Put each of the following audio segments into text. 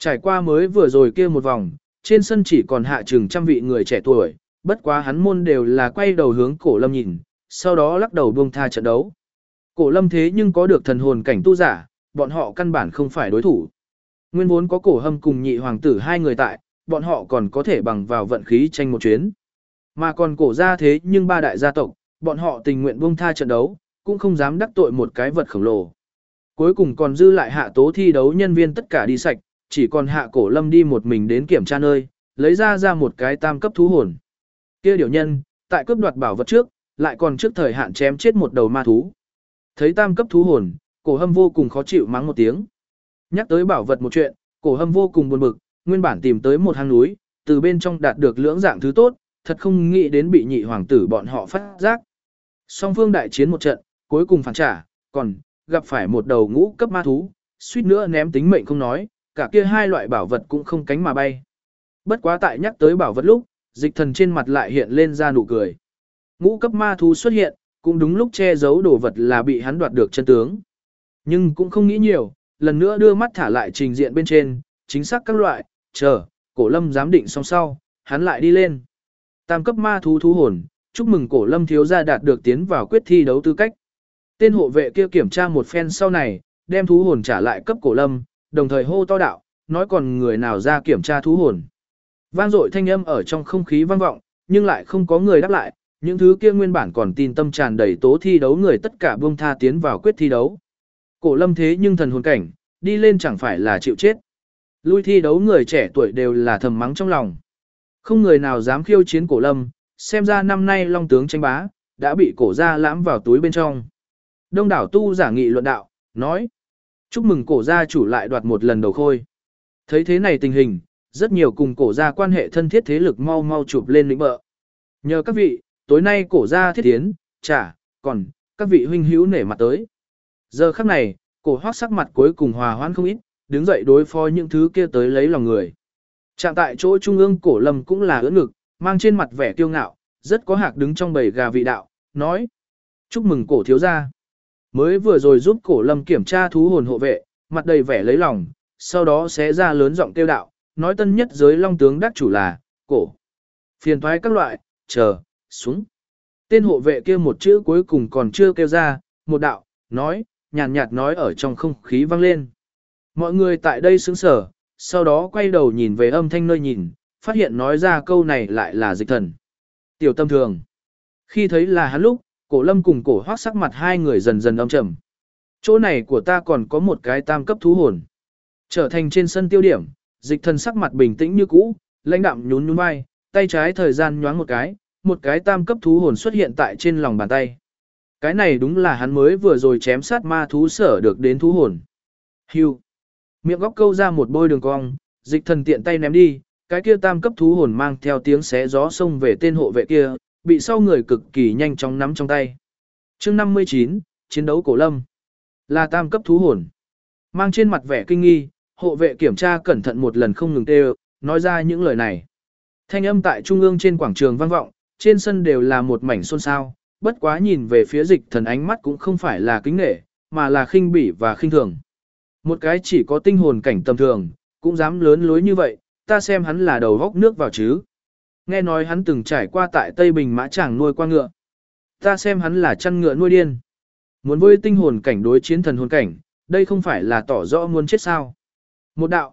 Trải qua mới vừa rồi kia một vòng, trên sân chỉ còn hạ chừng trăm vị người trẻ tuổi, bất quá hắn môn đều là quay đầu hướng cổ lâm nhìn, sau đó lắc đầu buông tha trận đấu. Cổ lâm thế nhưng có được thần hồn cảnh tu giả, bọn họ căn bản không phải đối thủ. Nguyên vốn có cổ hâm cùng nhị hoàng tử hai người tại, bọn họ còn có thể bằng vào vận khí tranh một chuyến. Mà còn cổ gia thế nhưng ba đại gia tộc, bọn họ tình nguyện buông tha trận đấu, cũng không dám đắc tội một cái vật khổng lồ. Cuối cùng còn dư lại hạ tố thi đấu nhân viên tất cả đi sạch, chỉ còn hạ cổ lâm đi một mình đến kiểm tra nơi, lấy ra một cái tam cấp thú hồn. Kia điều nhân, tại cướp đoạt bảo vật trước, lại còn trước thời hạn chém chết một đầu ma thú. Thấy tam cấp thú hồn, cổ hâm vô cùng khó chịu mắng một tiếng. Nhắc tới bảo vật một chuyện, cổ hâm vô cùng buồn bực, nguyên bản tìm tới một hang núi, từ bên trong đạt được lưỡng dạng thứ tốt, thật không nghĩ đến bị nhị hoàng tử bọn họ phát giác. Song phương đại chiến một trận, cuối cùng phản trả, còn gặp phải một đầu ngũ cấp ma thú, suýt nữa ném tính mệnh không nói, cả kia hai loại bảo vật cũng không cánh mà bay. Bất quá tại nhắc tới bảo vật lúc, dịch thần trên mặt lại hiện lên ra nụ cười. Ngũ cấp ma thú xuất hiện, cũng đúng lúc che giấu đồ vật là bị hắn đoạt được chân tướng. Nhưng cũng không nghĩ nhiều, lần nữa đưa mắt thả lại trình diện bên trên, chính xác các loại, chờ, cổ lâm giám định xong sau, hắn lại đi lên. Tam cấp ma thú thú hồn, chúc mừng cổ lâm thiếu gia đạt được tiến vào quyết thi đấu tư cách. Tên hộ vệ kia kiểm tra một phen sau này, đem thú hồn trả lại cấp cổ lâm, đồng thời hô to đạo, nói còn người nào ra kiểm tra thú hồn. Vang dội thanh âm ở trong không khí vang vọng, nhưng lại không có người đáp lại, những thứ kia nguyên bản còn tin tâm tràn đầy tố thi đấu người tất cả buông tha tiến vào quyết thi đấu. Cổ lâm thế nhưng thần hồn cảnh, đi lên chẳng phải là chịu chết. Lui thi đấu người trẻ tuổi đều là thầm mắng trong lòng. Không người nào dám khiêu chiến cổ lâm, xem ra năm nay long tướng tranh bá, đã bị cổ gia lãm vào túi bên trong. Đông đảo tu giả nghị luận đạo, nói. Chúc mừng cổ gia chủ lại đoạt một lần đầu khôi. Thấy thế này tình hình, rất nhiều cùng cổ gia quan hệ thân thiết thế lực mau mau chụp lên lĩnh bợ. Nhờ các vị, tối nay cổ gia thiết tiến, còn, các vị huynh hữu nể mặt tới. Giờ khắc này, cổ hoác sắc mặt cuối cùng hòa hoãn không ít, đứng dậy đối phó những thứ kia tới lấy lòng người. Trạng tại chỗ trung ương cổ lâm cũng là ưỡn ngực, mang trên mặt vẻ kiêu ngạo, rất có hạc đứng trong bầy gà vị đạo, nói. Chúc mừng cổ thiếu gia. Mới vừa rồi giúp cổ lâm kiểm tra thú hồn hộ vệ, mặt đầy vẻ lấy lòng, sau đó sẽ ra lớn giọng kêu đạo, nói tân nhất giới long tướng đắc chủ là, cổ. Phiền thoái các loại, chờ, xuống. Tên hộ vệ kia một chữ cuối cùng còn chưa kêu ra, một đạo, nói, nhàn nhạt nói ở trong không khí vang lên. Mọi người tại đây sững sờ, sau đó quay đầu nhìn về âm thanh nơi nhìn, phát hiện nói ra câu này lại là dịch thần. Tiểu tâm thường. Khi thấy là hắn lúc, cổ lâm cùng cổ hoác sắc mặt hai người dần dần âm trầm. Chỗ này của ta còn có một cái tam cấp thú hồn. Trở thành trên sân tiêu điểm, dịch thần sắc mặt bình tĩnh như cũ, lãnh đạm nhún nhún vai, tay trái thời gian nhoáng một cái tam cấp thú hồn xuất hiện tại trên lòng bàn tay. Cái này đúng là hắn mới vừa rồi chém sát ma thú sở được đến thú hồn. Hưu. Miệng góc câu ra một bôi đường cong, dịch thần tiện tay ném đi, cái kia tam cấp thú hồn mang theo tiếng xé gió xông về tên hộ vệ kia, bị sau người cực kỳ nhanh chóng nắm trong tay. Chương 59, chiến đấu cổ lâm. Là tam cấp thú hồn. Mang trên mặt vẻ kinh nghi, hộ vệ kiểm tra cẩn thận một lần không ngừng kêu, nói ra những lời này. Thanh âm tại trung ương trên quảng trường vang vọng, trên sân đều là một mảnh xôn xao, bất quá nhìn về phía dịch thần ánh mắt cũng không phải là kính nể, mà là khinh bỉ và khinh thường. Một cái chỉ có tinh hồn cảnh tầm thường, cũng dám lớn lối như vậy, ta xem hắn là đầu góc nước vào chứ. Nghe nói hắn từng trải qua tại Tây Bình Mã Tràng nuôi qua ngựa. Ta xem hắn là chăn ngựa nuôi điên. Muốn với tinh hồn cảnh đối chiến thần hồn cảnh, đây không phải là tỏ rõ muốn chết sao. Một đạo,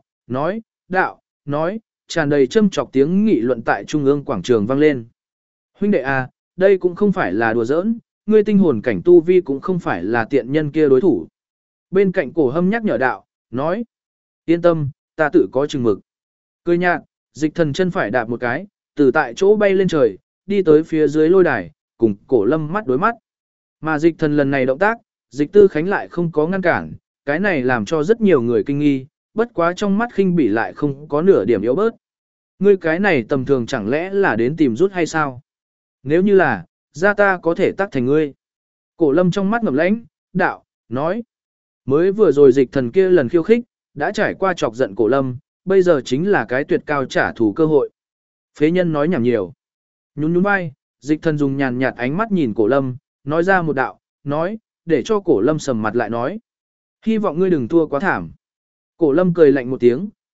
nói, tràn đầy châm chọc tiếng nghị luận tại trung ương quảng trường vang lên. Huynh đệ à, đây cũng không phải là đùa giỡn, ngươi tinh hồn cảnh tu vi cũng không phải là tiện nhân kia đối thủ. Bên cạnh cổ hâm nhắc nhở đạo, nói. Yên tâm, ta tự có chừng mực. Cười nhạt, dịch thần chân phải đạp một cái, từ tại chỗ bay lên trời, đi tới phía dưới lôi đài, cùng cổ lâm mắt đối mắt. Mà dịch thần lần này động tác, dịch tư khánh lại không có ngăn cản, cái này làm cho rất nhiều người kinh nghi, bất quá trong mắt khinh bỉ lại không có nửa điểm yếu bớt. Ngươi cái này tầm thường chẳng lẽ là đến tìm rút hay sao? Nếu như là, ra ta có thể tác thành ngươi. Cổ lâm trong mắt ngập lãnh, đạo, nói. Mới vừa rồi dịch thần kia lần khiêu khích, đã trải qua chọc giận cổ lâm, bây giờ chính là cái tuyệt cao trả thù cơ hội. Phế nhân nói nhảm nhiều. Nhún nhún vai, dịch thần dùng nhàn nhạt ánh mắt nhìn cổ lâm, nói ra một đạo, nói, để cho cổ lâm sầm mặt lại nói. Hy vọng ngươi đừng thua quá thảm. Cổ lâm cười lạnh một tiếng,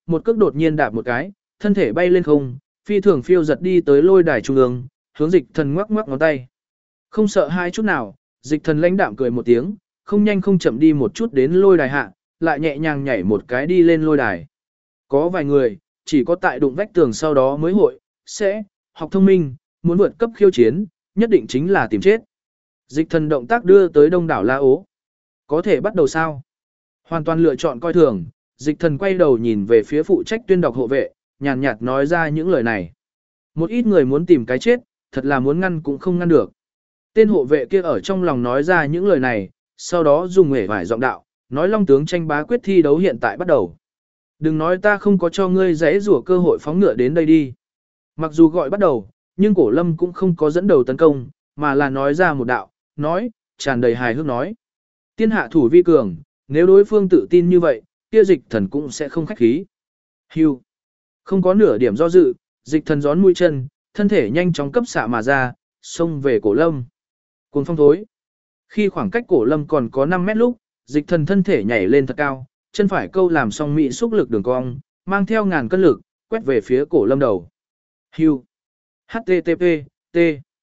một cước đột nhiên đạp một cái, thân thể bay lên không, phi thường phiêu giật đi tới lôi đài trung ương, hướng Dịch Thần ngoắc ngoắc ngón tay. Không sợ hai chút nào, Dịch Thần lãnh đạm cười một tiếng, không nhanh không chậm đi một chút đến lôi đài hạ, lại nhẹ nhàng nhảy một cái đi lên lôi đài. Có vài người, chỉ có tại đụng vách tường sau đó mới sẽ học thông minh, muốn vượt cấp khiêu chiến, nhất định chính là tìm chết. Dịch Thần động tác đưa tới đông đảo la ố. Có thể bắt đầu sao? Hoàn toàn lựa chọn coi thường, Dịch Thần quay đầu nhìn về phía phụ trách tuyên đọc hộ vệ, nhàn nhạt nói ra những lời này. Một ít người muốn tìm cái chết, thật là muốn ngăn cũng không ngăn được. Tên hộ vệ kia ở trong lòng nói ra những lời này, sau đó dùng hề vải giọng đạo, nói Long tướng tranh bá quyết thi đấu hiện tại bắt đầu. Đừng nói ta không có cho ngươi giãy rủa cơ hội phóng ngựa đến đây đi. Mặc dù gọi bắt đầu, nhưng Cổ Lâm cũng không có dẫn đầu tấn công, mà là nói ra một đạo, nói, tràn đầy hài hước nói. Tiên hạ thủ vi cường, nếu đối phương tự tin như vậy, kia Dịch Thần cũng sẽ không khách khí. Hưu. Không có nửa điểm do dự, Dịch Thần gión mũi chân, thân thể nhanh chóng cấp xạ mà ra, xông về Cổ Lâm. Cuồng phong thối. Khi khoảng cách Cổ Lâm còn có 5 mét lúc, Dịch Thần thân thể nhảy lên thật cao, chân phải câu làm xong mỹ xúc lực đường cong, mang theo ngàn cân lực, quét về phía Cổ Lâm đầu. Hưu. HTTP, T.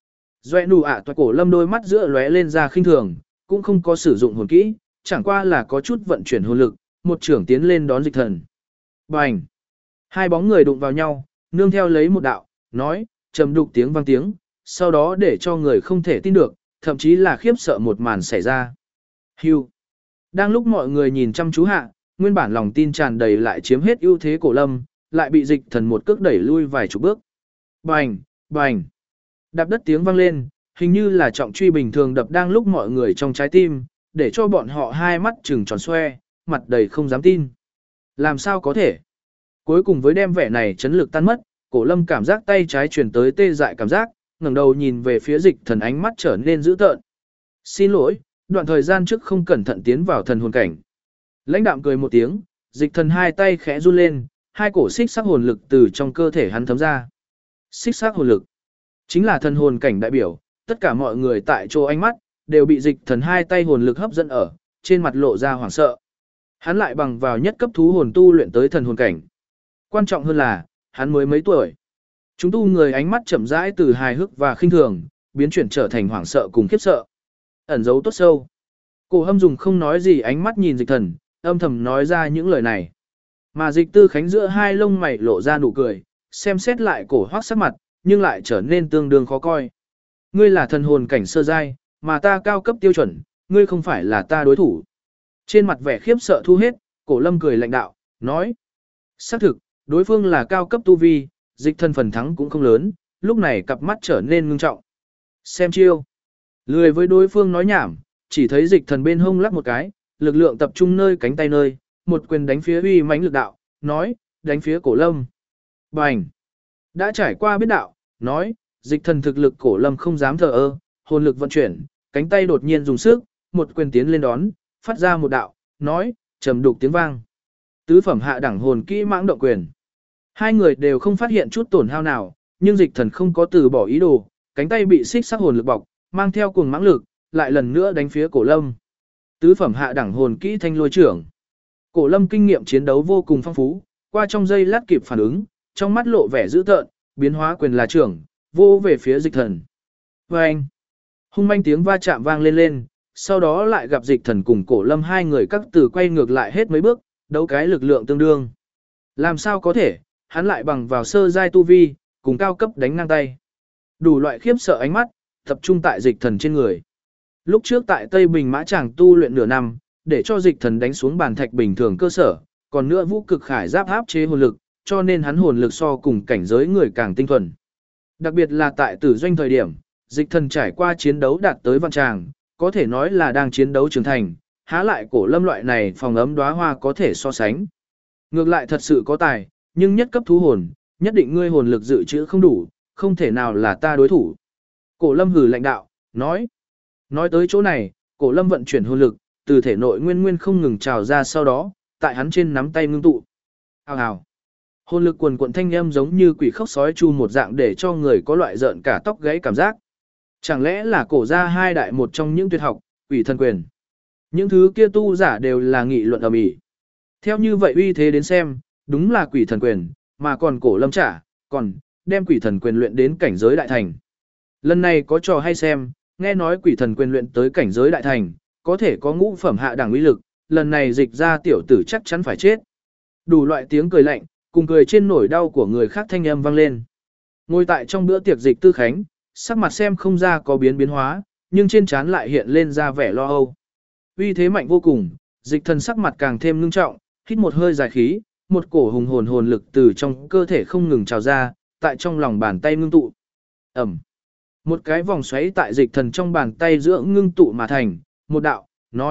Doe nụ ạ toại Cổ Lâm đôi mắt giữa lóe lên ra khinh thường, cũng không có sử dụng hồn kỹ, chẳng qua là có chút vận chuyển hồn lực, một trưởng tiến lên đón Dịch Thần. Bành! Hai bóng người đụng vào nhau, nương theo lấy một đạo, nói, trầm đục tiếng vang tiếng, sau đó để cho người không thể tin được, thậm chí là khiếp sợ một màn xảy ra. Hưu! Đang lúc mọi người nhìn chăm chú hạ, nguyên bản lòng tin tràn đầy lại chiếm hết ưu thế Cổ Lâm, lại bị Dịch Thần một cước đẩy lui vài chục bước. Bành! Bành! Đạp đất tiếng vang lên, hình như là trọng truy bình thường đập đang lúc mọi người trong trái tim, để cho bọn họ hai mắt trừng tròn xoe, mặt đầy không dám tin. Làm sao có thể? Cuối cùng với đem vẻ này chấn lực tan mất, Cổ Lâm cảm giác tay trái truyền tới tê dại cảm giác, ngẩng đầu nhìn về phía Dịch Thần ánh mắt trở nên dữ tợn. Xin lỗi, đoạn thời gian trước không cẩn thận tiến vào thần hồn cảnh. Lãnh đạm cười một tiếng, Dịch Thần hai tay khẽ run lên, hai cổ xích sắc hồn lực từ trong cơ thể hắn thấm ra. Xích sắc hồn lực chính là thần hồn cảnh đại biểu, tất cả mọi người tại chỗ ánh mắt đều bị Dịch Thần hai tay hồn lực hấp dẫn ở, trên mặt lộ ra hoảng sợ. Hắn lại bằng vào nhất cấp thú hồn tu luyện tới thần hồn cảnh. Quan trọng hơn là, hắn mới mấy tuổi. Chúng tu người ánh mắt chậm rãi từ hài hước và khinh thường, biến chuyển trở thành hoảng sợ cùng khiếp sợ. Ẩn dấu tốt sâu. Cổ Hâm dùng không nói gì ánh mắt nhìn Dịch Thần, âm thầm nói ra những lời này. Mà Dịch Tư Khánh giữa hai lông mày lộ ra nụ cười, xem xét lại Cổ Hoắc sắc mặt, nhưng lại trở nên tương đương khó coi. Ngươi là thần hồn cảnh sơ giai, mà ta cao cấp tiêu chuẩn, ngươi không phải là ta đối thủ. Trên mặt vẻ khiếp sợ thu hết, Cổ Lâm cười lạnh đạo, nói. Xác thực, đối phương là cao cấp tu vi, Dịch Thần phần thắng cũng không lớn, lúc này cặp mắt trở nên ngưng trọng. Xem chiêu. Lười với đối phương nói nhảm, chỉ thấy Dịch Thần bên hông lắc một cái, lực lượng tập trung nơi cánh tay nơi, một quyền đánh phía uy mãnh lực đạo, nói, đánh phía Cổ Lâm. Bành. Đã trải qua biết đạo, nói, Dịch Thần thực lực Cổ Lâm không dám thờ ơ, hồn lực vận chuyển, cánh tay đột nhiên dùng sức, một quyền tiến lên đón, phát ra một đạo, nói, trầm đục tiếng vang. Tứ phẩm hạ đẳng hồn kỹ mãng động quyền. Hai người đều không phát hiện chút tổn hao nào, nhưng Dịch Thần không có từ bỏ ý đồ, cánh tay bị xích sắc hồn lực bọc, mang theo cuồng mãng lực, lại lần nữa đánh phía Cổ Lâm. Tứ phẩm hạ đẳng hồn kỹ thanh lôi trưởng. Cổ Lâm kinh nghiệm chiến đấu vô cùng phong phú, qua trong giây lát kịp phản ứng, trong mắt lộ vẻ dữ tợn, biến hóa quyền là trưởng, vô về phía Dịch Thần. Vâng! Hung manh tiếng va chạm vang lên lên, sau đó lại gặp Dịch Thần cùng Cổ Lâm hai người các từ quay ngược lại hết mấy bước, đấu cái lực lượng tương đương. Làm sao có thể, hắn lại bằng vào sơ giai tu vi, cùng cao cấp đánh ngang tay. Đủ loại khiếp sợ ánh mắt, tập trung tại Dịch Thần trên người. Lúc trước tại Tây Bình Mã Tràng tu luyện nửa năm, để cho Dịch Thần đánh xuống bàn thạch bình thường cơ sở, còn nữa vũ cực khải giáp áp chế hồn lực, cho nên hắn hồn lực so cùng cảnh giới người càng tinh thuần. Đặc biệt là tại Tử Doanh thời điểm, Dịch Thần trải qua chiến đấu đạt tới vạn tràng, có thể nói là đang chiến đấu trưởng thành, há lại Cổ Lâm loại này phòng ấm đóa hoa có thể so sánh. Ngược lại thật sự có tài, nhưng nhất cấp thú hồn, nhất định ngươi hồn lực dự trữ không đủ, không thể nào là ta đối thủ. Cổ Lâm hừ lạnh đạo, nói. Nói tới chỗ này, Cổ Lâm vận chuyển hồn lực, từ thể nội nguyên không ngừng trào ra sau đó, tại hắn trên nắm tay ngưng tụ. Hào hào. Hồn lực quần quận thanh âm giống như quỷ khóc sói chu một dạng để cho người có loại rợn cả tóc gáy cảm giác. Chẳng lẽ là Cổ gia hai đại một trong những tuyệt học, quỷ thần quyền. Những thứ kia tu giả đều là nghị luận ầm ĩ. Theo như vậy uy thế đến xem, đúng là quỷ thần quyền, mà còn cổ lâm trả, còn đem quỷ thần quyền luyện đến cảnh giới đại thành. Lần này có trò hay xem, nghe nói quỷ thần quyền luyện tới cảnh giới đại thành, có thể có ngũ phẩm hạ đẳng uy lực, lần này dịch ra tiểu tử chắc chắn phải chết. Đủ loại tiếng cười lạnh, cùng cười trên nỗi đau của người khác thanh âm vang lên. Ngồi tại trong bữa tiệc Dịch Tư Khánh, sắc mặt xem không ra có biến hóa, nhưng trên trán lại hiện lên ra vẻ lo âu. Uy thế mạnh vô cùng, Dịch Thần sắc mặt càng thêm ngưng trọng, hít một hơi dài khí, một cổ hùng hồn lực từ trong cơ thể không ngừng trào ra, tại trong lòng bàn tay ngưng tụ. Ẩm. Một cái vòng xoáy tại Dịch Thần trong bàn tay giữa ngưng tụ mà thành, một đạo,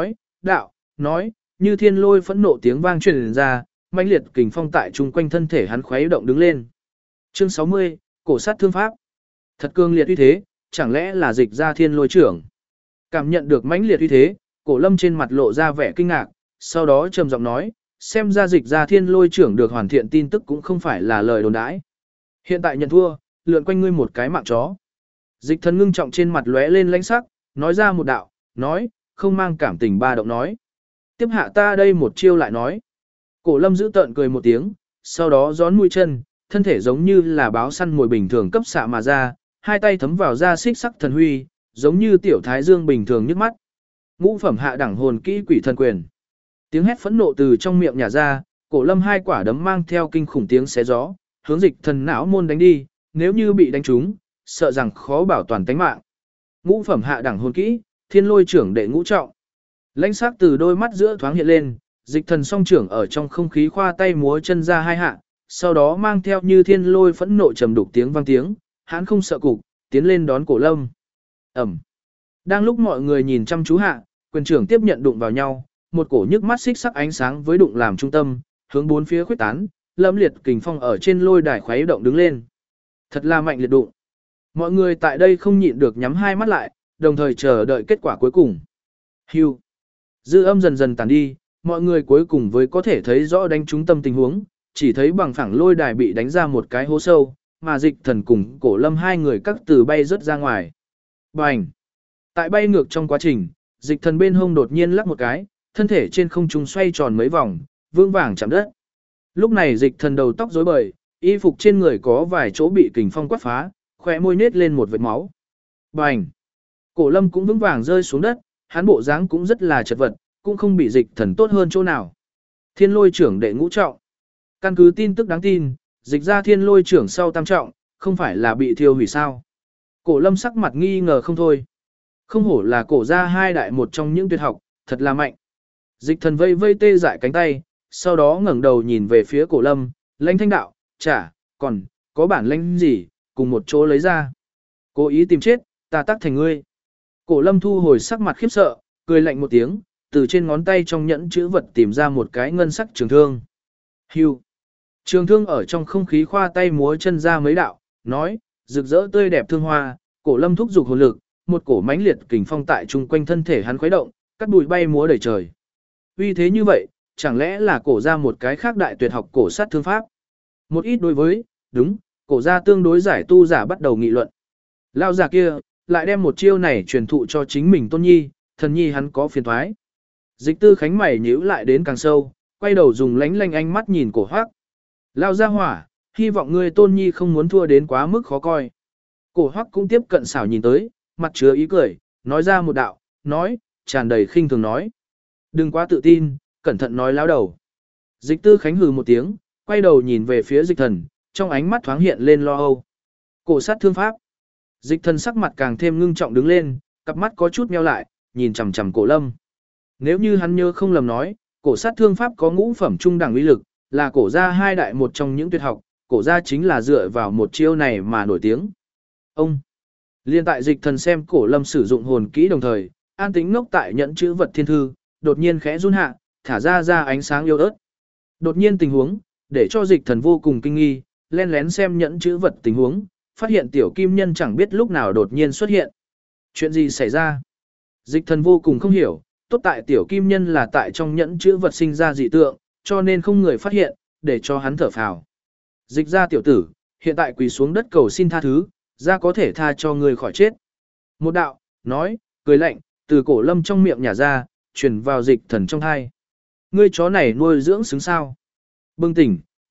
nói, như thiên lôi phẫn nộ tiếng vang truyền ra, mãnh liệt kình phong tại chung quanh thân thể hắn khuấy động đứng lên. Chương 60, cổ sát thương pháp. Thật cương liệt uy thế, chẳng lẽ là Dịch ra thiên lôi trưởng? Cảm nhận được mãnh liệt uy thế, Cổ Lâm trên mặt lộ ra vẻ kinh ngạc, sau đó trầm giọng nói, xem ra Dịch ra thiên lôi trưởng được hoàn thiện tin tức cũng không phải là lời đồn đãi. Hiện tại nhận thua, lượn quanh ngươi một cái mạng chó. Dịch Thần ngưng trọng trên mặt lóe lên lãnh sắc, nói ra một đạo, nói, không mang cảm tình ba động nói. Tiếp hạ ta đây một chiêu lại nói. Cổ Lâm giữ tợn cười một tiếng, sau đó gión mũi chân, thân thể giống như là báo săn mồi bình thường cấp xạ mà ra, hai tay thấm vào da xích sắc thần huy, giống như tiểu thái dương bình thường nhức mắt. Ngũ phẩm hạ đẳng hồn kỹ quỷ thần quyền. Tiếng hét phẫn nộ từ trong miệng nhả ra, Cổ Lâm hai quả đấm mang theo kinh khủng tiếng xé gió, hướng Dịch Thần não môn đánh đi, nếu như bị đánh trúng, sợ rằng khó bảo toàn tính mạng. Ngũ phẩm hạ đẳng hồn kỹ, Thiên Lôi trưởng đệ ngũ trọng. Lãnh sắc từ đôi mắt giữa thoáng hiện lên, Dịch Thần song trưởng ở trong không khí khoa tay múa chân ra hai hạ, sau đó mang theo như thiên lôi phẫn nộ trầm đục tiếng vang tiếng, hắn không sợ cục, tiến lên đón Cổ Lâm. Ẩm. Đang lúc mọi người nhìn chăm chú hạ, quyền trưởng tiếp nhận đụng vào nhau, một cổ nhức mắt xích sắc ánh sáng với đụng làm trung tâm, hướng bốn phía khuếch tán, lâm liệt kình phong ở trên lôi đài khuấy động đứng lên. Thật là mạnh liệt đụng. Mọi người tại đây không nhịn được nhắm hai mắt lại, đồng thời chờ đợi kết quả cuối cùng. Hưu. Dư âm dần dần tàn đi, mọi người cuối cùng với có thể thấy rõ đánh trúng tâm tình huống, chỉ thấy bằng phẳng lôi đài bị đánh ra một cái hố sâu, mà Dịch Thần cùng Cổ Lâm hai người các từ bay rớt ra ngoài. Bành! Tại bay ngược trong quá trình, Dịch Thần bên hông đột nhiên lắc một cái, thân thể trên không trung xoay tròn mấy vòng, vương vàng chạm đất. Lúc này Dịch Thần đầu tóc rối bời, y phục trên người có vài chỗ bị kình phong quát phá, khóe môi nết lên một vệt máu. Bành! Cổ Lâm cũng vững vàng rơi xuống đất, hắn bộ dáng cũng rất là chật vật, cũng không bị Dịch Thần tốt hơn chỗ nào. Thiên Lôi trưởng đệ ngũ trọng. Căn cứ tin tức đáng tin, Dịch ra thiên lôi trưởng sau tam trọng, không phải là bị thiêu hủy sao. Cổ Lâm sắc mặt nghi ngờ không thôi. Không hổ là cổ ra hai đại một trong những tuyệt học, thật là mạnh. Dịch Thần vây vây tê dại cánh tay, sau đó ngẩng đầu nhìn về phía Cổ Lâm, lãnh thanh đạo, còn, có bản lãnh gì, cùng một chỗ lấy ra. Cố ý tìm chết, ta tắc thành ngươi. Cổ Lâm thu hồi sắc mặt khiếp sợ, cười lạnh một tiếng, từ trên ngón tay trong nhẫn chữ vật tìm ra một cái ngân sắc trường thương. Hưu. Trường thương ở trong không khí khoa tay múa chân ra mấy đạo, nói, rực rỡ tươi đẹp thương hoa, Cổ Lâm thúc giục hồn lực, một cổ mãnh liệt kình phong tại chung quanh thân thể hắn khuấy động, cắt bụi bay múa đầy trời. Uy thế như vậy, chẳng lẽ là cổ ra một cái khác đại tuyệt học cổ sát thương pháp? Một ít đối với, đúng, cổ ra tương đối giải tu giả bắt đầu nghị luận. Lao giả kia, lại đem một chiêu này truyền thụ cho chính mình tôn nhi, thần nhi hắn có phiền thoái. Dịch Tư Khánh mày nhíu lại đến càng sâu, quay đầu dùng lánh lanh ánh mắt nhìn Cổ Hoắc. Lao ra hỏa, hy vọng ngươi tôn nhi không muốn thua đến quá mức khó coi. Cổ Hoắc cũng tiếp cận xảo nhìn tới, mặt chứa ý cười, nói ra một đạo, nói, tràn đầy khinh thường nói. Đừng quá tự tin, cẩn thận nói láo đầu. Dịch Tư Khánh hừ một tiếng, quay đầu nhìn về phía Dịch Thần, trong ánh mắt thoáng hiện lên lo âu. Cổ sát thương pháp. Dịch Thần sắc mặt càng thêm ngưng trọng đứng lên, cặp mắt có chút nheo lại, nhìn chằm chằm Cổ Lâm. Nếu như hắn nhớ không lầm nói, cổ sát thương pháp có ngũ phẩm trung đẳng uy lực, là cổ gia hai đại một trong những tuyệt học, cổ gia chính là dựa vào một chiêu này mà nổi tiếng. Ông liên tại Dịch Thần xem Cổ Lâm sử dụng hồn kỹ đồng thời, an tĩnh ngốc tại nhẫn chữ vật thiên thư, đột nhiên khẽ run hạ, thả ra ánh sáng yếu ớt. Đột nhiên tình huống, để cho Dịch Thần vô cùng kinh nghi, len lén xem nhẫn chữ vật tình huống, phát hiện tiểu kim nhân chẳng biết lúc nào đột nhiên xuất hiện. Chuyện gì xảy ra? Dịch Thần vô cùng không hiểu, tốt tại tiểu kim nhân là tại trong nhẫn chữ vật sinh ra dị tượng, cho nên không người phát hiện, để cho hắn thở phào. Dịch ra tiểu tử, hiện tại quỳ xuống đất cầu xin tha thứ, ra có thể tha cho người khỏi chết. Một đạo, nói, cười lạnh, từ Cổ Lâm trong miệng nhả ra, truyền vào Dịch Thần trong thai. Ngươi chó này nuôi dưỡng xứng sao? Bừng tỉnh,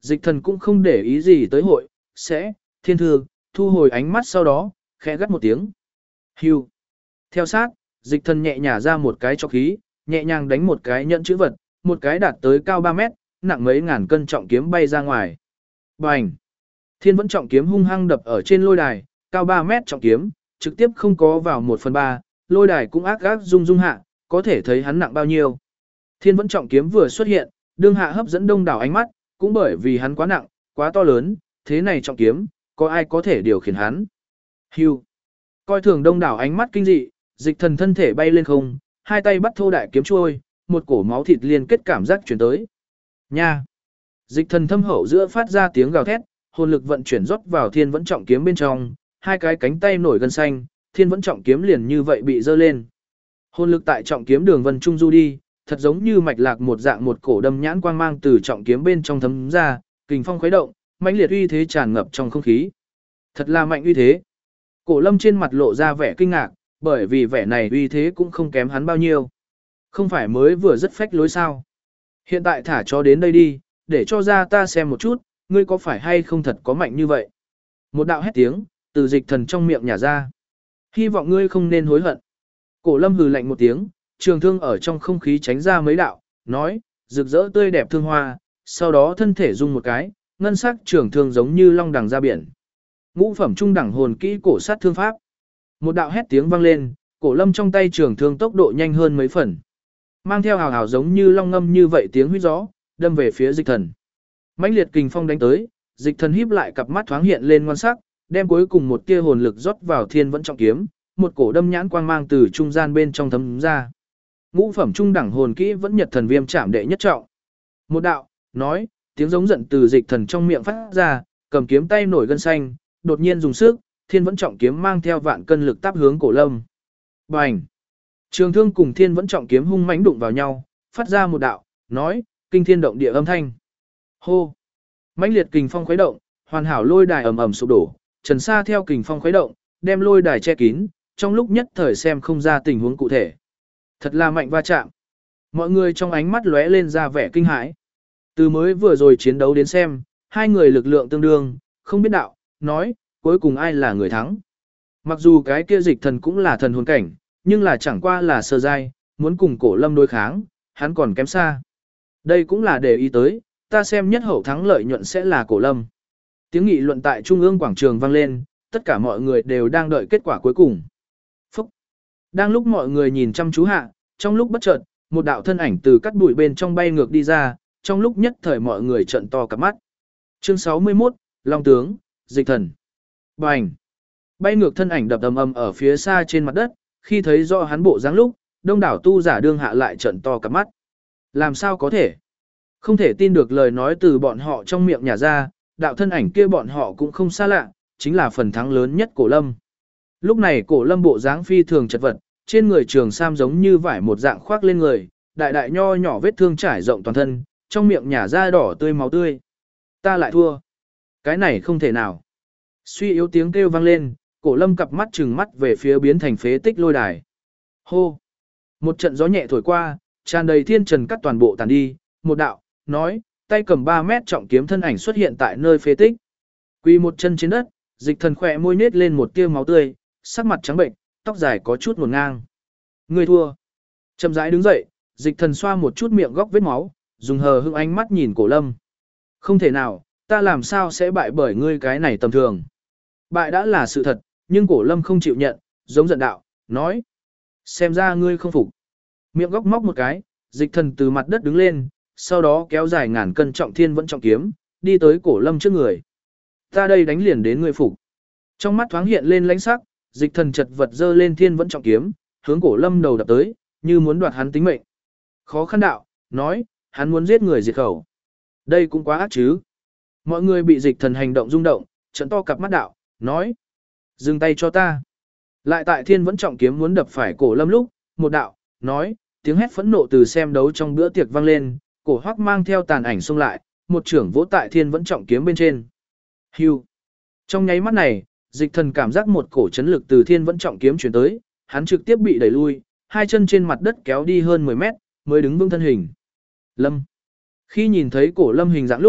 Dịch thần cũng không để ý gì tới hội, sẽ, thiên thư, thu hồi ánh mắt sau đó, khẽ gắt một tiếng. Hưu. Theo sát, dịch thần nhẹ nhả ra một cái cho khí, nhẹ nhàng đánh một cái nhẫn chữ vật, một cái đạt tới cao 3 mét, nặng mấy ngàn cân trọng kiếm bay ra ngoài. Bành! Thiên vẫn trọng kiếm hung hăng đập ở trên lôi đài, cao 3 mét trọng kiếm, trực tiếp không có vào 1/3, lôi đài cũng ác ác rung rung hạ, có thể thấy hắn nặng bao nhiêu. Thiên vẫn trọng kiếm vừa xuất hiện, đương hạ hấp dẫn đông đảo ánh mắt, cũng bởi vì hắn quá nặng, quá to lớn, thế này trọng kiếm, có ai có thể điều khiển hắn. Hưu! Coi thường đông đảo ánh mắt kinh dị, dịch thần thân thể bay lên không, hai tay bắt thô đại kiếm chuôi, một cổ máu thịt liên kết cảm giác chuyển tới. Nha! Dịch thần thâm hậu giữa phát ra tiếng gào thét, hồn lực vận chuyển rót vào thiên vẫn trọng kiếm bên trong, hai cái cánh tay nổi gân xanh, thiên vẫn trọng kiếm liền như vậy bị dơ lên. Hồn lực tại trọng kiếm đường vân trung du đi, thật giống như mạch lạc một dạng một cổ đâm nhãn quang mang từ trọng kiếm bên trong thấm ra, kình phong khuấy động, mãnh liệt uy thế tràn ngập trong không khí. Thật là mạnh uy thế. Cổ Lâm trên mặt lộ ra vẻ kinh ngạc, bởi vì vẻ này uy thế cũng không kém hắn bao nhiêu. Không phải mới vừa rất phách lối sao? Hiện tại thả cho đến đây đi, để cho ra ta xem một chút, ngươi có phải hay không thật có mạnh như vậy? Một đạo hét tiếng, từ dịch thần trong miệng nhả ra. Hy vọng ngươi không nên hối hận. Cổ Lâm hừ lạnh một tiếng, trường thương ở trong không khí tránh ra mấy đạo, nói, rực rỡ tươi đẹp thương hoa, sau đó thân thể rung một cái, ngân sắc trường thương giống như long đằng ra biển. Ngũ phẩm trung đẳng hồn kỹ cổ sát thương pháp. Một đạo hét tiếng vang lên, Cổ Lâm trong tay trường thương tốc độ nhanh hơn mấy phần. Mang theo hào hào giống như long ngâm như vậy tiếng huýt gió, đâm về phía dịch thần. Mãnh liệt kình phong đánh tới, dịch thần híp lại cặp mắt thoáng hiện lên ngoan sắc, đem cuối cùng một tia hồn lực rót vào thiên vẫn trọng kiếm, một cổ đâm nhãn quang mang từ trung gian bên trong thấm ra. Ngũ phẩm trung đẳng hồn kỹ vẫn nhật thần viêm chạm đệ nhất trọng. Một đạo, nói, tiếng giống giận từ dịch thần trong miệng phát ra, cầm kiếm tay nổi gân xanh, đột nhiên dùng sức, thiên vẫn trọng kiếm mang theo vạn cân lực táp hướng Cổ Lâm. Bành! Trường thương cùng thiên vẫn trọng kiếm hung mãnh đụng vào nhau, phát ra một đạo, nói, kinh thiên động địa âm thanh. Hô! Mãnh liệt kình phong khuấy động, hoàn hảo lôi đài ầm ầm sụp đổ, trần sa theo kình phong khuấy động, đem lôi đài che kín, trong lúc nhất thời xem không ra tình huống cụ thể. Thật là mạnh va chạm. Mọi người trong ánh mắt lóe lên ra vẻ kinh hãi. Từ mới vừa rồi chiến đấu đến xem, hai người lực lượng tương đương, không biết đạo, nói, cuối cùng ai là người thắng. Mặc dù cái kia dịch thần cũng là thần hồn cảnh, nhưng là chẳng qua là sơ giai, muốn cùng Cổ Lâm đối kháng, hắn còn kém xa. Đây cũng là để ý tới, ta xem nhất hậu thắng lợi nhuận sẽ là Cổ Lâm. Tiếng nghị luận tại trung ương quảng trường vang lên, tất cả mọi người đều đang đợi kết quả cuối cùng. Phúc! Đang lúc mọi người nhìn chăm chú hạ, trong lúc bất chợt, một đạo thân ảnh từ cắt bụi bên trong bay ngược đi ra, trong lúc nhất thời mọi người trợn to cả mắt. Chương 61, Long tướng, dịch thần. Bành! Bay ngược thân ảnh đập ầm ầm ở phía xa trên mặt đất, khi thấy rõ hắn bộ dáng lúc, đông đảo tu giả đương hạ lại trợn to cả mắt. Làm sao có thể? Không thể tin được lời nói từ bọn họ trong miệng nhả ra, đạo thân ảnh kia bọn họ cũng không xa lạ, chính là phần thắng lớn nhất Cổ Lâm. Lúc này Cổ Lâm bộ dáng phi thường chật vật, trên người trường sam giống như vải một dạng khoác lên người, đại đại nho nhỏ vết thương trải rộng toàn thân, trong miệng nhả ra đỏ tươi máu tươi. Ta lại thua. Cái này không thể nào. Suy yếu tiếng kêu vang lên, Cổ Lâm cặp mắt trừng mắt về phía biến thành phế tích lôi đài. Hô! Một trận gió nhẹ thổi qua, tràn đầy thiên trần cắt toàn bộ tàn đi, một đạo, nói, tay cầm 3 mét trọng kiếm thân ảnh xuất hiện tại nơi phế tích. Quỳ một chân trên đất, dịch thần khỏe môi nết lên một tia máu tươi, sắc mặt trắng bệnh, tóc dài có chút ngổn ngang. Người thua. Chậm rãi đứng dậy, dịch thần xoa một chút miệng góc vết máu, dùng hờ hững ánh mắt nhìn Cổ Lâm. Không thể nào, ta làm sao sẽ bại bởi ngươi cái này tầm thường. Bại đã là sự thật, nhưng Cổ Lâm không chịu nhận, giống giận đạo, nói. Xem ra ngươi không phục. Miệng góc móc một cái, dịch thần từ mặt đất đứng lên, sau đó kéo dài ngàn cân trọng thiên vẫn trọng kiếm, đi tới Cổ Lâm trước người. Ta đây đánh liền đến ngươi phục. Trong mắt thoáng hiện lên lãnh sắc, dịch thần chật vật dơ lên thiên vẫn trọng kiếm, hướng Cổ Lâm đầu đập tới, như muốn đoạt hắn tính mệnh. Khó khăn đạo, nói, hắn muốn giết người diệt khẩu. Đây cũng quá ác chứ. Mọi người bị dịch thần hành động rung động, trận to cặp mắt đạo, nói. Dừng tay cho ta. Lại tại thiên vẫn trọng kiếm muốn đập phải Cổ Lâm lúc, một đạo, nói, tiếng hét phẫn nộ từ xem đấu trong bữa tiệc vang lên, Cổ Hoắc mang theo tàn ảnh xông lại, một trưởng vỗ tại thiên vẫn trọng kiếm bên trên. Hưu. Trong nháy mắt này, dịch thần cảm giác một cổ chấn lực từ thiên vẫn trọng kiếm chuyển tới, hắn trực tiếp bị đẩy lui, hai chân trên mặt đất kéo đi hơn 10 mét, mới đứng vững thân hình. Lâm. Khi nhìn thấy Cổ Lâm hình dạng lúc,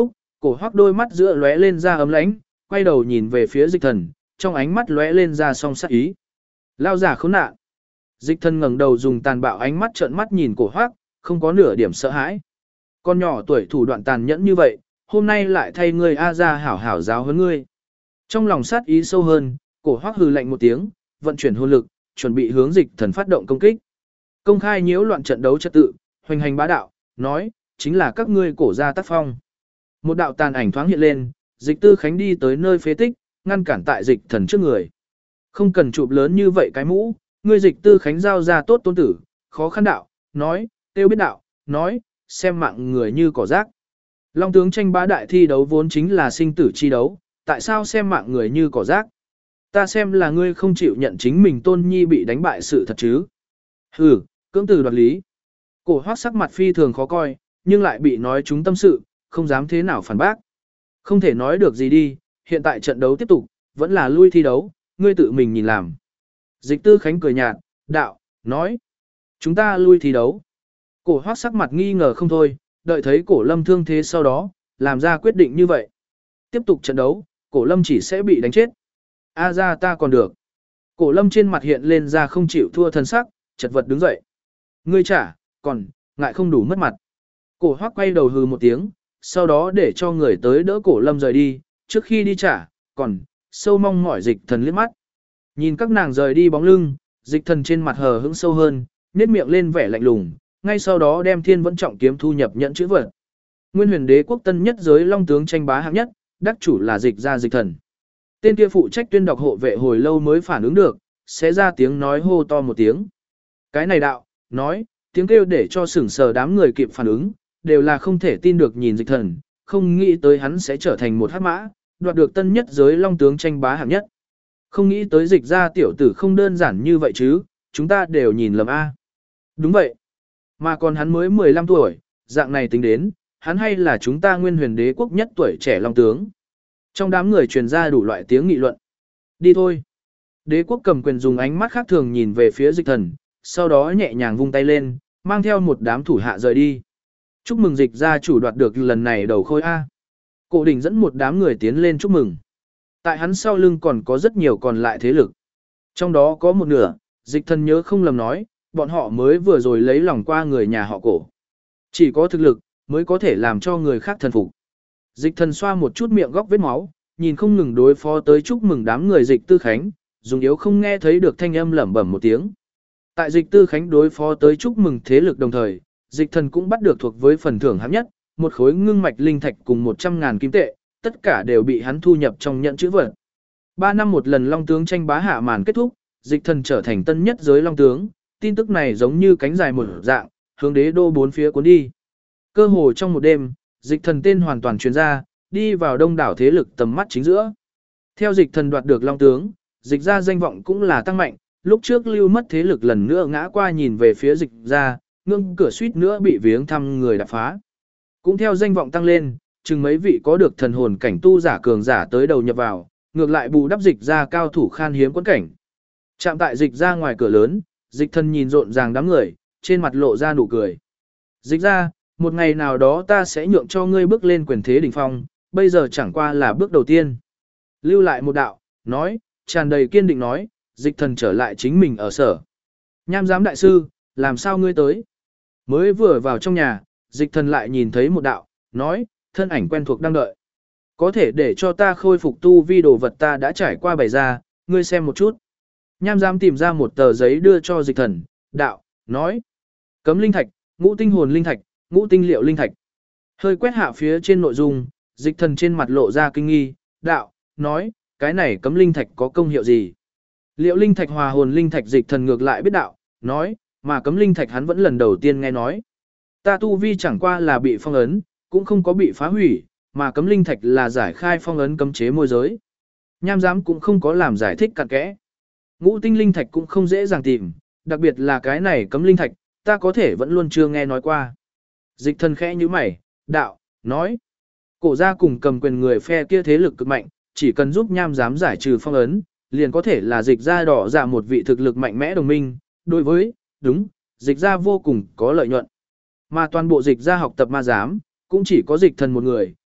Cổ Hoắc đôi mắt giữa lóe lên ra ấm lãnh, quay đầu nhìn về phía Dịch Thần, trong ánh mắt lóe lên ra song sắc ý. Lao giả khốn nạn. Dịch Thần ngẩng đầu dùng tàn bạo ánh mắt trợn mắt nhìn Cổ Hoắc, không có nửa điểm sợ hãi. Con nhỏ tuổi thủ đoạn tàn nhẫn như vậy, hôm nay lại thay ngươi A ra hảo hảo giáo huấn ngươi. Trong lòng sát ý sâu hơn, Cổ Hoắc hừ lạnh một tiếng, vận chuyển hồn lực, chuẩn bị hướng Dịch Thần phát động công kích. Công khai nhiễu loạn trận đấu trật tự, hoành hành bá đạo, nói, chính là các ngươi cổ gia tác phong. Một đạo tàn ảnh thoáng hiện lên, Dịch Tư Khánh đi tới nơi phế tích, ngăn cản tại Dịch Thần trước người. Không cần chụp lớn như vậy cái mũ, ngươi Dịch Tư Khánh giao ra tốt tôn tử, khó khăn đạo, nói, tiêu biết đạo, nói, xem mạng người như cỏ rác. Long tướng tranh bá đại thi đấu vốn chính là sinh tử chi đấu, tại sao xem mạng người như cỏ rác? Ta xem là ngươi không chịu nhận chính mình tôn nhi bị đánh bại sự thật chứ. Hừ, cưỡng từ đoạt lý. Cổ Hoắc sắc mặt phi thường khó coi, nhưng lại bị nói trúng tâm sự, không dám thế nào phản bác. Không thể nói được gì đi, hiện tại trận đấu tiếp tục, vẫn là lui thi đấu, ngươi tự mình nhìn làm. Dịch Tư Khánh cười nhạt, đạo, nói, chúng ta lui thi đấu. Cổ Hoắc sắc mặt nghi ngờ không thôi, đợi thấy Cổ Lâm thương thế sau đó, làm ra quyết định như vậy. Tiếp tục trận đấu, Cổ Lâm chỉ sẽ bị đánh chết. A ra ta còn được. Cổ Lâm trên mặt hiện lên ra không chịu thua thân sắc, chật vật đứng dậy. Ngươi trả, còn, ngại không đủ mất mặt. Cổ Hoắc quay đầu hừ một tiếng, sau đó để cho người tới đỡ Cổ Lâm rời đi, trước khi đi trả, còn, sâu mong mỏi Dịch Thần liếc mắt. Nhìn các nàng rời đi bóng lưng, Dịch Thần trên mặt hờ hững sâu hơn, nhếch miệng lên vẻ lạnh lùng, ngay sau đó đem Thiên Vẫn Trọng kiếm thu nhập nhận chữ vật. Nguyên Huyền Đế quốc tân nhất giới long tướng tranh bá hạng nhất, đắc chủ là Dịch gia Dịch Thần. Tên kia phụ trách tuyên đọc hộ vệ hồi lâu mới phản ứng được, sẽ ra tiếng nói hô to một tiếng. Cái này đạo, nói, tiếng kêu để cho sửng sờ đám người kịp phản ứng, đều là không thể tin được nhìn Dịch Thần, không nghĩ tới hắn sẽ trở thành một hắc mã, đoạt được tân nhất giới long tướng tranh bá hạng nhất. Không nghĩ tới Dịch gia tiểu tử không đơn giản như vậy chứ, chúng ta đều nhìn lầm a. Đúng vậy. Mà còn hắn mới 15 tuổi, dạng này tính đến, hắn hay là chúng ta Nguyên Huyền Đế quốc nhất tuổi trẻ long tướng. Trong đám người truyền ra đủ loại tiếng nghị luận. Đi thôi. Đế quốc cầm quyền dùng ánh mắt khác thường nhìn về phía Dịch Thần, sau đó nhẹ nhàng vung tay lên, mang theo một đám thủ hạ rời đi. Chúc mừng Dịch gia chủ đoạt được lần này đầu khôi A. Cổ đỉnh dẫn một đám người tiến lên chúc mừng. Tại hắn sau lưng còn có rất nhiều còn lại thế lực. Trong đó có một nửa, Dịch Thần nhớ không lầm nói, bọn họ mới vừa rồi lấy lòng qua người nhà họ Cổ. Chỉ có thực lực, mới có thể làm cho người khác thần phục. Dịch Thần xoa một chút miệng góc vết máu, nhìn không ngừng đối phó tới chúc mừng đám người Dịch Tư Khánh, dùng yếu không nghe thấy được thanh âm lẩm bẩm một tiếng. Tại Dịch Tư Khánh đối phó tới chúc mừng thế lực đồng thời, Dịch Thần cũng bắt được thuộc với phần thưởng hạng nhất, một khối ngưng mạch linh thạch cùng 100.000 kim tệ, tất cả đều bị hắn thu nhập trong nhận chữ vật. 3 năm một lần long tướng tranh bá hạ màn kết thúc, Dịch Thần trở thành tân nhất giới long tướng, tin tức này giống như cánh dài một dạng, hướng đế đô bốn phía cuốn đi. Cơ hồ trong một đêm, Dịch Thần tên hoàn toàn truyền ra, đi vào đông đảo thế lực tầm mắt chính giữa. Theo Dịch Thần đoạt được long tướng, Dịch gia danh vọng cũng là tăng mạnh, lúc trước lưu mất thế lực lần nữa ngã qua nhìn về phía Dịch gia, ngưng cửa suýt nữa bị viếng thăm người đạp phá. Cũng theo danh vọng tăng lên, chừng mấy vị có được thần hồn cảnh tu giả cường giả tới đầu nhập vào, ngược lại bù đắp Dịch gia cao thủ khan hiếm quẫn cảnh. Chạm tại Dịch gia ngoài cửa lớn, Dịch Thần nhìn rộn ràng đám người, trên mặt lộ ra nụ cười. Dịch gia, một ngày nào đó ta sẽ nhượng cho ngươi bước lên quyền thế đỉnh phong, bây giờ chẳng qua là bước đầu tiên. Lưu lại một đạo, nói, tràn đầy kiên định nói, Dịch Thần trở lại chính mình ở sở. Nham giám đại sư, làm sao ngươi tới? Mới vừa vào trong nhà, Dịch Thần lại nhìn thấy một đạo, nói, thân ảnh quen thuộc đang đợi. Có thể để cho ta khôi phục tu vi đồ vật ta đã trải qua bày ra, ngươi xem một chút. Nham giám tìm ra một tờ giấy đưa cho Dịch Thần, đạo, nói, cấm linh thạch, ngũ tinh hồn linh thạch, ngũ tinh liệu linh thạch. Hơi quét hạ phía trên nội dung, Dịch Thần trên mặt lộ ra kinh nghi, đạo, nói, cái này cấm linh thạch có công hiệu gì? Liệu linh thạch hòa hồn linh thạch Dịch Thần ngược lại biết đạo, nói, mà cấm linh thạch hắn vẫn lần đầu tiên nghe nói. Ta tu vi chẳng qua là bị phong ấn, cũng không có bị phá hủy, mà cấm linh thạch là giải khai phong ấn cấm chế môi giới. Nham giám cũng không có làm giải thích cặn kẽ. Ngũ tinh linh thạch cũng không dễ dàng tìm, đặc biệt là cái này cấm linh thạch, ta có thể vẫn luôn chưa nghe nói qua. Dịch Thần khẽ như mày, đạo, nói. Cổ gia cùng cầm quyền người phe kia thế lực cực mạnh, chỉ cần giúp nham giám giải trừ phong ấn, liền có thể là Dịch gia đỏ ra một vị thực lực mạnh mẽ đồng minh, đối với, đúng, Dịch gia vô cùng có lợi nhuận. Mà toàn bộ Dịch gia học tập ma giám, cũng chỉ có Dịch Thần một người,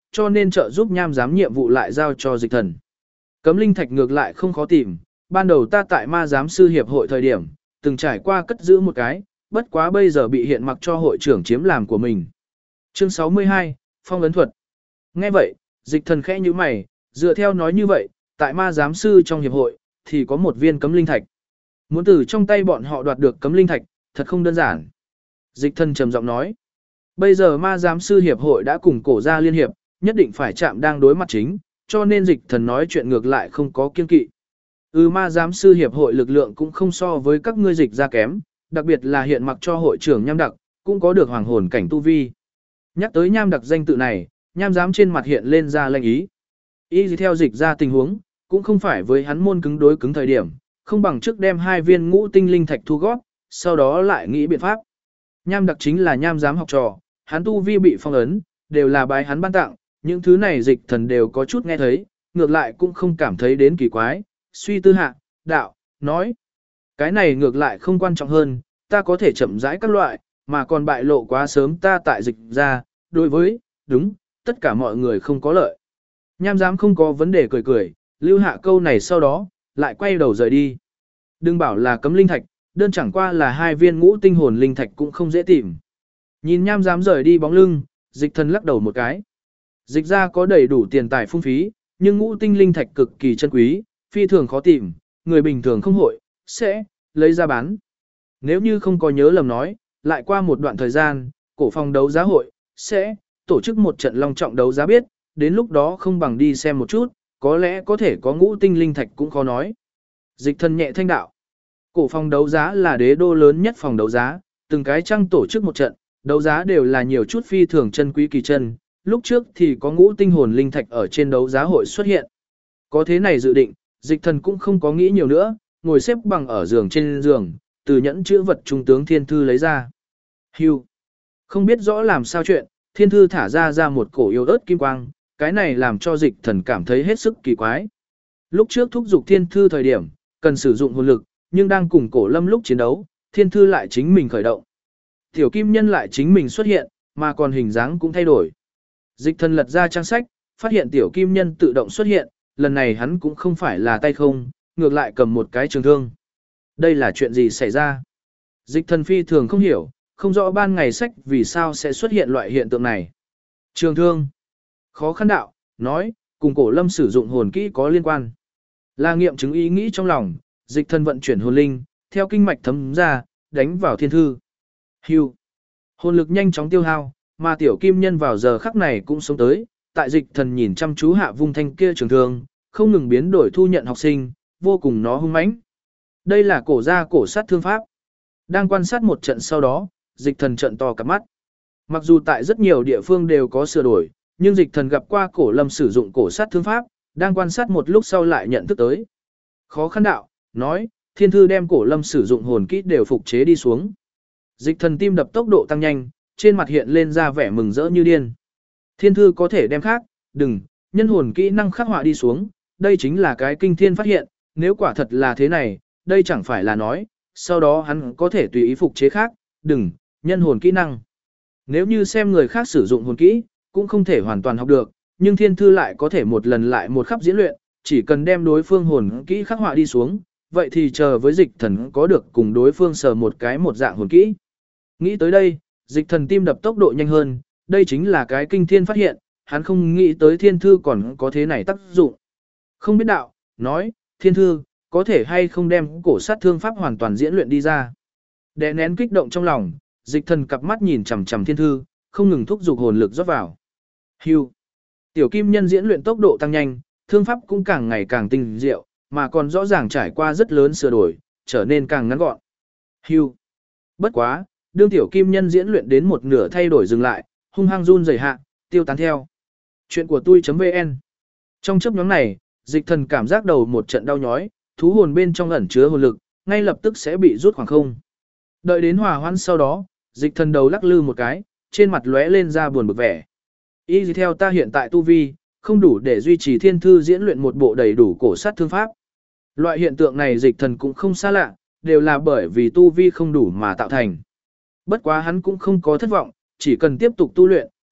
cho nên trợ giúp nham giám nhiệm vụ lại giao cho dịch thần. Cấm linh thạch ngược lại không khó tìm, ban đầu ta tại ma giám sư hiệp hội thời điểm, từng trải qua cất giữ một cái, bất quá bây giờ bị hiện mặc cho hội trưởng chiếm làm của mình. Chương 62, Phong ấn thuật. Nghe vậy, dịch thần khẽ như mày, dựa theo nói như vậy, tại ma giám sư trong hiệp hội, thì có một viên cấm linh thạch. Muốn từ trong tay bọn họ đoạt được cấm linh thạch, thật không đơn giản. Dịch thần trầm giọng nói, bây giờ ma giám sư hiệp hội đã cùng cổ gia liên hiệp, nhất định phải chạm đang đối mặt chính, cho nên dịch thần nói chuyện ngược lại không có kiên kỵ. Ma giám sư hiệp hội lực lượng cũng không so với các ngươi dịch ra kém, đặc biệt là hiện mặc cho hội trưởng nham đặc, cũng có được hoàng hồn cảnh tu vi. Nhắc tới nham đặc danh tự này, nham giám trên mặt hiện lên ra lệnh ý. Ý gì theo dịch ra tình huống, cũng không phải với hắn môn cứng đối cứng thời điểm, không bằng trước đem 2 viên ngũ tinh linh thạch thu góp, sau đó lại nghĩ biện pháp. Nham đặc chính là nham giám học trò, hắn tu vi bị phong ấn, đều là bái hắn ban tặng, những thứ này dịch thần đều có chút nghe thấy, ngược lại cũng không cảm thấy đến kỳ quái, suy tư hạ, đạo, nói. Cái này ngược lại không quan trọng hơn, ta có thể chậm rãi các loại, mà còn bại lộ quá sớm ta tại dịch ra, đối với, đúng, tất cả mọi người không có lợi. Nham giám không có vấn đề cười cười, lưu hạ câu này sau đó, lại quay đầu rời đi. Đừng bảo là cấm linh thạch, đơn chẳng qua là 2 viên ngũ tinh hồn linh thạch cũng không dễ tìm. Nhìn nham giám rời đi bóng lưng, dịch thần lắc đầu một cái. Dịch ra có đầy đủ tiền tài phung phí, nhưng ngũ tinh linh thạch cực kỳ chân quý, phi thường khó tìm, người bình thường không hội, sẽ lấy ra bán. Nếu như không có nhớ lầm nói, lại qua một đoạn thời gian, cổ phòng đấu giá hội sẽ tổ chức một trận long trọng đấu giá biết, đến lúc đó không bằng đi xem một chút, có lẽ có thể có ngũ tinh linh thạch cũng khó nói. Dịch thần nhẹ thanh đạo. Cổ phòng đấu giá là đế đô lớn nhất phòng đấu giá, từng cái trang tổ chức một trận, đấu giá đều là nhiều chút phi thường chân quý kỳ chân, lúc trước thì có ngũ tinh hồn linh thạch ở trên đấu giá hội xuất hiện. Có thế này dự định, dịch thần cũng không có nghĩ nhiều nữa, ngồi xếp bằng ở giường trên giường, từ nhẫn chữ vật trung tướng thiên thư lấy ra. Hưu. Không biết rõ làm sao chuyện, thiên thư thả ra một cổ yếu ớt kim quang, cái này làm cho dịch thần cảm thấy hết sức kỳ quái. Lúc trước thúc giục thiên thư thời điểm, cần sử dụng hồn lực, nhưng đang cùng cổ lâm lúc chiến đấu, thiên thư lại chính mình khởi động. Tiểu kim nhân lại chính mình xuất hiện, mà còn hình dáng cũng thay đổi. Dịch thần lật ra trang sách, phát hiện tiểu kim nhân tự động xuất hiện, lần này hắn cũng không phải là tay không, ngược lại cầm một cái trường thương. Đây là chuyện gì xảy ra? Dịch thần phi thường không hiểu, không rõ ban ngày sách vì sao sẽ xuất hiện loại hiện tượng này. Trường thương. Khó khăn đạo, nói, cùng cổ lâm sử dụng hồn kỹ có liên quan. Là nghiệm chứng ý nghĩ trong lòng, dịch thần vận chuyển hồn linh, theo kinh mạch thấm ra, đánh vào thiên thư. Hưu. Hồn lực nhanh chóng tiêu hao, mà tiểu kim nhân vào giờ khắc này cũng sống tới, tại dịch thần nhìn chăm chú hạ vung thanh kia trường thương, không ngừng biến đổi thu nhận học sinh, vô cùng nó hung mãnh. Đây là cổ gia cổ sát thương pháp. Đang quan sát một trận sau đó, dịch thần trận to cả mắt. Mặc dù tại rất nhiều địa phương đều có sửa đổi, nhưng dịch thần gặp qua cổ lâm sử dụng cổ sát thương pháp, đang quan sát một lúc sau lại nhận thức tới. Khó khăn đạo, nói, thiên thư đem cổ lâm sử dụng hồn kỹ đều phục chế đi xuống. Dịch thần tim đập tốc độ tăng nhanh, trên mặt hiện lên ra vẻ mừng rỡ như điên. Thiên thư có thể đem khác, đừng, nhân hồn kỹ năng khắc họa đi xuống, đây chính là cái kinh thiên phát hiện, nếu quả thật là thế này, đây chẳng phải là nói, sau đó hắn có thể tùy ý phục chế khác, đừng, nhân hồn kỹ năng. Nếu như xem người khác sử dụng hồn kỹ, cũng không thể hoàn toàn học được, nhưng thiên thư lại có thể một lần lại một khắp diễn luyện, chỉ cần đem đối phương hồn kỹ khắc họa đi xuống, vậy thì chờ với dịch thần có được cùng đối phương sờ một cái một dạng hồn kỹ. Nghĩ tới đây, dịch thần tim đập tốc độ nhanh hơn, đây chính là cái kinh thiên phát hiện, hắn không nghĩ tới thiên thư còn có thế này tác dụng. Không biết đạo, nói, thiên thư, có thể hay không đem cổ sát thương pháp hoàn toàn diễn luyện đi ra. Đè nén kích động trong lòng, dịch thần cặp mắt nhìn chằm chằm thiên thư, không ngừng thúc giục hồn lực rót vào. Hưu. Tiểu kim nhân diễn luyện tốc độ tăng nhanh, thương pháp cũng càng ngày càng tinh diệu, mà còn rõ ràng trải qua rất lớn sửa đổi, trở nên càng ngắn gọn. Hưu. Bất quá, đương tiểu kim nhân diễn luyện đến một nửa thay đổi dừng lại, hung hăng run rẩy hạ, tiêu tán theo. Chuyện của tôi.vn. Trong chớp nhoáng này, dịch thần cảm giác đầu một trận đau nhói, thú hồn bên trong ẩn chứa hồn lực, ngay lập tức sẽ bị rút khoảng không. Đợi đến hòa hoãn sau đó, dịch thần đầu lắc lư một cái, trên mặt lóe lên ra buồn bực vẻ. Y gì theo ta hiện tại tu vi, không đủ để duy trì thiên thư diễn luyện một bộ đầy đủ cổ sát thương pháp. Loại hiện tượng này dịch thần cũng không xa lạ, đều là bởi vì tu vi không đủ mà tạo thành. Bất quá hắn cũng không có thất vọng, chỉ cần tiếp tục tu luyện,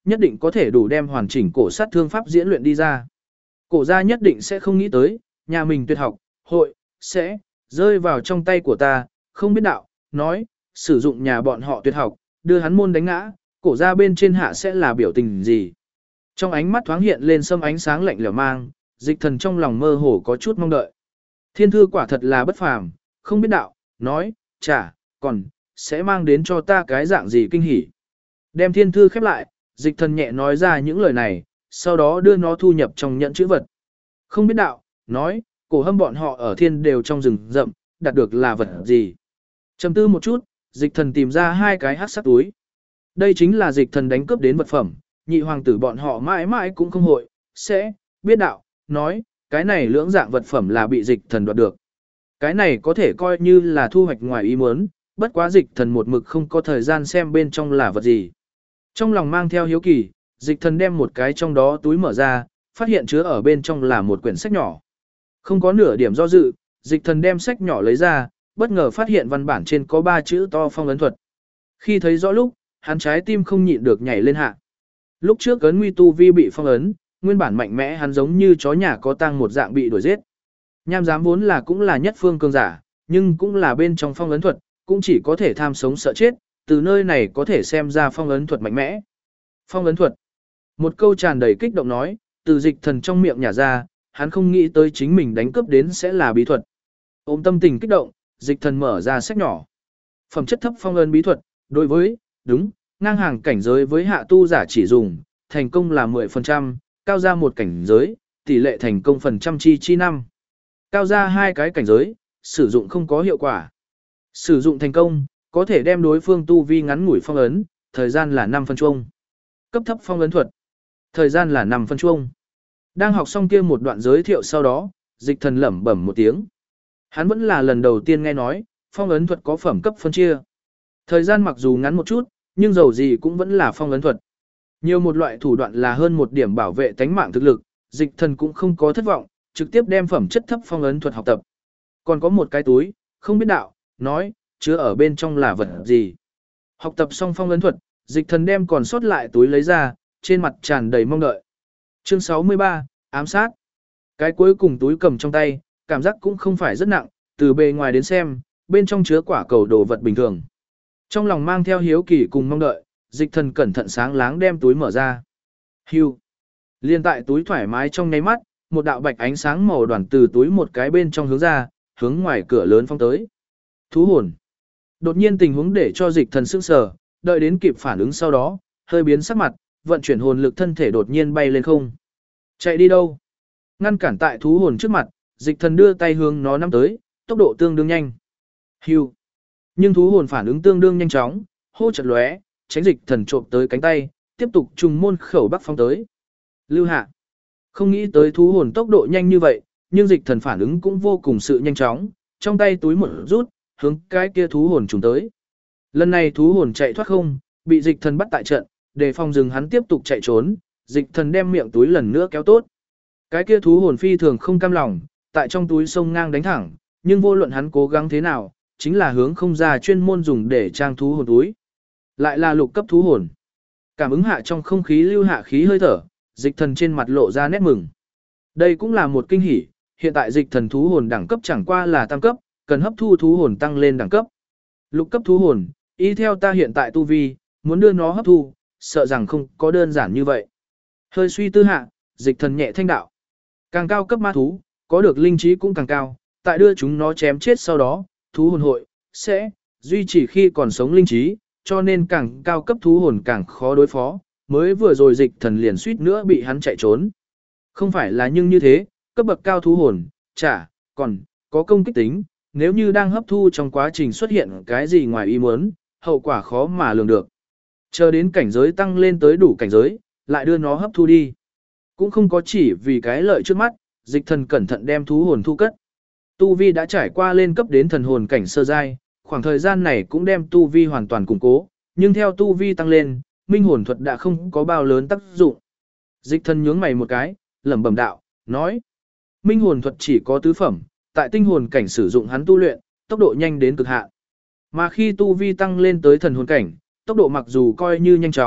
nhất định có thể đủ đem hoàn chỉnh cổ sát thương pháp diễn luyện đi ra. Cổ gia nhất định sẽ không nghĩ tới, nhà mình tuyệt học, hội, sẽ, rơi vào trong tay của ta, không biết đạo, nói, sử dụng nhà bọn họ tuyệt học, đưa hắn môn đánh ngã, cổ gia bên trên hạ sẽ là biểu tình gì. Trong ánh mắt thoáng hiện lên sâm ánh sáng lạnh lẽo mang, Dịch Thần trong lòng mơ hồ có chút mong đợi. Thiên thư quả thật là bất phàm, không biết đạo, nói, chả, còn, sẽ mang đến cho ta cái dạng gì kinh hỉ. Đem thiên thư khép lại, Dịch Thần nhẹ nói ra những lời này, sau đó đưa nó thu nhập trong nhẫn chữ vật. Không biết đạo, nói, cổ hâm bọn họ ở thiên đều trong rừng rậm, đạt được là vật gì. Trầm tư một chút, Dịch Thần tìm ra hai cái hắc sắc túi. Đây chính là Dịch Thần đánh cướp đến vật phẩm, nhị hoàng tử bọn họ mãi mãi cũng không hội, sẽ, biết đạo, nói, cái này lưỡng dạng vật phẩm là bị Dịch Thần đoạt được. Cái này có thể coi như là thu hoạch ngoài ý muốn, bất quá Dịch Thần một mực không có thời gian xem bên trong là vật gì. Trong lòng mang theo hiếu kỳ, Dịch Thần đem một cái trong đó túi mở ra, phát hiện chứa ở bên trong là một quyển sách nhỏ. Không có nửa điểm do dự, Dịch Thần đem sách nhỏ lấy ra, bất ngờ phát hiện văn bản trên có 3 chữ to phong ấn thuật. Khi thấy rõ lúc, hắn trái tim không nhịn được nhảy lên hạ. Lúc trước ấn nguy tu vi bị phong ấn, nguyên bản mạnh mẽ hắn giống như chó nhà có tang một dạng bị đuổi giết. Nham giám vốn là cũng là nhất phương cường giả, nhưng cũng là bên trong phong ấn thuật, cũng chỉ có thể tham sống sợ chết, từ nơi này có thể xem ra phong ấn thuật mạnh mẽ. Phong ấn thuật. Một câu tràn đầy kích động nói, từ Dịch Thần trong miệng nhả ra, hắn không nghĩ tới chính mình đánh cướp đến sẽ là bí thuật. Ôm tâm tình kích động, Dịch Thần mở ra sách nhỏ. Phẩm chất thấp phong ấn bí thuật, đối với, đúng, ngang hàng cảnh giới với hạ tu giả chỉ dùng, thành công là 10%, cao ra một cảnh giới, tỷ lệ thành công phần trăm chi 5. Cao ra hai cái cảnh giới, sử dụng không có hiệu quả. Sử dụng thành công, có thể đem đối phương tu vi ngắn ngủi phong ấn, thời gian là 5 phân chuông. Cấp thấp phong ấn thuật, thời gian là 5 phân chuông. Đang học xong kia một đoạn giới thiệu sau đó, Dịch Thần lẩm bẩm một tiếng. Hắn vẫn là lần đầu tiên nghe nói, phong ấn thuật có phẩm cấp phân chia. Thời gian mặc dù ngắn một chút, nhưng dầu gì cũng vẫn là phong ấn thuật. Nhiều một loại thủ đoạn là hơn một điểm bảo vệ tánh mạng thực lực, Dịch Thần cũng không có thất vọng, trực tiếp đem phẩm chất thấp phong ấn thuật học tập. Còn có một cái túi, không biết đạo, nói, chứa ở bên trong là vật gì. Học tập xong phong ấn thuật, Dịch Thần đem còn sót lại túi lấy ra, trên mặt tràn đầy mong đợi. Chương 63, ám sát. Cái cuối cùng túi cầm trong tay, cảm giác cũng không phải rất nặng, từ bề ngoài đến xem, bên trong chứa quả cầu đồ vật bình thường. Trong lòng mang theo hiếu kỳ cùng mong đợi, Dịch Thần cẩn thận sáng láng đem túi mở ra. Hưu. Liên tại túi thoải mái trong nháy mắt, một đạo bạch ánh sáng màu đoàn từ túi một cái bên trong hướng ra, hướng ngoài cửa lớn phong tới. Thú hồn. Đột nhiên tình huống để cho Dịch Thần sững sờ, đợi đến kịp phản ứng sau đó, hơi biến sắc mặt, vận chuyển hồn lực thân thể đột nhiên bay lên không. Chạy đi đâu? Ngăn cản tại thú hồn trước mặt, Dịch Thần đưa tay hướng nó nắm tới, tốc độ tương đương nhanh. Hưu. Nhưng thú hồn phản ứng tương đương nhanh chóng, hô chật lóe, tránh Dịch Thần trộm tới cánh tay, tiếp tục trùng môn khẩu bắc phong tới. Lưu hạ. Không nghĩ tới thú hồn tốc độ nhanh như vậy, nhưng Dịch Thần phản ứng cũng vô cùng sự nhanh chóng, trong tay túi một rút, hướng cái kia thú hồn trùng tới. Lần này thú hồn chạy thoát không, bị Dịch Thần bắt tại trận, để phòng dừng hắn tiếp tục chạy trốn, Dịch Thần đem miệng túi lần nữa kéo tốt. Cái kia thú hồn phi thường không cam lòng, tại trong túi sông ngang đánh thẳng, nhưng vô luận hắn cố gắng thế nào, chính là hướng không ra chuyên môn dùng để trang thú hồn túi. Lại là lục cấp thú hồn. Cảm ứng hạ trong không khí lưu hạ khí hơi thở, Dịch Thần trên mặt lộ ra nét mừng. Đây cũng là một kinh hỉ, hiện tại Dịch Thần thú hồn đẳng cấp chẳng qua là tam cấp, cần hấp thu thú hồn tăng lên đẳng cấp. Lục cấp thú hồn, y theo ta hiện tại tu vi, muốn đưa nó hấp thu, sợ rằng không có đơn giản như vậy. Hơi suy tư hạ, Dịch Thần nhẹ thanh đạo. Càng cao cấp ma thú, có được linh trí cũng càng cao, tại đưa chúng nó chém chết sau đó, thú hồn hội sẽ duy trì khi còn sống linh trí, cho nên càng cao cấp thú hồn càng khó đối phó, mới vừa rồi Dịch Thần liền suýt nữa bị hắn chạy trốn. Không phải là nhưng như thế, cấp bậc cao thú hồn, còn có công kích tính, nếu như đang hấp thu trong quá trình xuất hiện cái gì ngoài ý muốn, hậu quả khó mà lường được. Chờ đến cảnh giới tăng lên tới đủ cảnh giới, lại đưa nó hấp thu đi. Cũng không có chỉ vì cái lợi trước mắt, Dịch Thần cẩn thận đem thú hồn thu cất. Tu vi đã trải qua lên cấp đến thần hồn cảnh sơ giai, khoảng thời gian này cũng đem tu vi hoàn toàn củng cố, nhưng theo tu vi tăng lên, minh hồn thuật đã không có bao lớn tác dụng. Dịch Thần nhướng mày một cái, lẩm bẩm đạo, nói: minh hồn thuật chỉ có tứ phẩm, tại tinh hồn cảnh sử dụng hắn tu luyện, tốc độ nhanh đến cực hạn. Mà khi tu vi tăng lên tới thần hồn cảnh, tốc độ mặc dù coi như nhanh chóng,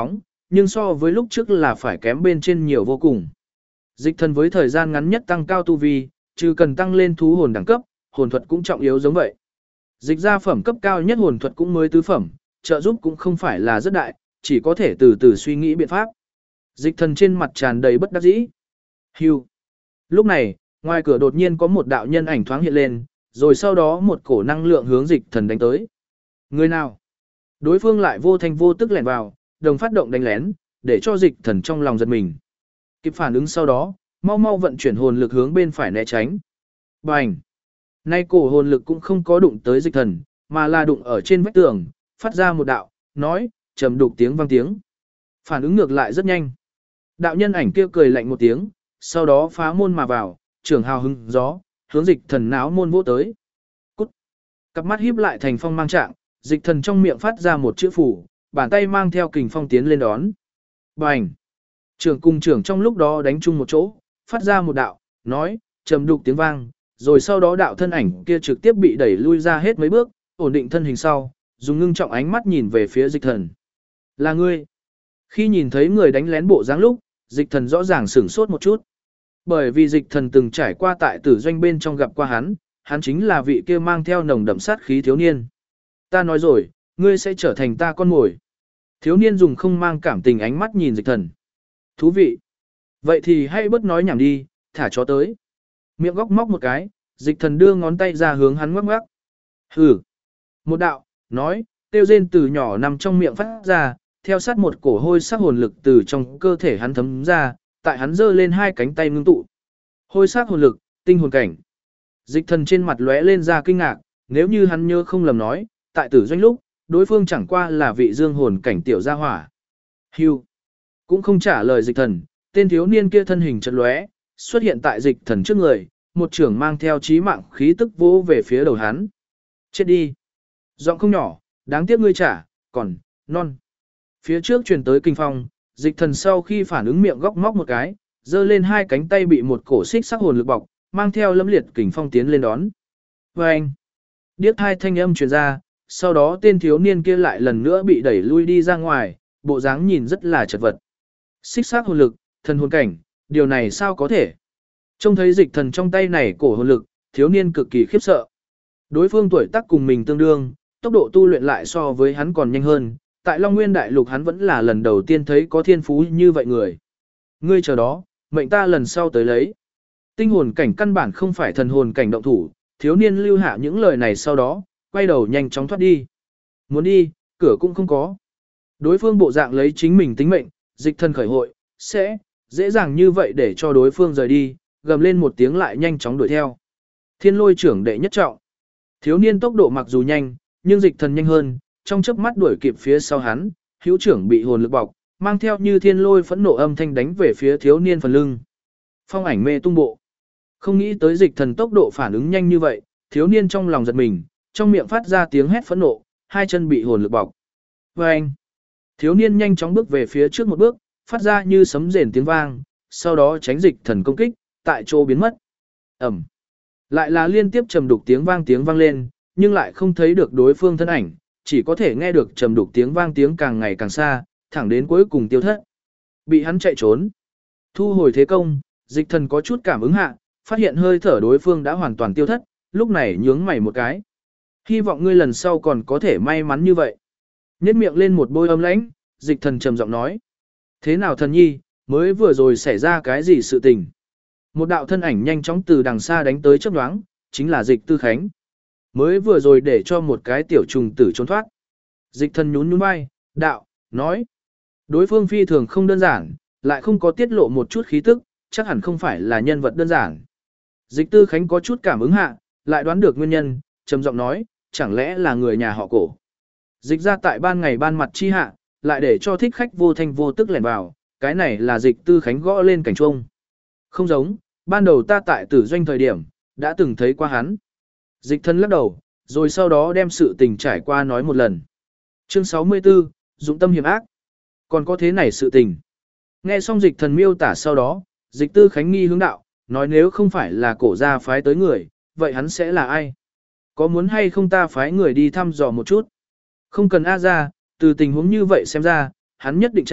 nhưng so với lúc trước là phải kém bên trên nhiều vô cùng. Dịch thần với thời gian ngắn nhất tăng cao tu vi, trừ cần tăng lên thú hồn đẳng cấp, hồn thuật cũng trọng yếu giống vậy. Dịch ra phẩm cấp cao nhất hồn thuật cũng mới tứ phẩm, trợ giúp cũng không phải là rất đại, chỉ có thể từ từ suy nghĩ biện pháp. Dịch thần trên mặt tràn đầy bất đắc dĩ. Hưu. Lúc này, ngoài cửa đột nhiên có một đạo nhân ảnh thoáng hiện lên, rồi sau đó một cổ năng lượng hướng dịch thần đánh tới. Người nào? Đối phương lại vô thanh vô tức lẻn vào, đồng phát động đánh lén, để cho dịch thần trong lòng giật mình. Kịp phản ứng sau đó, mau mau vận chuyển hồn lực hướng bên phải né tránh. Bành! Nay cổ hồn lực cũng không có đụng tới dịch thần, mà là đụng ở trên vách tường, phát ra một đạo, nói, trầm đục tiếng vang tiếng. Phản ứng ngược lại rất nhanh. Đạo nhân ảnh kia cười lạnh một tiếng, sau đó phá môn mà vào, trưởng hào hứng gió, hướng dịch thần náo môn vỗ tới. Cút! Cặp mắt híp lại thành phong mang trạng, dịch thần trong miệng phát ra một chữ phủ, bàn tay mang theo kình phong tiến lên đón. Bành! Trưởng cùng trưởng trong lúc đó đánh chung một chỗ, phát ra một đạo, nói, trầm đục tiếng vang, rồi sau đó đạo thân ảnh kia trực tiếp bị đẩy lui ra hết mấy bước, ổn định thân hình sau, dùng ngưng trọng ánh mắt nhìn về phía dịch thần. Là ngươi. Khi nhìn thấy người đánh lén bộ dáng lúc, dịch thần rõ ràng sửng sốt một chút. Bởi vì dịch thần từng trải qua tại tử doanh bên trong gặp qua hắn chính là vị kia mang theo nồng đậm sát khí thiếu niên. Ta nói rồi, ngươi sẽ trở thành ta con mồi. Thiếu niên dùng không mang cảm tình ánh mắt nhìn dịch thần. Thú vị. Vậy thì hãy bớt nói nhảm đi, thả chó tới. Miệng góc móc một cái, dịch thần đưa ngón tay ra hướng hắn ngoắc ngoắc. Hừ. Một đạo, nói, tiêu rên từ nhỏ nằm trong miệng phát ra, theo sát một cổ hôi sắc hồn lực từ trong cơ thể hắn thấm ra, tại hắn giơ lên hai cánh tay ngưng tụ. Hôi sắc hồn lực, tinh hồn cảnh. Dịch thần trên mặt lóe lên ra kinh ngạc, nếu như hắn nhớ không lầm nói, tại tử doanh lúc, đối phương chẳng qua là vị dương hồn cảnh tiểu gia hỏa. Hưu. Cũng không trả lời dịch thần, tên thiếu niên kia thân hình chợt lóe, xuất hiện tại dịch thần trước người, một trưởng mang theo chí mạng khí tức vỗ về phía đầu hắn. Chết đi. Giọng không nhỏ, đáng tiếc ngươi trả, còn, non. Phía trước truyền tới kinh phong, dịch thần sau khi phản ứng miệng góc móc một cái, giơ lên hai cánh tay bị một cổ xích sắc hồn lực bọc, mang theo lâm liệt kình phong tiến lên đón. Và anh, điếc hai thanh âm truyền ra, sau đó tên thiếu niên kia lại lần nữa bị đẩy lui đi ra ngoài, bộ dáng nhìn rất là chật vật. Xích sắc hồn lực, thần hồn cảnh, điều này sao có thể? Trông thấy dịch thần trong tay này cổ hồn lực, thiếu niên cực kỳ khiếp sợ. Đối phương tuổi tác cùng mình tương đương, tốc độ tu luyện lại so với hắn còn nhanh hơn, tại Long Nguyên Đại Lục hắn vẫn là lần đầu tiên thấy có thiên phú như vậy người. Ngươi chờ đó, mệnh ta lần sau tới lấy. Tinh hồn cảnh căn bản không phải thần hồn cảnh động thủ, thiếu niên lưu hạ những lời này sau đó, quay đầu nhanh chóng thoát đi. Muốn đi, cửa cũng không có. Đối phương bộ dạng lấy chính mình tính mệnh, dịch thần khởi hội, sẽ dễ dàng như vậy để cho đối phương rời đi, gầm lên một tiếng lại nhanh chóng đuổi theo. Thiên lôi trưởng đệ nhất trọng. Thiếu niên tốc độ mặc dù nhanh, nhưng dịch thần nhanh hơn, trong chớp mắt đuổi kịp phía sau hắn, hữu trưởng bị hồn lực bọc, mang theo như thiên lôi phẫn nộ âm thanh đánh về phía thiếu niên phần lưng. Phong ảnh mê tung bộ. Không nghĩ tới dịch thần tốc độ phản ứng nhanh như vậy, thiếu niên trong lòng giật mình, trong miệng phát ra tiếng hét phẫn nộ, hai chân bị hồn lực bọc. Và anh, thiếu niên nhanh chóng bước về phía trước một bước, phát ra như sấm rền tiếng vang, sau đó tránh dịch thần công kích, tại chỗ biến mất. Ẩm. Lại là liên tiếp trầm đục tiếng vang lên, nhưng lại không thấy được đối phương thân ảnh, chỉ có thể nghe được trầm đục tiếng vang tiếng càng ngày càng xa, thẳng đến cuối cùng tiêu thất. Bị hắn chạy trốn. Thu hồi thế công, dịch thần có chút cảm ứng hạ, phát hiện hơi thở đối phương đã hoàn toàn tiêu thất, lúc này nhướng mày một cái. Hy vọng ngươi lần sau còn có thể may mắn như vậy. Nhét miệng lên một bôi âm lãnh, dịch thần trầm giọng nói. Thế nào thần nhi, mới vừa rồi xảy ra cái gì sự tình? Một đạo thân ảnh nhanh chóng từ đằng xa đánh tới chớp nhoáng, chính là Dịch Tư Khánh. Mới vừa rồi để cho một cái tiểu trùng tử trốn thoát. Dịch thần nhún nhún vai, đạo, nói. Đối phương phi thường không đơn giản, lại không có tiết lộ một chút khí tức, chắc hẳn không phải là nhân vật đơn giản. Dịch Tư Khánh có chút cảm ứng hạ, lại đoán được nguyên nhân, trầm giọng nói, chẳng lẽ là người nhà họ Cổ. Dịch ra tại ban ngày ban mặt chi hạ, lại để cho thích khách vô thanh vô tức lẻn vào, cái này là Dịch Tư Khánh gõ lên cảnh chuông. Không giống, ban đầu ta tại tử doanh thời điểm, đã từng thấy qua hắn. Dịch thân lắc đầu, rồi sau đó đem sự tình trải qua nói một lần. Chương 64, Dũng tâm hiểm ác. Còn có thế này sự tình. Nghe xong dịch thần miêu tả sau đó, Dịch Tư Khánh nghi hướng đạo, nói nếu không phải là Cổ gia phái tới người, vậy hắn sẽ là ai? Có muốn hay không ta phái người đi thăm dò một chút? Không cần A ra, từ tình huống như vậy xem ra, hắn nhất định trả,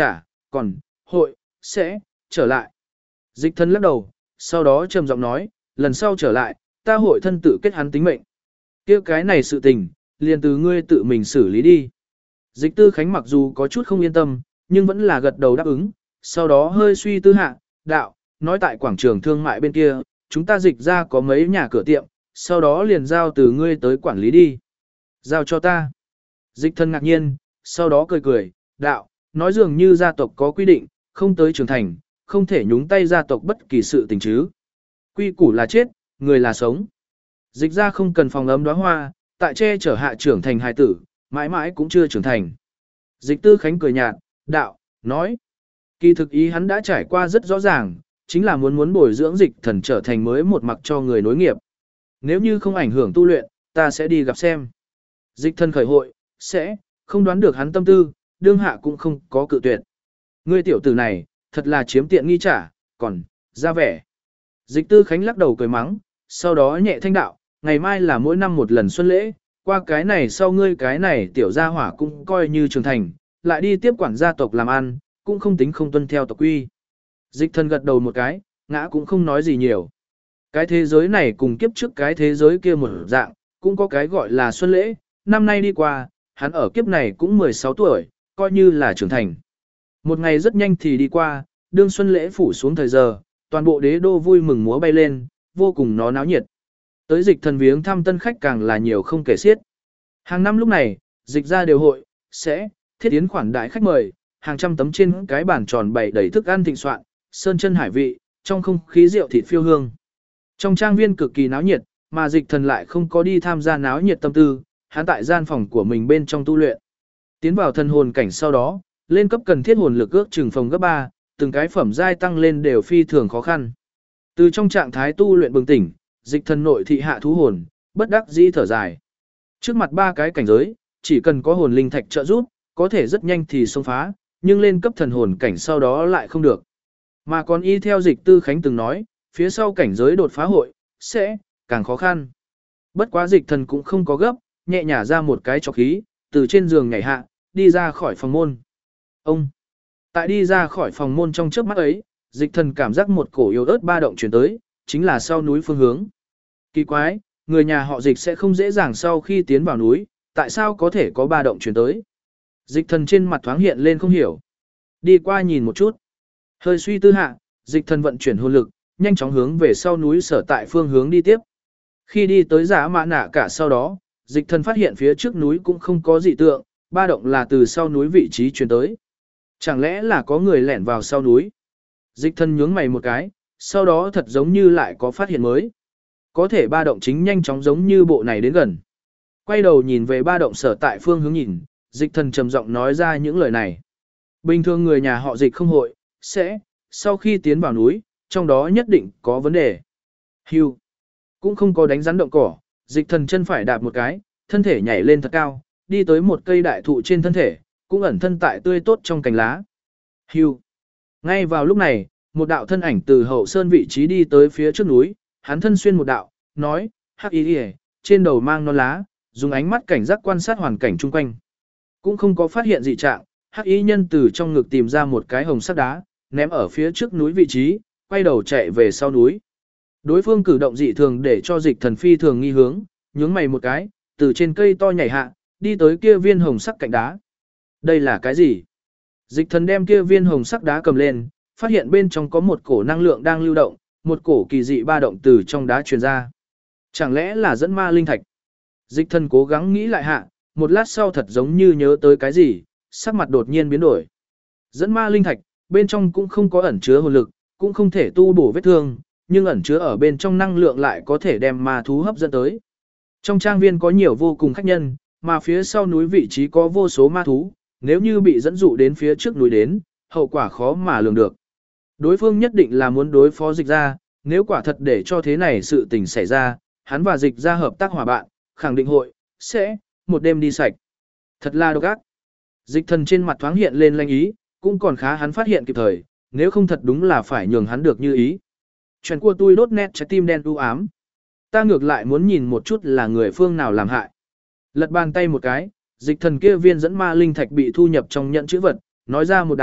còn, hội, sẽ, trở lại. Dịch thần lắc đầu, sau đó trầm giọng nói, lần sau trở lại, ta hội thân tự kết hắn tính mệnh. Kia cái này sự tình, liền từ ngươi tự mình xử lý đi. Dịch tư khánh mặc dù có chút không yên tâm, nhưng vẫn là gật đầu đáp ứng, sau đó hơi suy tư hạ, đạo, nói tại quảng trường thương mại bên kia, chúng ta dịch ra có mấy nhà cửa tiệm, sau đó liền giao từ ngươi tới quản lý đi. Giao cho ta. Dịch thân ngạc nhiên, sau đó cười cười, đạo, nói dường như gia tộc có quy định, không tới trưởng thành, không thể nhúng tay gia tộc bất kỳ sự tình chứ. Quy củ là chết, người là sống. Dịch ra không cần phòng ấm đóa hoa, tại che chở hạ trưởng thành hài tử, mãi mãi cũng chưa trưởng thành. Dịch tư khánh cười nhạt, đạo, nói. Kỳ thực ý hắn đã trải qua rất rõ ràng, chính là muốn bồi dưỡng dịch thần trở thành mới một mặc cho người nối nghiệp. Nếu như không ảnh hưởng tu luyện, ta sẽ đi gặp xem. Dịch thần khởi hội, sẽ, không đoán được hắn tâm tư, đương hạ cũng không có cự tuyệt. Ngươi tiểu tử này, thật là chiếm tiện nghi trả, còn, ra vẻ. Dịch tư khánh lắc đầu cười mắng, sau đó nhẹ thanh đạo, ngày mai là mỗi năm một lần xuân lễ, qua cái này sau ngươi cái này tiểu gia hỏa cũng coi như trưởng thành, lại đi tiếp quản gia tộc làm ăn, cũng không tính không tuân theo tộc quy. Dịch thần gật đầu một cái, ngã cũng không nói gì nhiều. Cái thế giới này cùng kiếp trước cái thế giới kia một dạng, cũng có cái gọi là xuân lễ, năm nay đi qua, hắn ở kiếp này cũng 16 tuổi, coi như là trưởng thành. Một ngày rất nhanh thì đi qua, đương xuân lễ phủ xuống thời giờ, toàn bộ đế đô vui mừng múa bay lên, vô cùng nó náo nhiệt. Tới dịch thần viếng thăm tân khách càng là nhiều không kể xiết. Hàng năm lúc này, dịch ra đều hội, sẽ, thiết yến khoản đại khách mời, hàng trăm tấm trên cái bàn tròn bày đầy thức ăn thịnh soạn, sơn chân hải vị, trong không khí rượu thịt phiêu hương. Trong trang viên cực kỳ náo nhiệt, mà dịch thần lại không có đi tham gia náo nhiệt tâm tư, hắn tại gian phòng của mình bên trong tu luyện. Tiến vào thần hồn cảnh sau đó, lên cấp cần thiết hồn lực ước chừng phòng gấp 3, từng cái phẩm giai tăng lên đều phi thường khó khăn. Từ trong trạng thái tu luyện bừng tỉnh, dịch thần nội thị hạ thú hồn, bất đắc dĩ thở dài. Trước mặt 3 cái cảnh giới, chỉ cần có hồn linh thạch trợ giúp, có thể rất nhanh thì xông phá, nhưng lên cấp thần hồn cảnh sau đó lại không được. Mà còn y theo dịch tư khánh từng nói, phía sau cảnh giới đột phá hội, sẽ, càng khó khăn. Bất quá dịch thần cũng không có gấp, nhẹ nhả ra một cái chọc khí, từ trên giường nhảy hạ, đi ra khỏi phòng môn. Ông! Tại đi ra khỏi phòng môn trong chớp mắt ấy, dịch thần cảm giác một cổ yếu ớt ba động chuyển tới, chính là sau núi phương hướng. Kỳ quái, người nhà họ dịch sẽ không dễ dàng sau khi tiến vào núi, tại sao có thể có ba động chuyển tới. Dịch thần trên mặt thoáng hiện lên không hiểu. Đi qua nhìn một chút. Hơi suy tư hạ, dịch thần vận chuyển hồn lực, nhanh chóng hướng về sau núi sở tại phương hướng đi tiếp. Khi đi tới Giả Mã Nạ cả sau đó, dịch thần phát hiện phía trước núi cũng không có dị tượng, ba động là từ sau núi vị trí truyền tới. Chẳng lẽ là có người lẻn vào sau núi? Dịch thần nhướng mày một cái, sau đó thật giống như lại có phát hiện mới. Có thể ba động chính nhanh chóng giống như bộ này đến gần. Quay đầu nhìn về ba động sở tại phương hướng nhìn, dịch thần trầm giọng nói ra những lời này. Bình thường người nhà họ dịch không hội, sẽ, sau khi tiến vào núi, trong đó nhất định có vấn đề. Hưu. Cũng không có đánh rắn động cỏ, dịch thần chân phải đạp một cái, thân thể nhảy lên thật cao, đi tới một cây đại thụ trên thân thể, cũng ẩn thân tại tươi tốt trong cành lá. Hưu. Ngay vào lúc này, một đạo thân ảnh từ hậu sơn vị trí đi tới phía trước núi, hắn thân xuyên một đạo, nói, hắc y trên đầu mang non lá, dùng ánh mắt cảnh giác quan sát hoàn cảnh chung quanh. Cũng không có phát hiện dị trạng, hắc y nhân từ trong ngực tìm ra một cái hồng sắc đá, ném ở phía trước núi vị trí, quay đầu chạy về sau núi. Đối phương cử động dị thường để cho dịch thần phi thường nghi hướng, nhướng mày một cái, từ trên cây to nhảy hạ, đi tới kia viên hồng sắc cạnh đá. Đây là cái gì? Dịch thần đem kia viên hồng sắc đá cầm lên, phát hiện bên trong có một cổ năng lượng đang lưu động, một cổ kỳ dị ba động từ trong đá truyền ra. Chẳng lẽ là dẫn ma linh thạch? Dịch thần cố gắng nghĩ lại hạ, một lát sau thật giống như nhớ tới cái gì, sắc mặt đột nhiên biến đổi. Dẫn ma linh thạch, bên trong cũng không có ẩn chứa hồn lực, cũng không thể tu bổ vết thương, nhưng ẩn chứa ở bên trong năng lượng lại có thể đem ma thú hấp dẫn tới. Trong trang viên có nhiều vô cùng khách nhân, mà phía sau núi vị trí có vô số ma thú, nếu như bị dẫn dụ đến phía trước núi đến, hậu quả khó mà lường được. Đối phương nhất định là muốn đối phó dịch ra, nếu quả thật để cho thế này sự tình xảy ra, hắn và dịch ra hợp tác hòa bạn, khẳng định hội, sẽ, một đêm đi sạch. Thật là độc ác. Dịch thần trên mặt thoáng hiện lên lanh ý, cũng còn khá hắn phát hiện kịp thời, nếu không thật đúng là phải nhường hắn được như ý. Chuyện của tôi đốt nét trái tim đen u ám. Ta ngược lại muốn nhìn một chút là người phương nào làm hại. Lật bàn tay một cái, dịch thần kia viên dẫn ma linh thạch bị thu nhập trong nhận chữ vật, nói ra một đạo,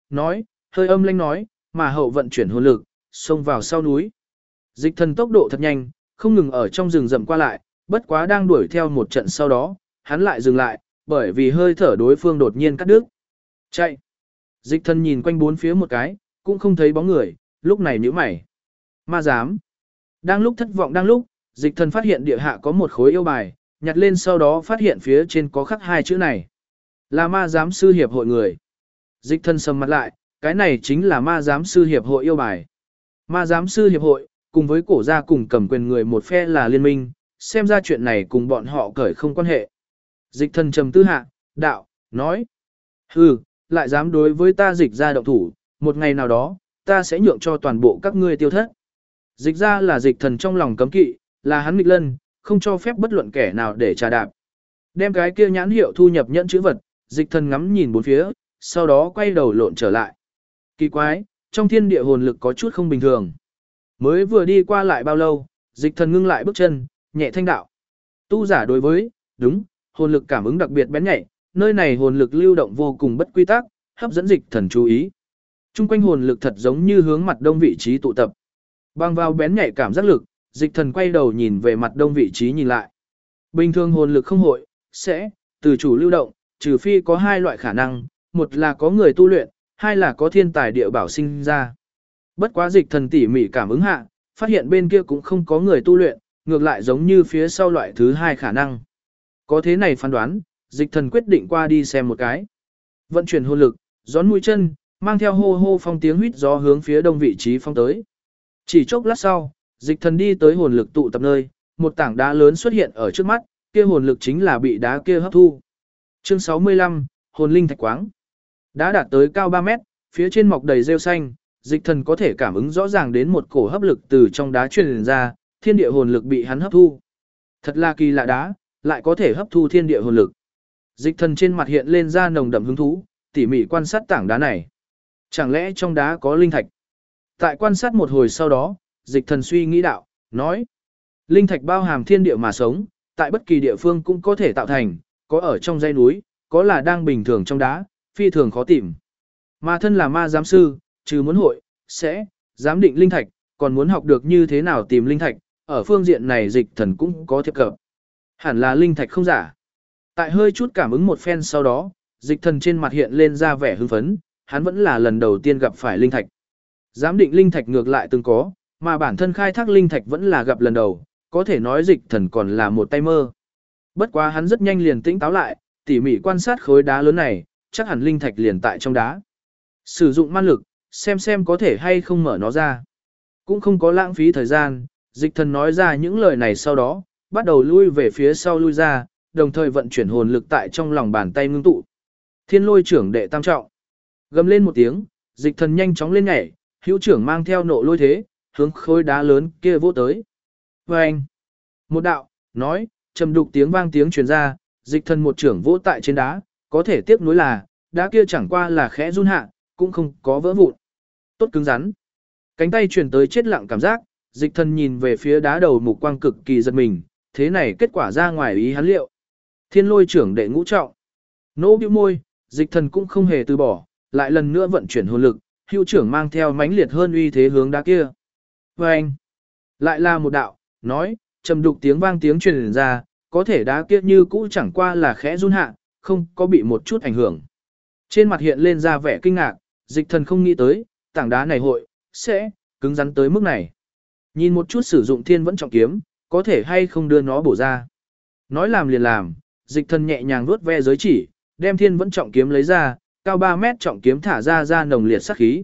nói, hơi âm lãnh nói, mà hậu vận chuyển hồn lực, xông vào sau núi. Dịch thần tốc độ thật nhanh, không ngừng ở trong rừng rậm qua lại, bất quá đang đuổi theo một trận sau đó, hắn lại dừng lại, bởi vì hơi thở đối phương đột nhiên cắt đứt. Chạy! Dịch thần nhìn quanh bốn phía một cái, cũng không thấy bóng người, lúc này nhíu mày. Ma giám! Đang lúc thất vọng đang lúc, dịch thần phát hiện địa hạ có một khối yêu bài, nhặt lên sau đó phát hiện phía trên có khắc hai chữ này. Là ma giám sư hiệp hội người. Dịch thần sầm mặt lại, cái này chính là ma giám sư hiệp hội yêu bài. Ma giám sư hiệp hội, cùng với cổ gia cùng cầm quyền người một phe là liên minh, xem ra chuyện này cùng bọn họ cởi không quan hệ. Dịch thần trầm tư hạ, đạo, nói. Hừ, lại dám đối với ta dịch ra động thủ, một ngày nào đó, ta sẽ nhượng cho toàn bộ các ngươi tiêu thất. Dịch ra là dịch thần trong lòng cấm kỵ, là hắn nghịch lân, không cho phép bất luận kẻ nào để trà đạp. Đem cái kia nhãn hiệu thu nhập nhẫn chữ vật, dịch thần ngắm nhìn bốn phía, sau đó quay đầu lộn trở lại. Kỳ quái, trong thiên địa hồn lực có chút không bình thường. Mới vừa đi qua lại bao lâu, dịch thần ngưng lại bước chân, nhẹ thanh đạo. Tu giả đối với, đúng, hồn lực cảm ứng đặc biệt bén nhạy, nơi này hồn lực lưu động vô cùng bất quy tắc, hấp dẫn dịch thần chú ý. Trung quanh hồn lực thật giống như hướng mặt đông vị trí tụ tập. Bằng vào bén nhạy cảm giác lực, dịch thần quay đầu nhìn về mặt đông vị trí nhìn lại. Bình thường hồn lực không hội, sẽ, từ chủ lưu động, trừ phi có hai loại khả năng, một là có người tu luyện, hai là có thiên tài địa bảo sinh ra. Bất quá dịch thần tỉ mỉ cảm ứng hạ, phát hiện bên kia cũng không có người tu luyện, ngược lại giống như phía sau loại thứ hai khả năng. Có thế này phán đoán, dịch thần quyết định qua đi xem một cái. Vận chuyển hồn lực, gión mũi chân, mang theo hô hô phong tiếng huýt gió hướng phía đông vị trí phong tới. Chỉ chốc lát sau, dịch thần đi tới hồn lực tụ tập nơi, một tảng đá lớn xuất hiện ở trước mắt, kia hồn lực chính là bị đá kia hấp thu. Chương 65, hồn linh thạch quáng. Đá đạt tới cao 3 mét, phía trên mọc đầy rêu xanh, dịch thần có thể cảm ứng rõ ràng đến một cổ hấp lực từ trong đá truyền ra, thiên địa hồn lực bị hắn hấp thu. Thật là kỳ lạ đá, lại có thể hấp thu thiên địa hồn lực. Dịch thần trên mặt hiện lên ra nồng đậm hứng thú, tỉ mỉ quan sát tảng đá này. Chẳng lẽ trong đá có linh thạch? Tại quan sát một hồi sau đó, dịch thần suy nghĩ đạo, nói. Linh thạch bao hàm thiên địa mà sống, tại bất kỳ địa phương cũng có thể tạo thành, có ở trong dãy núi, có là đang bình thường trong đá, phi thường khó tìm. Mà thân là ma giám sư, trừ muốn hội, sẽ, giám định linh thạch, còn muốn học được như thế nào tìm linh thạch, ở phương diện này dịch thần cũng có thiệp cập. Hẳn là linh thạch không giả. Tại hơi chút cảm ứng một phen sau đó, dịch thần trên mặt hiện lên ra vẻ hưng phấn, hắn vẫn là lần đầu tiên gặp phải linh thạch. Giám định linh thạch ngược lại từng có, mà bản thân khai thác linh thạch vẫn là gặp lần đầu, có thể nói dịch thần còn là một tay mơ. Bất quá hắn rất nhanh liền tĩnh táo lại, tỉ mỉ quan sát khối đá lớn này, chắc hẳn linh thạch liền tại trong đá. Sử dụng man lực, xem có thể hay không mở nó ra. Cũng không có lãng phí thời gian, dịch thần nói ra những lời này sau đó, bắt đầu lui về phía sau lui ra, đồng thời vận chuyển hồn lực tại trong lòng bàn tay ngưng tụ. Thiên lôi trưởng đệ tam trọng. Gầm lên một tiếng, dịch thần nhanh chóng lên nhảy, hữu trưởng mang theo nộ lôi thế, hướng khối đá lớn kia vỗ tới. Vâng! Một đạo, nói, trầm đục tiếng vang tiếng truyền ra, dịch thần một trưởng vỗ tại trên đá, có thể tiếc nuối là, đá kia chẳng qua là khẽ run hạ, cũng không có vỡ vụn. Tốt cứng rắn. Cánh tay truyền tới chết lặng cảm giác, dịch thần nhìn về phía đá đầu mục quang cực kỳ giật mình, thế này kết quả ra ngoài ý hắn liệu. Thiên lôi trưởng đệ ngũ trọng. Nỗ bĩu môi, dịch thần cũng không hề từ bỏ, lại lần nữa vận chuyển hồn lực, hữu trưởng mang theo mãnh liệt hơn uy thế hướng đá kia. Vâng! Lại là một đạo, nói, trầm đục tiếng vang tiếng truyền ra, có thể đá kia như cũ chẳng qua là khẽ run hạ, không có bị một chút ảnh hưởng. Trên mặt hiện lên ra vẻ kinh ngạc, dịch thần không nghĩ tới, tảng đá này hội, sẽ, cứng rắn tới mức này. Nhìn một chút sử dụng thiên vẫn trọng kiếm, có thể hay không đưa nó bổ ra. Nói làm liền làm, dịch thần nhẹ nhàng vuốt ve giới chỉ, đem thiên vẫn trọng kiếm lấy ra, cao 3 mét trọng kiếm thả ra nồng liệt sát khí.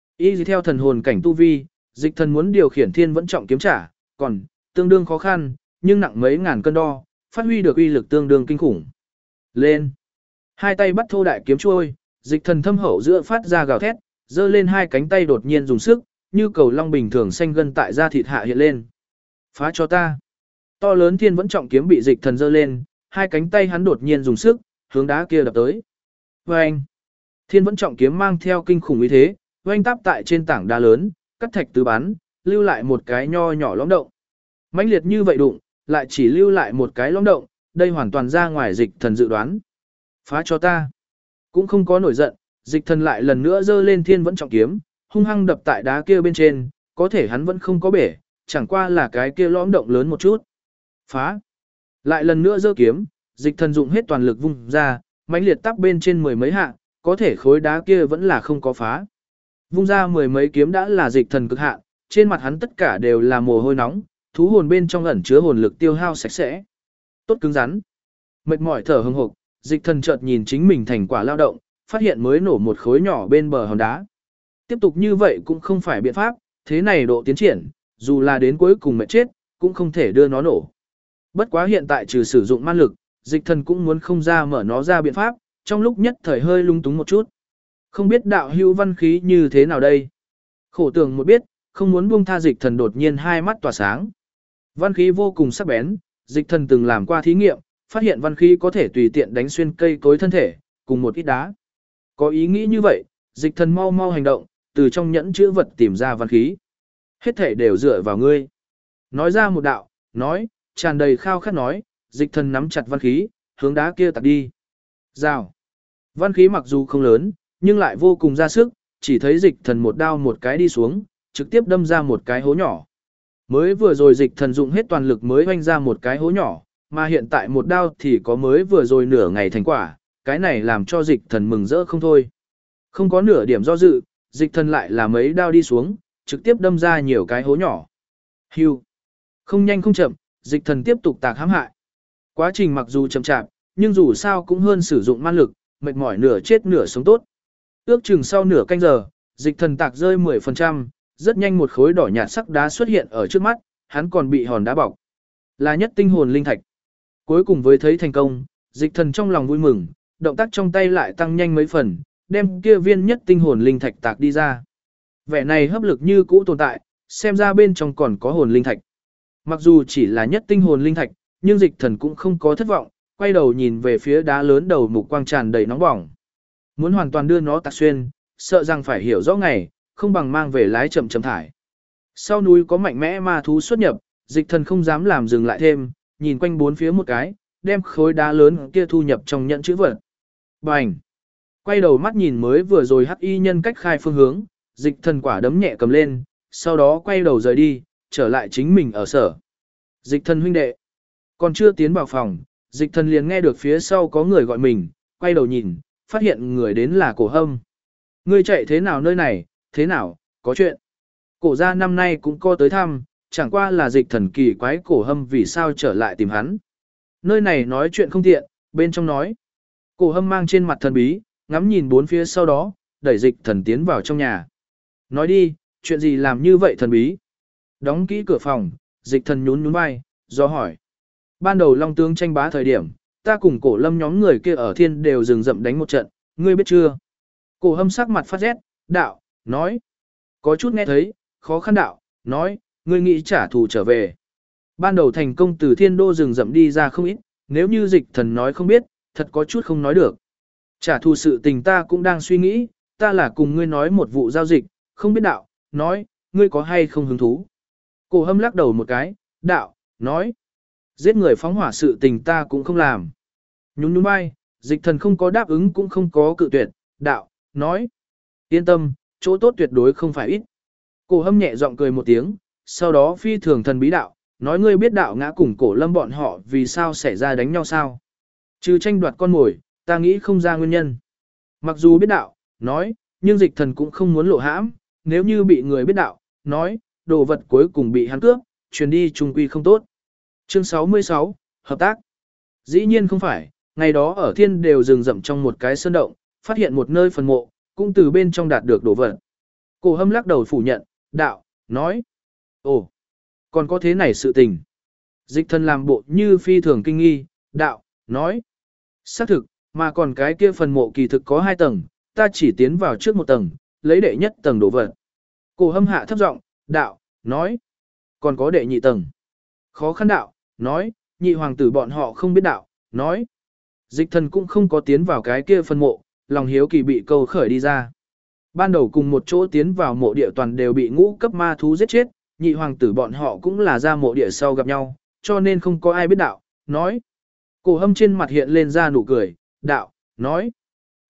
Y theo thần hồn cảnh tu vi, dịch thần muốn điều khiển thiên vẫn trọng kiếm trả, còn, tương đương khó khăn, nhưng nặng mấy ngàn cân đo, phát huy được uy lực tương đương kinh khủng. Lên! Hai tay bắt thô đại kiếm chuôi, dịch thần thâm hậu giữa phát ra gào thét, giơ lên hai cánh tay đột nhiên dùng sức, như cầu long bình thường xanh gân tại da thịt hạ hiện lên. Phá cho ta! To lớn thiên vẫn trọng kiếm bị dịch thần giơ lên, hai cánh tay hắn đột nhiên dùng sức, hướng đá kia đập tới. Vâng! Thiên vẫn trọng kiếm mang theo kinh khủng uy thế, oanh táp tại trên tảng đá lớn, cắt thạch tứ bắn, lưu lại một cái nho nhỏ lõm động. Mãnh liệt như vậy đụng, lại chỉ lưu lại một cái lõm động, đây hoàn toàn ra ngoài dịch thần dự đoán. Phá cho ta. Cũng không có nổi giận, dịch thần lại lần nữa giơ lên thiên vẫn trọng kiếm, hung hăng đập tại đá kia bên trên, có thể hắn vẫn không có bể, chẳng qua là cái kia lõm động lớn một chút. Phá! Lại lần nữa giơ kiếm, dịch thần dụng hết toàn lực vung ra, mãnh liệt tắp bên trên mười mấy hạ, có thể khối đá kia vẫn là không có phá. Vung ra mười mấy kiếm đã là dịch thần cực hạn, trên mặt hắn tất cả đều là mồ hôi nóng, thú hồn bên trong ẩn chứa hồn lực tiêu hao sạch sẽ. Tốt cứng rắn. Mệt mỏi thở hừng hực, dịch thần chợt nhìn chính mình thành quả lao động, phát hiện mới nổ một khối nhỏ bên bờ hòn đá. Tiếp tục như vậy cũng không phải biện pháp, thế này độ tiến triển, dù là đến cuối cùng mệt chết, cũng không thể đưa nó nổ. Bất quá hiện tại trừ sử dụng man lực, dịch thần cũng muốn không ra mở nó ra biện pháp, trong lúc nhất thời hơi lung túng một chút. Không biết đạo hữu văn khí như thế nào đây? Khổ tưởng một biết, không muốn buông tha dịch thần đột nhiên hai mắt tỏa sáng. Văn khí vô cùng sắc bén, dịch thần từng làm qua thí nghiệm, phát hiện văn khí có thể tùy tiện đánh xuyên cây cối thân thể, cùng một ít đá. Có ý nghĩ như vậy, dịch thần mau mau hành động, từ trong nhẫn chữ vật tìm ra văn khí. Hết thể đều dựa vào ngươi. Nói ra một đạo, nói, tràn đầy khao khát nói, dịch thần nắm chặt văn khí, hướng đá kia tạt đi. Rào. Văn khí mặc dù không lớn, nhưng lại vô cùng ra sức, chỉ thấy dịch thần một đao một cái đi xuống, trực tiếp đâm ra một cái hố nhỏ. Mới vừa rồi dịch thần dụng hết toàn lực mới hoanh ra một cái hố nhỏ, mà hiện tại một đao thì có mới vừa rồi nửa ngày thành quả, cái này làm cho dịch thần mừng rỡ không thôi. Không có nửa điểm do dự, dịch thần lại là mấy đao đi xuống, trực tiếp đâm ra nhiều cái hố nhỏ. Hưu. Không nhanh không chậm, dịch thần tiếp tục tạc hãm hại. Quá trình mặc dù chậm chạp, nhưng dù sao cũng hơn sử dụng man lực, mệt mỏi nửa chết nửa sống tốt. Ước chừng sau nửa canh giờ, dịch thần tạc rơi 10%, rất nhanh một khối đỏ nhạt sắc đá xuất hiện ở trước mắt, hắn còn bị hòn đá bọc. Là nhất tinh hồn linh thạch. Cuối cùng với thấy thành công, dịch thần trong lòng vui mừng, động tác trong tay lại tăng nhanh mấy phần, đem kia viên nhất tinh hồn linh thạch tạc đi ra. Vẻ này hấp lực như cũ tồn tại, xem ra bên trong còn có hồn linh thạch. Mặc dù chỉ là nhất tinh hồn linh thạch, nhưng dịch thần cũng không có thất vọng, quay đầu nhìn về phía đá lớn đầu mục quang tràn đầy nóng bỏng. Muốn hoàn toàn đưa nó tạc xuyên, sợ rằng phải hiểu rõ ngày, không bằng mang về lái chậm chậm thải. Sau núi có mạnh mẽ ma thú xuất nhập, dịch thần không dám làm dừng lại thêm, nhìn quanh bốn phía một cái, đem khối đá lớn kia thu nhập trong nhẫn chữ vật. Bành! Quay đầu mắt nhìn mới vừa rồi hắc y nhân cách khai phương hướng, dịch thần quả đấm nhẹ cầm lên, sau đó quay đầu rời đi, trở lại chính mình ở sở. Dịch thần huynh đệ. Còn chưa tiến vào phòng, dịch thần liền nghe được phía sau có người gọi mình, quay đầu nhìn, phát hiện người đến là Cổ Hâm. Ngươi chạy thế nào nơi này, thế nào, có chuyện. Cổ gia năm nay cũng có tới thăm, chẳng qua là dịch thần kỳ quái Cổ Hâm vì sao trở lại tìm hắn. Nơi này nói chuyện không tiện, bên trong nói. Cổ Hâm mang trên mặt thần bí, ngắm nhìn bốn phía sau đó, đẩy dịch thần tiến vào trong nhà. Nói đi, chuyện gì làm như vậy thần bí. Đóng kỹ cửa phòng, dịch thần nhún nhún vai, do hỏi. Ban đầu Long Tướng tranh bá thời điểm, ta cùng Cổ Lâm nhóm người kia ở thiên đều rừng rậm đánh một trận, ngươi biết chưa? Cổ Hâm sắc mặt phát rét, đạo, nói. Có chút nghe thấy, khó khăn đạo, nói, ngươi nghĩ trả thù trở về. Ban đầu thành công từ thiên đô rừng rậm đi ra không ít, nếu như dịch thần nói không biết, thật có chút không nói được. Trả thù sự tình ta cũng đang suy nghĩ, ta là cùng ngươi nói một vụ giao dịch, không biết đạo, nói, ngươi có hay không hứng thú. Cổ Hâm lắc đầu một cái, đạo, nói. Giết người phóng hỏa sự tình ta cũng không làm. Nhún nhún vai, dịch thần không có đáp ứng cũng không có cự tuyệt, đạo, nói. Yên tâm, chỗ tốt tuyệt đối không phải ít. Cổ Hâm nhẹ giọng cười một tiếng, sau đó phi thường thần bí đạo, nói ngươi biết đạo ngã cùng Cổ Lâm bọn họ vì sao xảy ra đánh nhau sao. Trừ tranh đoạt con mồi, ta nghĩ không ra nguyên nhân. Mặc dù biết đạo, nói, nhưng dịch thần cũng không muốn lộ hãm, nếu như bị người biết đạo, nói, đồ vật cuối cùng bị hắn cướp, truyền đi trung quy không tốt. Chương 66, Hợp tác. Dĩ nhiên không phải, ngày đó ở thiên đều rừng rậm trong một cái sơn động, phát hiện một nơi phần mộ, cũng từ bên trong đạt được đồ vật. Cổ Hâm lắc đầu phủ nhận, đạo, nói. Ồ, còn có thế này sự tình. Dịch thần làm bộ như phi thường kinh nghi, đạo, nói. Xác thực, mà còn cái kia phần mộ kỳ thực có 2 tầng, ta chỉ tiến vào trước 1 tầng, lấy đệ nhất tầng đồ vật. Cổ Hâm hạ thấp giọng, đạo, nói. Còn có đệ nhị tầng. Khó khăn đạo, nói, nhị hoàng tử bọn họ không biết đạo, nói. Dịch thần cũng không có tiến vào cái kia phần mộ, lòng hiếu kỳ bị câu khởi đi ra. Ban đầu cùng một chỗ tiến vào mộ địa toàn đều bị ngũ cấp ma thú giết chết, nhị hoàng tử bọn họ cũng là ra mộ địa sau gặp nhau, cho nên không có ai biết đạo, nói. Cổ Hâm trên mặt hiện lên ra nụ cười, đạo, nói.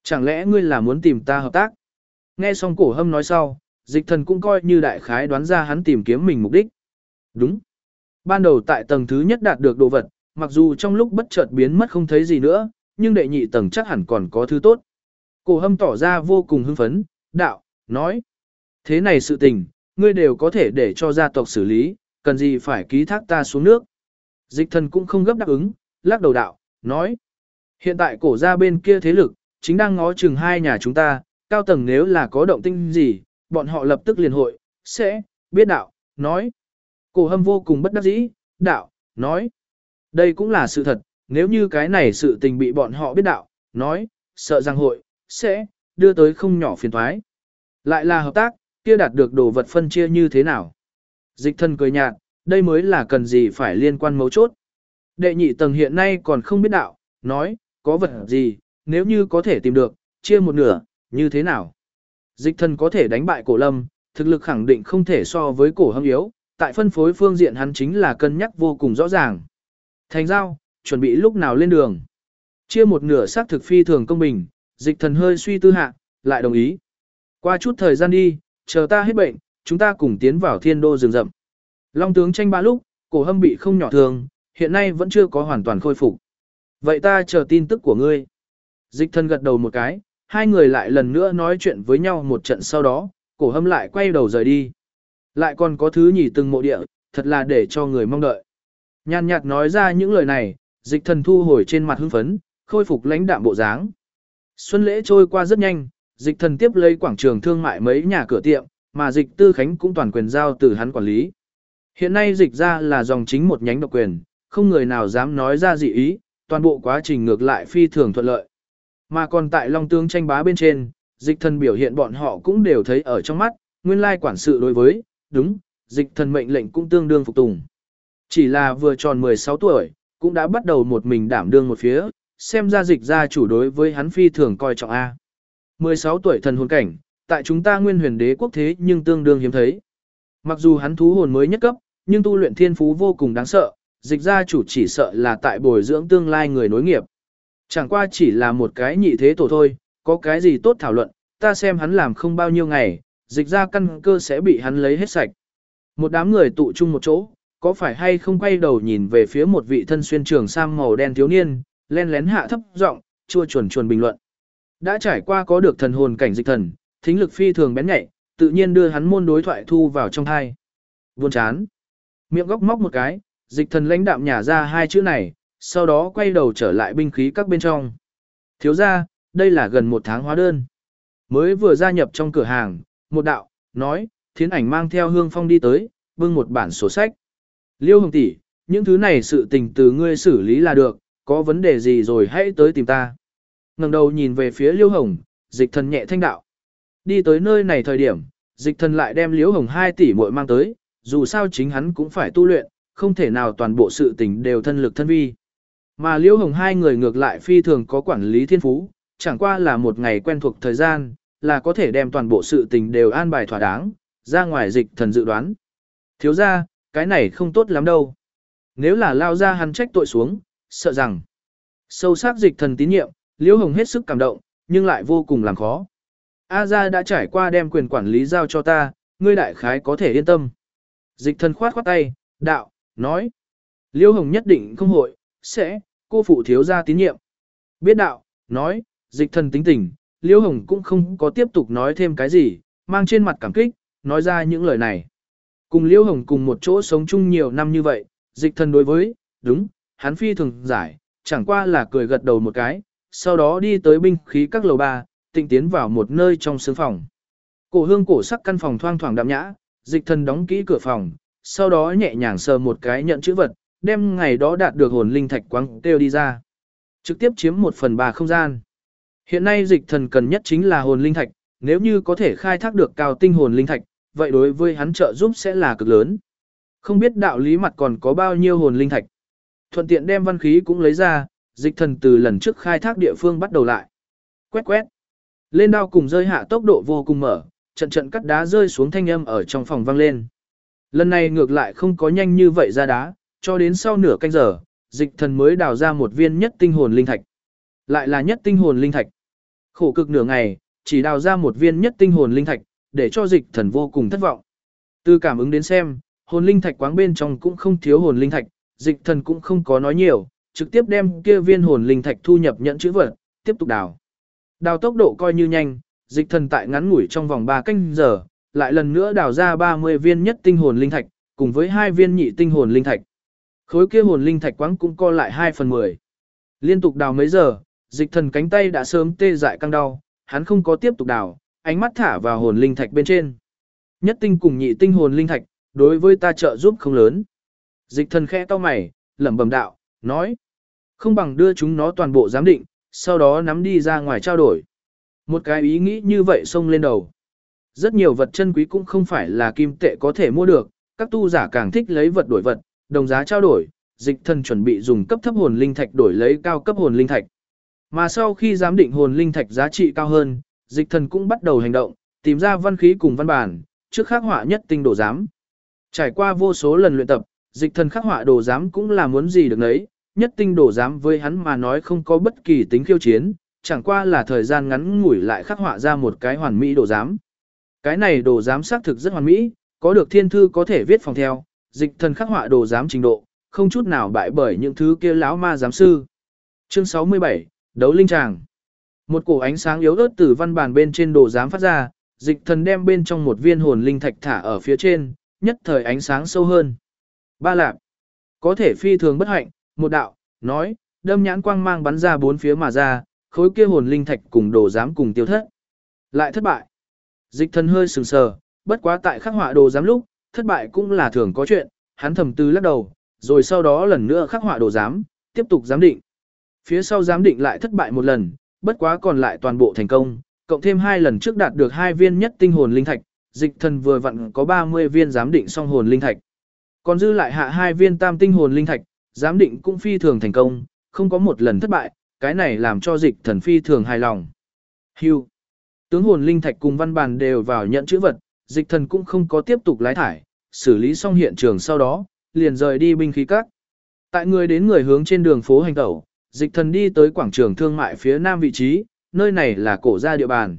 Chẳng lẽ ngươi là muốn tìm ta hợp tác? Nghe xong Cổ Hâm nói sau, Dịch Thần cũng coi như đại khái đoán ra hắn tìm kiếm mình mục đích. Đúng. Ban đầu tại tầng thứ nhất đạt được đồ vật, mặc dù trong lúc bất chợt biến mất không thấy gì nữa, nhưng đệ nhị tầng chắc hẳn còn có thứ tốt. Cổ Hâm tỏ ra vô cùng hưng phấn, đạo, nói. Thế này sự tình, ngươi đều có thể để cho gia tộc xử lý, cần gì phải ký thác ta xuống nước. Dịch Thần cũng không gấp đáp ứng, lắc đầu đạo, nói. Hiện tại cổ gia bên kia thế lực, chính đang ngó chừng hai nhà chúng ta, cao tầng nếu là có động tĩnh gì, bọn họ lập tức liền hội, sẽ, biết đạo, nói. Cổ Hâm vô cùng bất đắc dĩ, đạo, nói. Đây cũng là sự thật, nếu như cái này sự tình bị bọn họ biết đạo, nói, sợ rằng hội, sẽ, đưa tới không nhỏ phiền thoái. Lại là hợp tác, kia đạt được đồ vật phân chia như thế nào? Dịch Thần cười nhạt, đây mới là cần gì phải liên quan mấu chốt. Đệ nhị tầng hiện nay còn không biết đạo, nói, có vật gì, nếu như có thể tìm được, chia một nửa, như thế nào? Dịch Thần có thể đánh bại Cổ Lâm, thực lực khẳng định không thể so với Cổ Hâm yếu, tại phân phối phương diện hắn chính là cân nhắc vô cùng rõ ràng. Thành giao, chuẩn bị lúc nào lên đường. Chia một nửa xác thực phi thường công bình, Dịch Thần hơi suy tư hạ, lại đồng ý. Qua chút thời gian đi, chờ ta hết bệnh, chúng ta cùng tiến vào thiên đô rừng rậm. Long tướng tranh ba lúc, Cổ Hâm bị không nhỏ thương, hiện nay vẫn chưa có hoàn toàn khôi phục. Vậy ta chờ tin tức của ngươi. Dịch Thần gật đầu một cái, hai người lại lần nữa nói chuyện với nhau một trận sau đó, Cổ Hâm lại quay đầu rời đi. Lại còn có thứ nhỉ từng mộ địa, thật là để cho người mong đợi. Nhàn nhạt nói ra những lời này, Dịch Thần thu hồi trên mặt hưng phấn, khôi phục lãnh đạm bộ dáng. Xuân lễ trôi qua rất nhanh, Dịch Thần tiếp lấy quảng trường thương mại mấy nhà cửa tiệm, mà Dịch Tư Khánh cũng toàn quyền giao từ hắn quản lý. Hiện nay Dịch ra là dòng chính một nhánh độc quyền, không người nào dám nói ra dị ý, toàn bộ quá trình ngược lại phi thường thuận lợi. Mà còn tại Long Tướng tranh bá bên trên, Dịch Thần biểu hiện bọn họ cũng đều thấy ở trong mắt, nguyên lai quản sự đối với, đúng, Dịch Thần mệnh lệnh cũng tương đương phục tùng. Chỉ là vừa tròn 16 tuổi, cũng đã bắt đầu một mình đảm đương một phía, xem ra Dịch gia chủ đối với hắn phi thường coi trọng A. 16 tuổi thần hồn cảnh, tại chúng ta Nguyên Huyền Đế quốc thế nhưng tương đương hiếm thấy. Mặc dù hắn thú hồn mới nhất cấp, nhưng tu luyện thiên phú vô cùng đáng sợ, Dịch gia chủ chỉ sợ là tại bồi dưỡng tương lai người nối nghiệp. Chẳng qua chỉ là một cái nhị thế tổ thôi, có cái gì tốt thảo luận, ta xem hắn làm không bao nhiêu ngày, Dịch gia căn cơ sẽ bị hắn lấy hết sạch. Một đám người tụ chung một chỗ, có phải hay không quay đầu nhìn về phía một vị thân xuyên trường sam màu đen thiếu niên, len lén hạ thấp giọng, chua chuồn chuồn bình luận. Đã trải qua có được thần hồn cảnh Dịch Thần, thính lực phi thường bén nhạy, tự nhiên đưa hắn môn đối thoại thu vào trong tai. Buồn chán. Miệng góc móc một cái, Dịch Thần lãnh đạm nhả ra hai chữ này, sau đó quay đầu trở lại binh khí các bên trong. Thiếu ra, đây là gần một tháng hóa đơn. Mới vừa gia nhập trong cửa hàng, một đạo, nói, thiến ảnh mang theo hương phong đi tới, bưng một bản sổ sách. Liêu Hồng tỷ, những thứ này sự tình từ ngươi xử lý là được, có vấn đề gì rồi hãy tới tìm ta. Ngẩng đầu nhìn về phía Liêu Hồng, Dịch Thần nhẹ thanh đạo. Đi tới nơi này thời điểm, Dịch Thần lại đem Liêu Hồng 2 tỷ muội mang tới, dù sao chính hắn cũng phải tu luyện, không thể nào toàn bộ sự tình đều thân lực thân vi. Mà Liêu Hồng hai người ngược lại phi thường có quản lý thiên phú, chẳng qua là một ngày quen thuộc thời gian, là có thể đem toàn bộ sự tình đều an bài thỏa đáng, ra ngoài Dịch Thần dự đoán. Thiếu ra, cái này không tốt lắm đâu. Nếu là lao ra hắn trách tội xuống, sợ rằng sâu sắc Dịch Thần tín nhiệm, Liễu Hồng hết sức cảm động, nhưng lại vô cùng làm khó. A gia đã trải qua đem quyền quản lý giao cho ta, ngươi đại khái có thể yên tâm. Dịch Thần khoát khoát tay, đạo, nói. Liễu Hồng nhất định không hội, sẽ, cô phụ thiếu gia tín nhiệm. Biết đạo, nói, Dịch Thần tính tình, Liễu Hồng cũng không có tiếp tục nói thêm cái gì, mang trên mặt cảm kích, nói ra những lời này. Cùng Liễu Hồng cùng một chỗ sống chung nhiều năm như vậy, Dịch Thần đối với, đúng, hắn phi thường giải, chẳng qua là cười gật đầu một cái, sau đó đi tới binh khí các lầu 3, tịnh tiến vào một nơi trong sương phòng. Cổ hương cổ sắc căn phòng thoang thoảng đạm nhã, Dịch Thần đóng kỹ cửa phòng, sau đó nhẹ nhàng sờ một cái nhận chữ vật, đem ngày đó đạt được hồn linh thạch quăng kêu đi ra. Trực tiếp chiếm 1/3 không gian. Hiện nay Dịch Thần cần nhất chính là hồn linh thạch, nếu như có thể khai thác được cao tinh hồn linh thạch, vậy đối với hắn trợ giúp sẽ là cực lớn. Không biết đạo lý mặt còn có bao nhiêu hồn linh thạch. Thuận tiện đem văn khí cũng lấy ra, Dịch Thần từ lần trước khai thác địa phương bắt đầu lại. Quét quét. Lên đao cùng rơi hạ tốc độ vô cùng mở, trận trận cắt đá rơi xuống thanh âm ở trong phòng vang lên. Lần này ngược lại không có nhanh như vậy ra đá, cho đến sau nửa canh giờ, Dịch Thần mới đào ra một viên nhất tinh hồn linh thạch. Lại là nhất tinh hồn linh thạch. Khổ cực nửa ngày, chỉ đào ra một viên nhất tinh hồn linh thạch, để cho Dịch Thần vô cùng thất vọng. Từ cảm ứng đến xem, hồn linh thạch quáng bên trong cũng không thiếu hồn linh thạch, Dịch Thần cũng không có nói nhiều, trực tiếp đem kia viên hồn linh thạch thu nhập nhận chữ vật, tiếp tục đào. Đào tốc độ coi như nhanh, Dịch Thần tại ngắn ngủi trong vòng 3 canh giờ, lại lần nữa đào ra 30 viên nhất tinh hồn linh thạch, cùng với 2 viên nhị tinh hồn linh thạch. Khối kia hồn linh thạch quáng cũng co lại 2/10. Liên tục đào mấy giờ, Dịch Thần cánh tay đã sớm tê dại căng đau, hắn không có tiếp tục đào, ánh mắt thả vào hồn linh thạch bên trên. Nhất tinh cùng nhị tinh hồn linh thạch, đối với ta trợ giúp không lớn. Dịch Thần khẽ cau mày, lẩm bẩm đạo, nói: "Không bằng đưa chúng nó toàn bộ giám định, sau đó nắm đi ra ngoài trao đổi." Một cái ý nghĩ như vậy xông lên đầu. Rất nhiều vật chân quý cũng không phải là kim tệ có thể mua được, các tu giả càng thích lấy vật đổi vật, đồng giá trao đổi, Dịch Thần chuẩn bị dùng cấp thấp hồn linh thạch đổi lấy cao cấp hồn linh thạch. Mà sau khi giám định hồn linh thạch giá trị cao hơn, Dịch Thần cũng bắt đầu hành động, tìm ra văn khí cùng văn bản, trước khắc họa nhất tinh đồ giám. Trải qua vô số lần luyện tập, Dịch Thần khắc họa đồ giám cũng là muốn gì được nấy, nhất tinh đồ giám với hắn mà nói không có bất kỳ tính khiêu chiến, chẳng qua là thời gian ngắn ngủi lại khắc họa ra một cái hoàn mỹ đồ giám. Cái này đồ giám xác thực rất hoàn mỹ, có được thiên thư có thể viết phòng theo, Dịch Thần khắc họa đồ giám trình độ, không chút nào bại bởi những thứ kia lão ma giám sư. Chương 67, Đấu linh tràng. Một cổ ánh sáng yếu ớt từ văn bản bên trên đồ giám phát ra, Dịch Thần đem bên trong một viên hồn linh thạch thả ở phía trên, nhất thời ánh sáng sâu hơn. Ba lạp, có thể phi thường bất hạnh, một đạo, nói, đâm nhãn quang mang bắn ra bốn phía mà ra, khối kia hồn linh thạch cùng đồ giám cùng tiêu thất. Lại thất bại. Dịch Thần hơi sừng sờ, bất quá tại khắc họa đồ giám lúc, thất bại cũng là thường có chuyện, hắn thầm tư lắc đầu, rồi sau đó lần nữa khắc họa đồ giám, tiếp tục giám định. Phía sau giám định lại thất bại một lần, bất quá còn lại toàn bộ thành công, cộng thêm 2 lần trước đạt được 2 viên nhất tinh hồn linh thạch, Dịch Thần vừa vặn có 30 viên giám định xong hồn linh thạch. Còn dư lại hạ 2 viên tam tinh hồn linh thạch, giám định cũng phi thường thành công, không có một lần thất bại, cái này làm cho Dịch Thần phi thường hài lòng. Hưu. Tướng hồn linh thạch cùng văn bản đều vào nhận chữ vật, Dịch Thần cũng không có tiếp tục lái thải, xử lý xong hiện trường sau đó, liền rời đi binh khí các. Tại người đến người hướng trên đường phố hành tẩu, Dịch Thần đi tới quảng trường thương mại phía nam vị trí, nơi này là cổ gia địa bàn.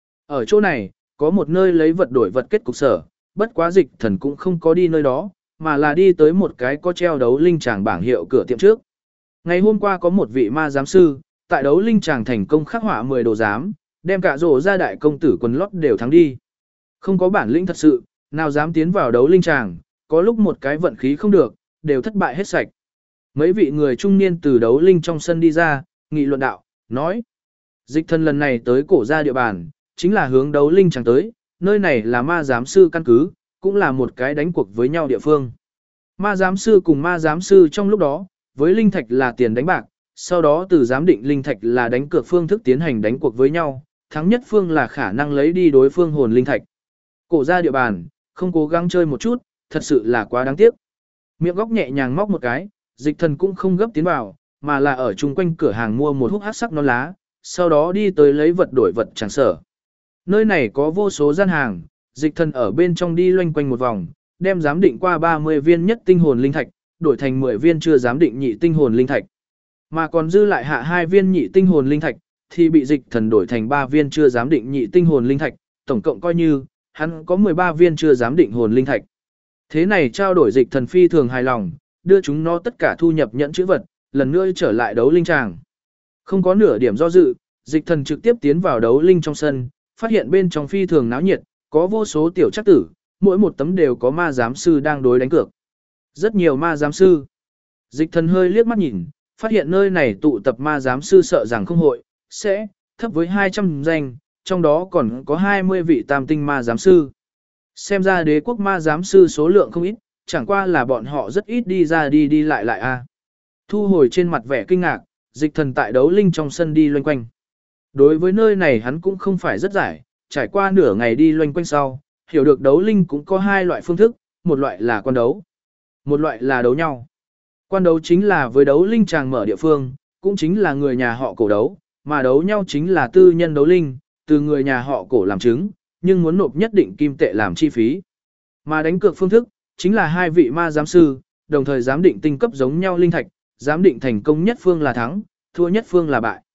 Ở chỗ này, có một nơi lấy vật đổi vật kết cục sở, bất quá Dịch Thần cũng không có đi nơi đó, mà là đi tới một cái có treo đấu linh tràng bảng hiệu cửa tiệm trước. Ngày hôm qua có một vị ma giám sư, tại đấu linh tràng thành công khắc họa 10 đồ giám, đem cả rổ ra đại công tử quần lót đều thắng đi. Không có bản lĩnh thật sự, nào dám tiến vào đấu linh tràng, có lúc một cái vận khí không được, đều thất bại hết sạch. Mấy vị người trung niên từ đấu linh trong sân đi ra, nghị luận đạo, nói. Dịch Thần lần này tới cổ gia địa bàn, chính là hướng đấu linh tràng tới, nơi này là ma giám sư căn cứ, cũng là một cái đánh cuộc với nhau địa phương. Ma giám sư cùng ma giám sư trong lúc đó, với linh thạch là tiền đánh bạc, sau đó từ giám định linh thạch là đánh cược phương thức tiến hành đánh cuộc với nhau, thắng nhất phương là khả năng lấy đi đối phương hồn linh thạch. Cổ gia địa bàn, không cố gắng chơi một chút, thật sự là quá đáng tiếc. Miệng góc nhẹ nhàng móc một cái, Dịch Thần cũng không gấp tiến vào, mà là ở chung quanh cửa hàng mua một hút hắc sắc non lá, sau đó đi tới lấy vật đổi vật chẳng sở. Nơi này có vô số gian hàng, Dịch Thần ở bên trong đi loanh quanh một vòng, đem giám định qua 30 viên nhất tinh hồn linh thạch, đổi thành 10 viên chưa giám định nhị tinh hồn linh thạch. Mà còn dư lại hạ 2 viên nhị tinh hồn linh thạch, thì bị Dịch Thần đổi thành 3 viên chưa giám định nhị tinh hồn linh thạch, tổng cộng coi như hắn có 13 viên chưa giám định hồn linh thạch. Thế này trao đổi Dịch Thần phi thường hài lòng, đưa chúng nó tất cả thu nhập nhẫn chữ vật, lần nữa trở lại đấu linh tràng. Không có nửa điểm do dự, Dịch Thần trực tiếp tiến vào đấu linh trong sân, phát hiện bên trong phi thường náo nhiệt, có vô số tiểu trắc tử, mỗi một tấm đều có ma giám sư đang đối đánh cược. Rất nhiều ma giám sư. Dịch Thần hơi liếc mắt nhìn, phát hiện nơi này tụ tập ma giám sư sợ rằng không hội, sẽ, thấp với 200 danh, trong đó còn có 20 vị tam tinh ma giám sư. Xem ra đế quốc ma giám sư số lượng không ít, chẳng qua là bọn họ rất ít đi ra đi lại a. Thu hồi trên mặt vẻ kinh ngạc, Dịch Thần tại đấu linh trong sân đi loanh quanh. Đối với nơi này hắn cũng không phải rất giải, trải qua nửa ngày đi loanh quanh sau, hiểu được đấu linh cũng có 2 loại phương thức, một loại là quan đấu, một loại là đấu nhau. Quan đấu chính là với đấu linh tràng mở địa phương, cũng chính là người nhà họ cổ đấu, mà đấu nhau chính là tư nhân đấu linh, từ người nhà họ cổ làm chứng, nhưng muốn nộp nhất định kim tệ làm chi phí. Mà đánh cược phương thức, chính là 2 vị ma giám sư, đồng thời giám định tinh cấp giống nhau linh thạch, giám định thành công nhất phương là thắng, thua nhất phương là bại.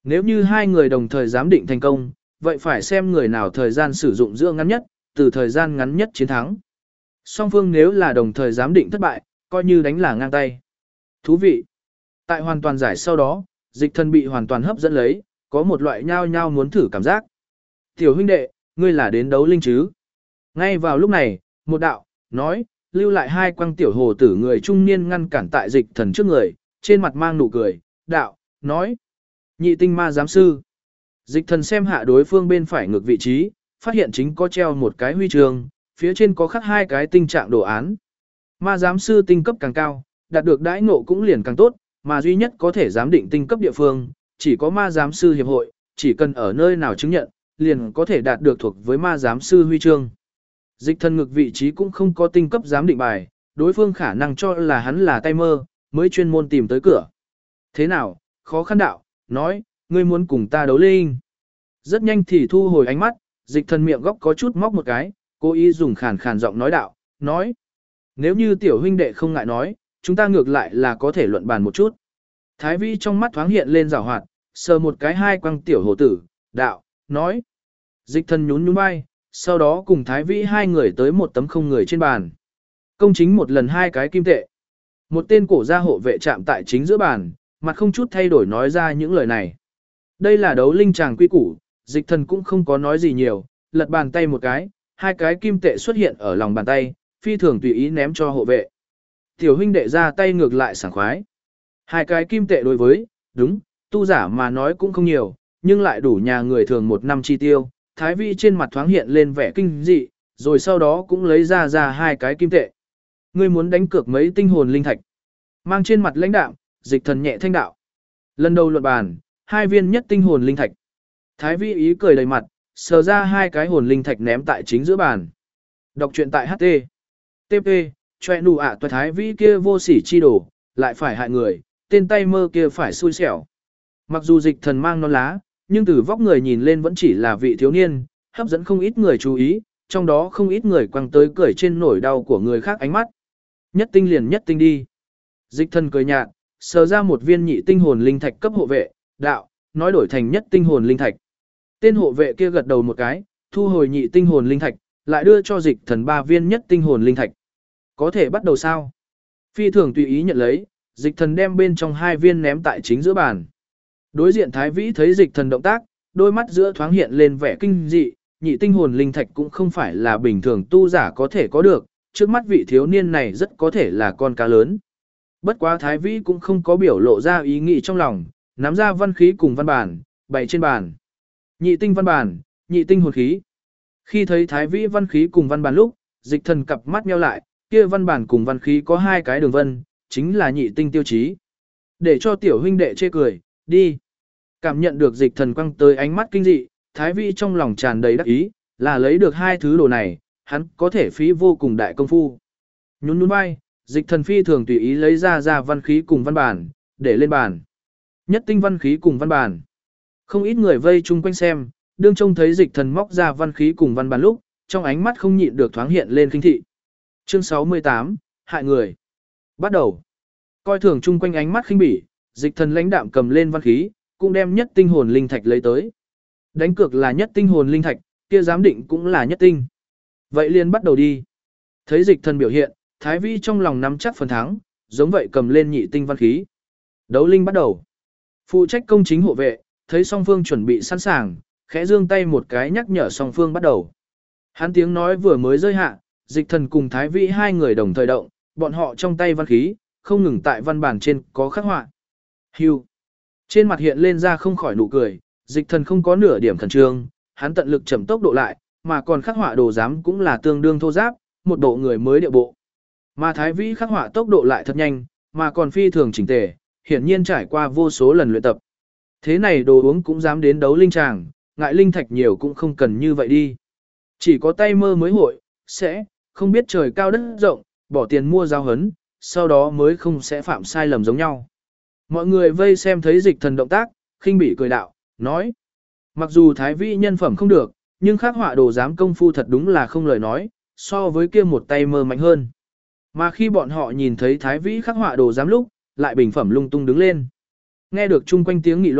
Nếu như hai người đồng thời giám định thành công, vậy phải xem người nào thời gian sử dụng giữa ngắn nhất, từ thời gian ngắn nhất chiến thắng. Song phương nếu là đồng thời giám định thất bại, coi như đánh là ngang tay. Thú vị. Tại hoàn toàn giải sau đó, Dịch Thần bị hoàn toàn hấp dẫn lấy, có một loại nhao nhao muốn thử cảm giác. Tiểu huynh đệ, ngươi là đến đấu linh chứ? Ngay vào lúc này, một đạo, nói, lưu lại hai quăng tiểu hồ tử người trung niên ngăn cản tại Dịch Thần trước người, trên mặt mang nụ cười, đạo, nói. Nhị tinh ma giám sư. Dịch Thần xem hạ đối phương bên phải ngược vị trí, phát hiện chính có treo một cái huy chương, phía trên có khắc hai cái tinh trạng đồ án. Ma giám sư tinh cấp càng cao, đạt được đãi ngộ cũng liền càng tốt, mà duy nhất có thể giám định tinh cấp địa phương, chỉ có ma giám sư hiệp hội, chỉ cần ở nơi nào chứng nhận, liền có thể đạt được thuộc với ma giám sư huy chương. Dịch Thần ngược vị trí cũng không có tinh cấp giám định bài, đối phương khả năng cho là hắn là tay mơ, mới chuyên môn tìm tới cửa. Thế nào, khó khăn đạo, nói, ngươi muốn cùng ta đấu linh. Rất nhanh thì thu hồi ánh mắt, Dịch Thần miệng góc có chút móc một cái, cố ý dùng khàn khàn giọng nói đạo, nói. Nếu như tiểu huynh đệ không ngại nói, chúng ta ngược lại là có thể luận bàn một chút. Thái Vĩ trong mắt thoáng hiện lên rào hoạt, sờ một cái hai quăng tiểu hồ tử, đạo, nói. Dịch Thần nhún nhún vai, sau đó cùng Thái Vĩ hai người tới một tấm không người trên bàn. Công chính một lần hai cái kim tệ. Một tên cổ gia hộ vệ chạm tại chính giữa bàn, mặt không chút thay đổi nói ra những lời này. Đây là đấu linh tràng quy củ, Dịch Thần cũng không có nói gì nhiều, lật bàn tay một cái, hai cái kim tệ xuất hiện ở lòng bàn tay, phi thường tùy ý ném cho hộ vệ. Tiểu huynh đệ ra tay ngược lại sảng khoái. Hai cái kim tệ đối với, đúng, tu giả mà nói cũng không nhiều, nhưng lại đủ nhà người thường một năm chi tiêu. Thái Vĩ trên mặt thoáng hiện lên vẻ kinh dị, rồi sau đó cũng lấy ra hai cái kim tệ. Ngươi muốn đánh cược mấy tinh hồn linh thạch? Mang trên mặt lãnh đạm, Dịch Thần nhẹ thanh đạo. Lần đầu luận bàn, hai viên nhất tinh hồn linh thạch. Thái Vĩ ý cười đầy mặt, sờ ra hai cái hồn linh thạch ném tại chính giữa bàn. Đọc truyện tại HT. TP, choe nụ ạ toại Thái Vĩ kia vô sỉ chi đổ, lại phải hại người, tên tay mơ kia phải xui xẻo. Mặc dù Dịch Thần mang non lá, nhưng từ vóc người nhìn lên vẫn chỉ là vị thiếu niên, hấp dẫn không ít người chú ý, trong đó không ít người quăng tới cười trên nỗi đau của người khác ánh mắt. Nhất tinh liền nhất tinh đi. Dịch Thần cười nhạt, sờ ra một viên nhị tinh hồn linh thạch cấp hộ vệ, đạo, nói đổi thành nhất tinh hồn linh thạch. Tên hộ vệ kia gật đầu một cái, thu hồi nhị tinh hồn linh thạch, lại đưa cho Dịch Thần 3 viên nhất tinh hồn linh thạch. Có thể bắt đầu sao? Phi thường tùy ý nhận lấy, Dịch Thần đem bên trong 2 viên ném tại chính giữa bàn. Đối diện Thái Vĩ thấy Dịch Thần động tác, đôi mắt giữa thoáng hiện lên vẻ kinh dị, nhị tinh hồn linh thạch cũng không phải là bình thường tu giả có thể có được, trước mắt vị thiếu niên này rất có thể là con cá lớn. Bất quá Thái Vĩ cũng không có biểu lộ ra ý nghĩ trong lòng, nắm ra văn khí cùng văn bản, bày trên bàn. Nhị tinh văn bản, nhị tinh hồn khí. Khi thấy Thái Vĩ văn khí cùng văn bản lúc, Dịch Thần cặp mắt nheo lại, kia văn bản cùng văn khí có 2 cái đường vân, chính là nhị tinh tiêu chí. Để cho tiểu huynh đệ chê cười, đi. Cảm nhận được Dịch Thần quăng tới ánh mắt kinh dị, Thái Vĩ trong lòng tràn đầy đắc ý, là lấy được 2 thứ đồ này, hắn có thể phí vô cùng đại công phu. Nhún nhún vai, Dịch Thần phi thường tùy ý lấy ra văn khí cùng văn bản, để lên bàn. Nhất tinh văn khí cùng văn bản. Không ít người vây chung quanh xem, đương trông thấy Dịch Thần móc ra văn khí cùng văn bản lúc, trong ánh mắt không nhịn được thoáng hiện lên khinh thị. Chương 68, hại người. Bắt đầu. Coi thường chung quanh ánh mắt khinh bỉ, Dịch Thần lãnh đạm cầm lên văn khí, cũng đem nhất tinh hồn linh thạch lấy tới. Đánh cược là nhất tinh hồn linh thạch, kia giám định cũng là nhất tinh. Vậy liền bắt đầu đi. Thấy Dịch Thần biểu hiện, Thái Vĩ trong lòng nắm chắc phần thắng, giống vậy cầm lên nhị tinh văn khí. Đấu linh bắt đầu. Phụ trách công chính hộ vệ, thấy song phương chuẩn bị sẵn sàng, khẽ giương tay một cái nhắc nhở song phương bắt đầu. Hắn tiếng nói vừa mới rơi hạ, Dịch Thần cùng Thái Vĩ hai người đồng thời động, bọn họ trong tay văn khí, không ngừng tại văn bản trên có khắc họa. Hưu. Trên mặt hiện lên ra không khỏi nụ cười, Dịch Thần không có nửa điểm khẩn trương, hắn tận lực chậm tốc độ lại, mà còn khắc họa đồ giám cũng là tương đương thô giáp, một bộ người mới điệu bộ. Mà Thái Vĩ khắc họa tốc độ lại thật nhanh, mà còn phi thường chỉnh tề, hiển nhiên trải qua vô số lần luyện tập. Thế này đồ uống cũng dám đến đấu linh tràng, ngại linh thạch nhiều cũng không cần như vậy đi. Chỉ có tay mơ mới hội, sẽ, không biết trời cao đất rộng, bỏ tiền mua giao hấn, sau đó mới không sẽ phạm sai lầm giống nhau. Mọi người vây xem thấy Dịch Thần động tác, khinh bỉ cười đạo, nói. Mặc dù Thái Vĩ nhân phẩm không được, nhưng khắc họa đồ giám công phu thật đúng là không lời nói, so với kia một tay mơ mạnh hơn. Mà khi bọn họ nhìn thấy Thái Vĩ khắc họa đồ giám lúc, lại bình phẩm lung tung đứng lên. Nghe được chung quanh tiếng nghị luận,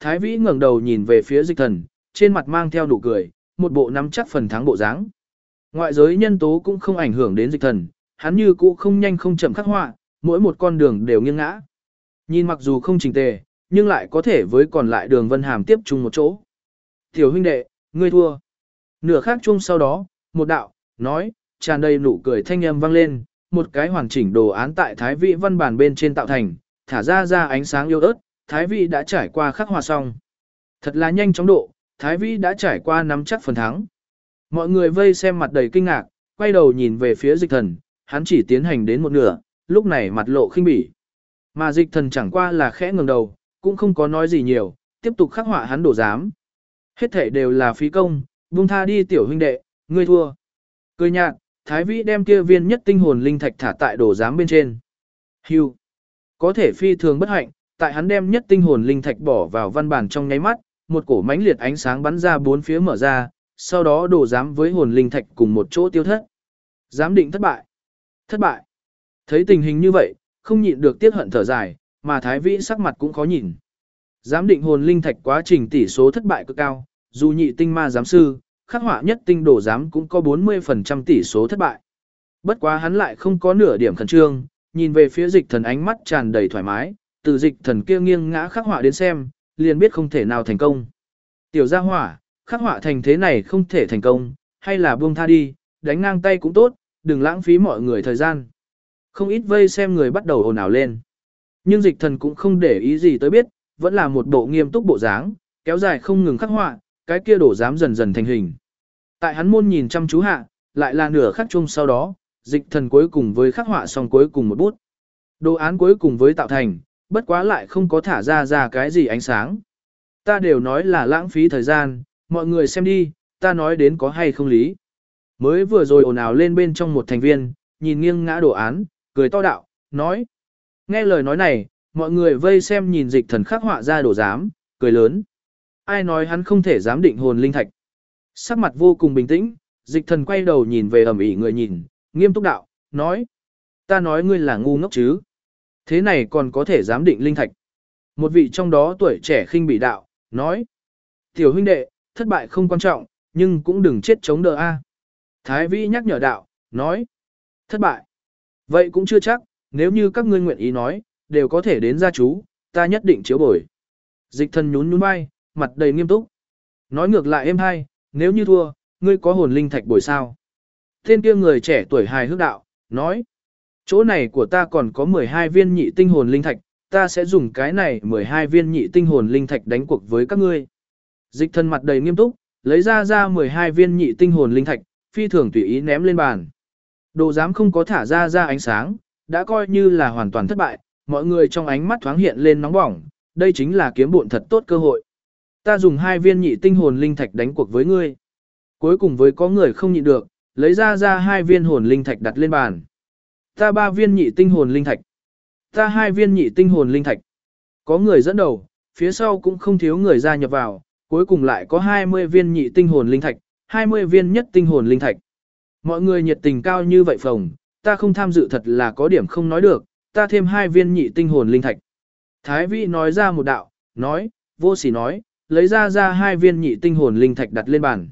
Thái Vĩ ngẩng đầu nhìn về phía Dịch Thần, trên mặt mang theo nụ cười, một bộ nắm chắc phần thắng bộ dáng. Ngoại giới nhân tố cũng không ảnh hưởng đến Dịch Thần, hắn như cũ không nhanh không chậm khắc họa, mỗi một con đường đều nghiêng ngã. Nhìn mặc dù không chỉnh tề, nhưng lại có thể với còn lại đường Vân Hàm tiếp chung một chỗ. Tiểu huynh đệ, ngươi thua. Nửa khắc chung sau đó, một đạo, nói, tràn đầy nụ cười thanh âm vang lên, một cái hoàn chỉnh đồ án tại Thái Vĩ văn bản bên trên tạo thành, thả ra ánh sáng yêu ớt, Thái Vĩ đã trải qua khắc họa xong. Thật là nhanh chóng độ, Thái Vĩ đã trải qua nắm chắc phần thắng. Mọi người vây xem mặt đầy kinh ngạc, quay đầu nhìn về phía Dịch Thần, hắn chỉ tiến hành đến một nửa, lúc này mặt lộ khinh bỉ. Mà Dịch Thần chẳng qua là khẽ ngẩng đầu, cũng không có nói gì nhiều, tiếp tục khắc họa hắn đồ giám. Hết thể đều là phí công, buông tha đi tiểu huynh đệ, ngươi thua. Cười nhạt, Thái Vĩ đem kia viên nhất tinh hồn linh thạch thả tại đồ giám bên trên. Hưu. Có thể phi thường bất hạnh, tại hắn đem nhất tinh hồn linh thạch bỏ vào văn bản trong nháy mắt, một cổ mãnh liệt ánh sáng bắn ra bốn phía mở ra, sau đó đồ giám với hồn linh thạch cùng một chỗ tiêu thất. Giám định thất bại. Thất bại. Thấy tình hình như vậy, không nhịn được tiếc hận thở dài, mà Thái Vĩ sắc mặt cũng khó nhìn. Giám định hồn linh thạch quá trình tỷ số thất bại cực cao, dù nhị tinh ma giám sư, khắc họa nhất tinh đồ giám cũng có 40% tỷ số thất bại. Bất quá hắn lại không có nửa điểm khẩn trương, nhìn về phía Dịch Thần ánh mắt tràn đầy thoải mái, từ Dịch Thần kia nghiêng ngã khắc họa đến xem, liền biết không thể nào thành công. Tiểu gia hỏa, khắc họa thành thế này không thể thành công, hay là buông tha đi, đánh ngang tay cũng tốt, đừng lãng phí mọi người thời gian. Không ít vây xem người bắt đầu ồn ào lên. Nhưng Dịch Thần cũng không để ý gì tới biết, vẫn là một bộ nghiêm túc bộ dáng, kéo dài không ngừng khắc họa, cái kia đổ dám dần dần thành hình. Tại hắn môn nhìn chăm chú hạ, lại là nửa khắc chung sau đó, Dịch Thần cuối cùng với khắc họa xong cuối cùng một bút. Đồ án cuối cùng với tạo thành, bất quá lại không có thả ra cái gì ánh sáng. Ta đều nói là lãng phí thời gian, mọi người xem đi, ta nói đến có hay không lý. Mới vừa rồi ồn ào lên bên trong một thành viên, nhìn nghiêng ngã đồ án, cười to đạo, nói. Nghe lời nói này, mọi người vây xem nhìn Dịch Thần khắc họa ra đồ giám, cười lớn. Ai nói hắn không thể giám định hồn linh thạch. Sắc mặt vô cùng bình tĩnh, Dịch Thần quay đầu nhìn về ẩm ĩ người nhìn, nghiêm túc đạo, nói. Ta nói ngươi là ngu ngốc chứ. Thế này còn có thể giám định linh thạch. Một vị trong đó tuổi trẻ khinh bị đạo, nói. Tiểu huynh đệ, thất bại không quan trọng, nhưng cũng đừng chết chống đỡ a. Thái Vĩ nhắc nhở đạo, nói. Thất bại. Vậy cũng chưa chắc, nếu như các ngươi nguyện ý nói, đều có thể đến gia chú, ta nhất định chiếu bồi. Dịch Thần nhún nhún vai, mặt đầy nghiêm túc. Nói ngược lại êm hay, nếu như thua, ngươi có hồn linh thạch bồi sao. Tên kia người trẻ tuổi hài hước đạo, nói. Chỗ này của ta còn có 12 viên nhị tinh hồn linh thạch, ta sẽ dùng cái này 12 viên nhị tinh hồn linh thạch đánh cuộc với các ngươi. Dịch Thần mặt đầy nghiêm túc, lấy ra 12 viên nhị tinh hồn linh thạch, phi thường tùy ý ném lên bàn. Đồ giám không có thả ra ánh sáng, đã coi như là hoàn toàn thất bại, mọi người trong ánh mắt thoáng hiện lên nóng bỏng, đây chính là kiếm bộn thật tốt cơ hội. Ta dùng 2 viên nhị tinh hồn linh thạch đánh cuộc với ngươi. Cuối cùng với có người không nhịn được, lấy ra 2 viên hồn linh thạch đặt lên bàn. Ta 3 viên nhị tinh hồn linh thạch. Ta 2 viên nhị tinh hồn linh thạch. Có người dẫn đầu, phía sau cũng không thiếu người gia nhập vào, cuối cùng lại có 20 viên nhị tinh hồn linh thạch, 20 viên nhất tinh hồn linh thạch. Mọi người nhiệt tình cao như vậy phồng, ta không tham dự thật là có điểm không nói được, ta thêm 2 viên nhị tinh hồn linh thạch. Thái Vĩ nói ra một đạo, nói, vô sỉ nói, lấy ra 2 viên nhị tinh hồn linh thạch đặt lên bàn.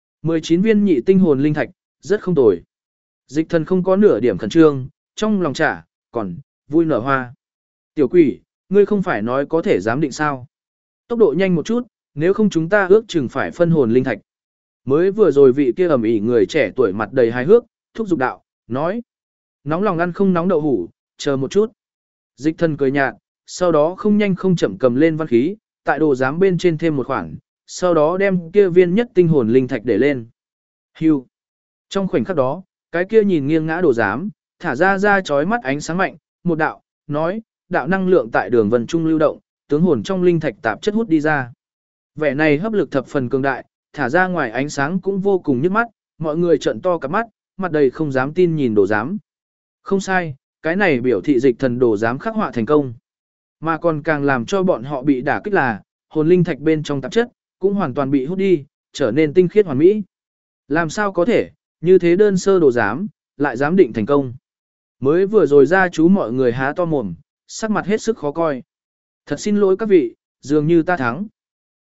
19 viên nhị tinh hồn linh thạch, rất không tồi. Dịch Thần không có nửa điểm khẩn trương, trong lòng trả, còn, vui nở hoa. Tiểu quỷ, ngươi không phải nói có thể giám định sao. Tốc độ nhanh một chút, nếu không chúng ta ước chừng phải phân hồn linh thạch. Mới vừa rồi vị kia ẩm ĩ người trẻ tuổi mặt đầy hài hước, thúc giục đạo, nói. Nóng lòng ăn không nóng đậu hủ, chờ một chút. Dịch Thần cười nhạt, sau đó không nhanh không chậm cầm lên văn khí, tại đồ giám bên trên thêm một khoản, sau đó đem kia viên nhất tinh hồn linh thạch để lên. Hưu. Trong khoảnh khắc đó, cái kia nhìn nghiêng ngã đồ giám, thả ra chói mắt ánh sáng mạnh, một đạo, nói, đạo năng lượng tại đường vân trung lưu động, tướng hồn trong linh thạch tạp chất hút đi ra. Vẻ này hấp lực thập phần cường đại, thả ra ngoài ánh sáng cũng vô cùng nhức mắt, mọi người trợn to cả mắt, mặt đầy không dám tin nhìn đồ giám. Không sai, cái này biểu thị Dịch Thần đồ giám khắc họa thành công. Mà còn càng làm cho bọn họ bị đả kích là, hồn linh thạch bên trong tạp chất, cũng hoàn toàn bị hút đi, trở nên tinh khiết hoàn mỹ. Làm sao có thể, như thế đơn sơ đồ giám, lại giám định thành công. Mới vừa rồi ra chú mọi người há to mồm, sắc mặt hết sức khó coi. Thật xin lỗi các vị, dường như ta thắng.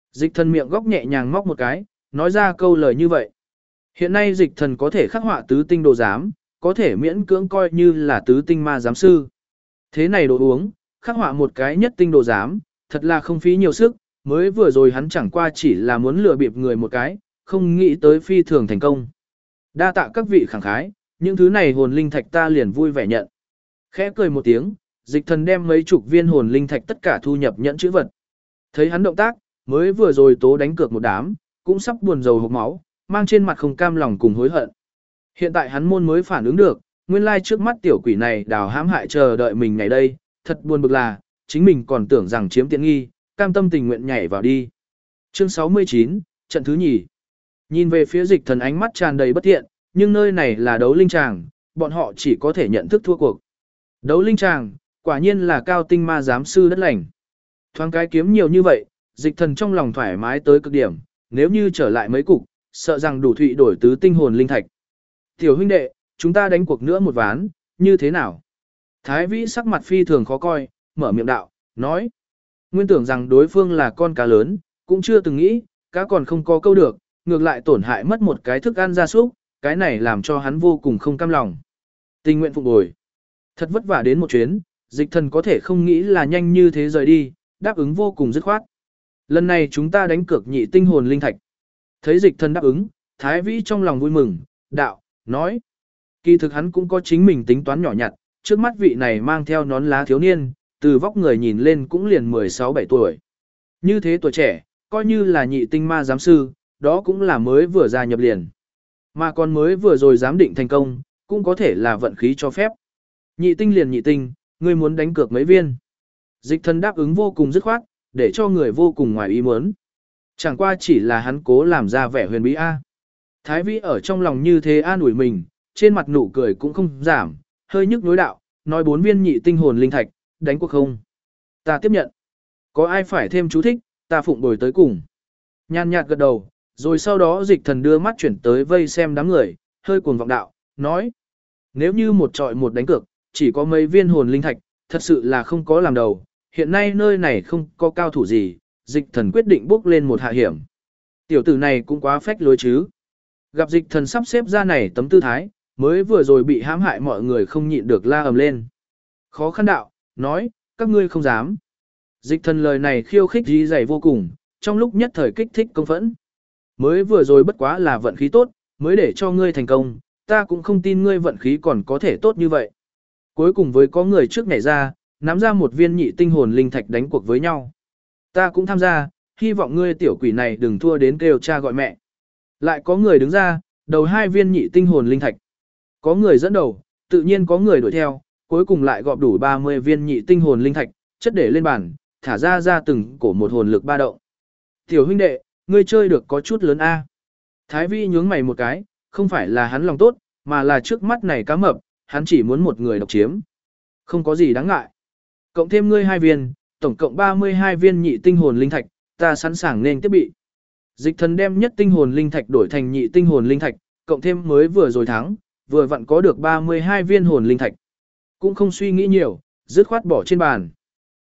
Dịch thần miệng góc nhẹ nhàng móc một cái, nói ra câu lời như vậy. Hiện nay dịch thần có thể khắc họa tứ tinh đồ giám, có thể miễn cưỡng coi như là tứ tinh ma giám sư. Thế này đồ uống, khắc họa một cái nhất tinh đồ giám, thật là không phí nhiều sức, mới vừa rồi hắn chẳng qua chỉ là muốn lừa bịp người một cái, không nghĩ tới phi thường thành công. Đa tạ các vị khẳng khái, những thứ này hồn linh thạch ta liền vui vẻ nhận. Khẽ cười một tiếng, dịch thần đem mấy chục viên hồn linh thạch tất cả thu nhập nhẫn chữ vật. Thấy hắn động tác, mới vừa rồi tố đánh cược một đám, cũng sắp buồn rầu hộc máu, mang trên mặt không cam lòng cùng hối hận. Hiện tại hắn môn mới phản ứng được, nguyên lai trước mắt tiểu quỷ này đào hãm hại chờ đợi mình ngày đây, thật buồn bực là, chính mình còn tưởng rằng chiếm tiện nghi, cam tâm tình nguyện nhảy vào đi. Chương 69, trận thứ nhì. Nhìn về phía dịch thần ánh mắt tràn đầy bất thiện, nhưng nơi này là đấu linh tràng, bọn họ chỉ có thể nhận thức thua cuộc. Đấu linh tràng, quả nhiên là cao tinh ma giám sư đất lành. Thoáng cái kiếm nhiều như vậy, dịch thần trong lòng thoải mái tới cực điểm, nếu như trở lại mấy cục, sợ rằng đủ thụy đổi tứ tinh hồn linh thạch. Tiểu huynh đệ, chúng ta đánh cuộc nữa một ván, như thế nào? Thái Vĩ sắc mặt phi thường khó coi, mở miệng đạo, nói. Nguyên tưởng rằng đối phương là con cá lớn, cũng chưa từng nghĩ, cá còn không có câu được, ngược lại tổn hại mất một cái thức ăn gia súc, cái này làm cho hắn vô cùng không cam lòng. Tình nguyện phục bồi. Thật vất vả đến một chuyến, dịch thần có thể không nghĩ là nhanh như thế rời đi, đáp ứng vô cùng dứt khoát. Lần này chúng ta đánh cược nhị tinh hồn linh thạch. Thấy dịch thần đáp ứng, Thái Vĩ trong lòng vui mừng, đạo, nói. Kỳ thực hắn cũng có chính mình tính toán nhỏ nhặt, trước mắt vị này mang theo nón lá thiếu niên, từ vóc người nhìn lên cũng liền 16-17 tuổi. Như thế tuổi trẻ, coi như là nhị tinh ma giám sư, đó cũng là mới vừa gia nhập liền. Mà còn mới vừa rồi giám định thành công, cũng có thể là vận khí cho phép. Nhị tinh liền nhị tinh, ngươi muốn đánh cược mấy viên. Dịch thần đáp ứng vô cùng dứt khoát, để cho người vô cùng ngoài ý muốn. Chẳng qua chỉ là hắn cố làm ra vẻ huyền bí A. Thái Vĩ ở trong lòng như thế an ủi mình, trên mặt nụ cười cũng không giảm, hơi nhức nhối đạo, nói 4 viên nhị tinh hồn linh thạch, đánh cuộc không. Ta tiếp nhận. Có ai phải thêm chú thích, ta phụng bồi tới cùng. Nhàn nhạt gật đầu, rồi sau đó dịch thần đưa mắt chuyển tới vây xem đám người, hơi cuồng vọng đạo, nói. Nếu như một trọi một đánh cược, chỉ có mấy viên hồn linh thạch, thật sự là không có làm đầu. Hiện nay nơi này không có cao thủ gì, dịch thần quyết định bước lên một hạ hiểm. Tiểu tử này cũng quá phách lối chứ. Gặp dịch thần sắp xếp ra này tấm tư thái, mới vừa rồi bị hãm hại mọi người không nhịn được la ầm lên. Khó khăn đạo, nói, các ngươi không dám. Dịch thần lời này khiêu khích dí dày vô cùng, trong lúc nhất thời kích thích công phẫn. Mới vừa rồi bất quá là vận khí tốt, mới để cho ngươi thành công, ta cũng không tin ngươi vận khí còn có thể tốt như vậy. Cuối cùng với có người trước nhảy ra, nắm ra một viên nhị tinh hồn linh thạch đánh cuộc với nhau. Ta cũng tham gia, hy vọng ngươi tiểu quỷ này đừng thua đến kêu cha gọi mẹ. Lại có người đứng ra, đầu 2 viên nhị tinh hồn linh thạch. Có người dẫn đầu, tự nhiên có người đuổi theo, cuối cùng lại gọp đủ 30 viên nhị tinh hồn linh thạch, chất để lên bàn, thả ra từng cổ một hồn lực ba động. Tiểu huynh đệ, ngươi chơi được có chút lớn a. Thái Vĩ nhướng mày một cái, không phải là hắn lòng tốt, mà là trước mắt này cá mập, hắn chỉ muốn một người độc chiếm. Không có gì đáng ngại. Cộng thêm ngươi 2 viên, tổng cộng 32 viên nhị tinh hồn linh thạch, ta sẵn sàng nên tiếp bị. Dịch thần đem nhất tinh hồn linh thạch đổi thành nhị tinh hồn linh thạch, cộng thêm mới vừa rồi thắng, vừa vặn có được 32 viên hồn linh thạch. Cũng không suy nghĩ nhiều, dứt khoát bỏ trên bàn.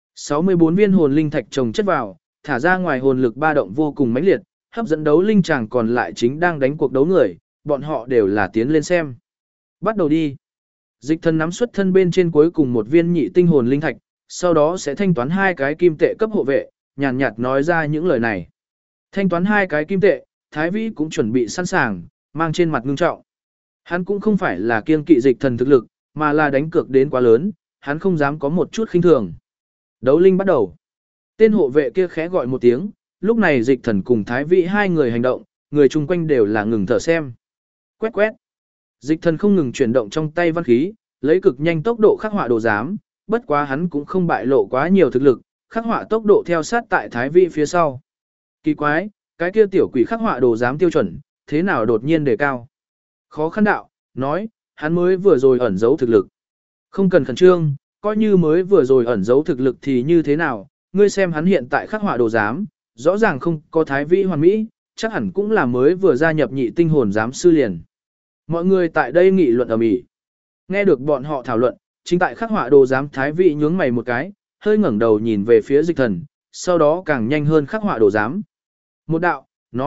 64 viên hồn linh thạch chồng chất vào, thả ra ngoài hồn lực ba động vô cùng mãnh liệt, hấp dẫn đấu linh chàng còn lại chính đang đánh cuộc đấu người, bọn họ đều là tiến lên xem. Bắt đầu đi. Dịch thần nắm xuất thân bên trên cuối cùng một viên nhị tinh hồn linh thạch, sau đó sẽ thanh toán 2 cái kim tệ cấp hộ vệ, nhàn nhạt nói ra những lời này. Thanh toán 2 cái kim tệ, Thái Vĩ cũng chuẩn bị sẵn sàng, mang trên mặt ngưng trọng. Hắn cũng không phải là kiêng kỵ dịch thần thực lực, mà là đánh cược đến quá lớn, hắn không dám có một chút khinh thường. Đấu linh bắt đầu. Tên hộ vệ kia khẽ gọi một tiếng, lúc này dịch thần cùng Thái Vĩ 2 người hành động, người chung quanh đều là ngừng thở xem. Quét quét. Dịch thần không ngừng chuyển động trong tay văn khí, lấy cực nhanh tốc độ khắc họa đồ giám, bất quá hắn cũng không bại lộ quá nhiều thực lực, khắc họa tốc độ theo sát tại Thái Vĩ phía sau. Kỳ quái, cái kia tiểu quỷ khắc họa đồ giám tiêu chuẩn, thế nào đột nhiên đề cao. Khó khăn đạo, nói, hắn mới vừa rồi ẩn giấu thực lực. Không cần khẩn trương, coi như mới vừa rồi ẩn giấu thực lực thì như thế nào, ngươi xem hắn hiện tại khắc họa đồ giám, rõ ràng không có Thái Vĩ hoàn mỹ, chắc hẳn cũng là mới vừa gia nhập nhị tinh hồn giám sư liền. Mọi người tại đây nghị luận ầm ĩ. Nghe được bọn họ thảo luận, chính tại khắc họa đồ giám Thái Vĩ nhướng mày một cái, hơi ngẩng đầu nhìn về phía dịch thần, sau đó càng nhanh hơn khắc họa đồ giám. Một đạo,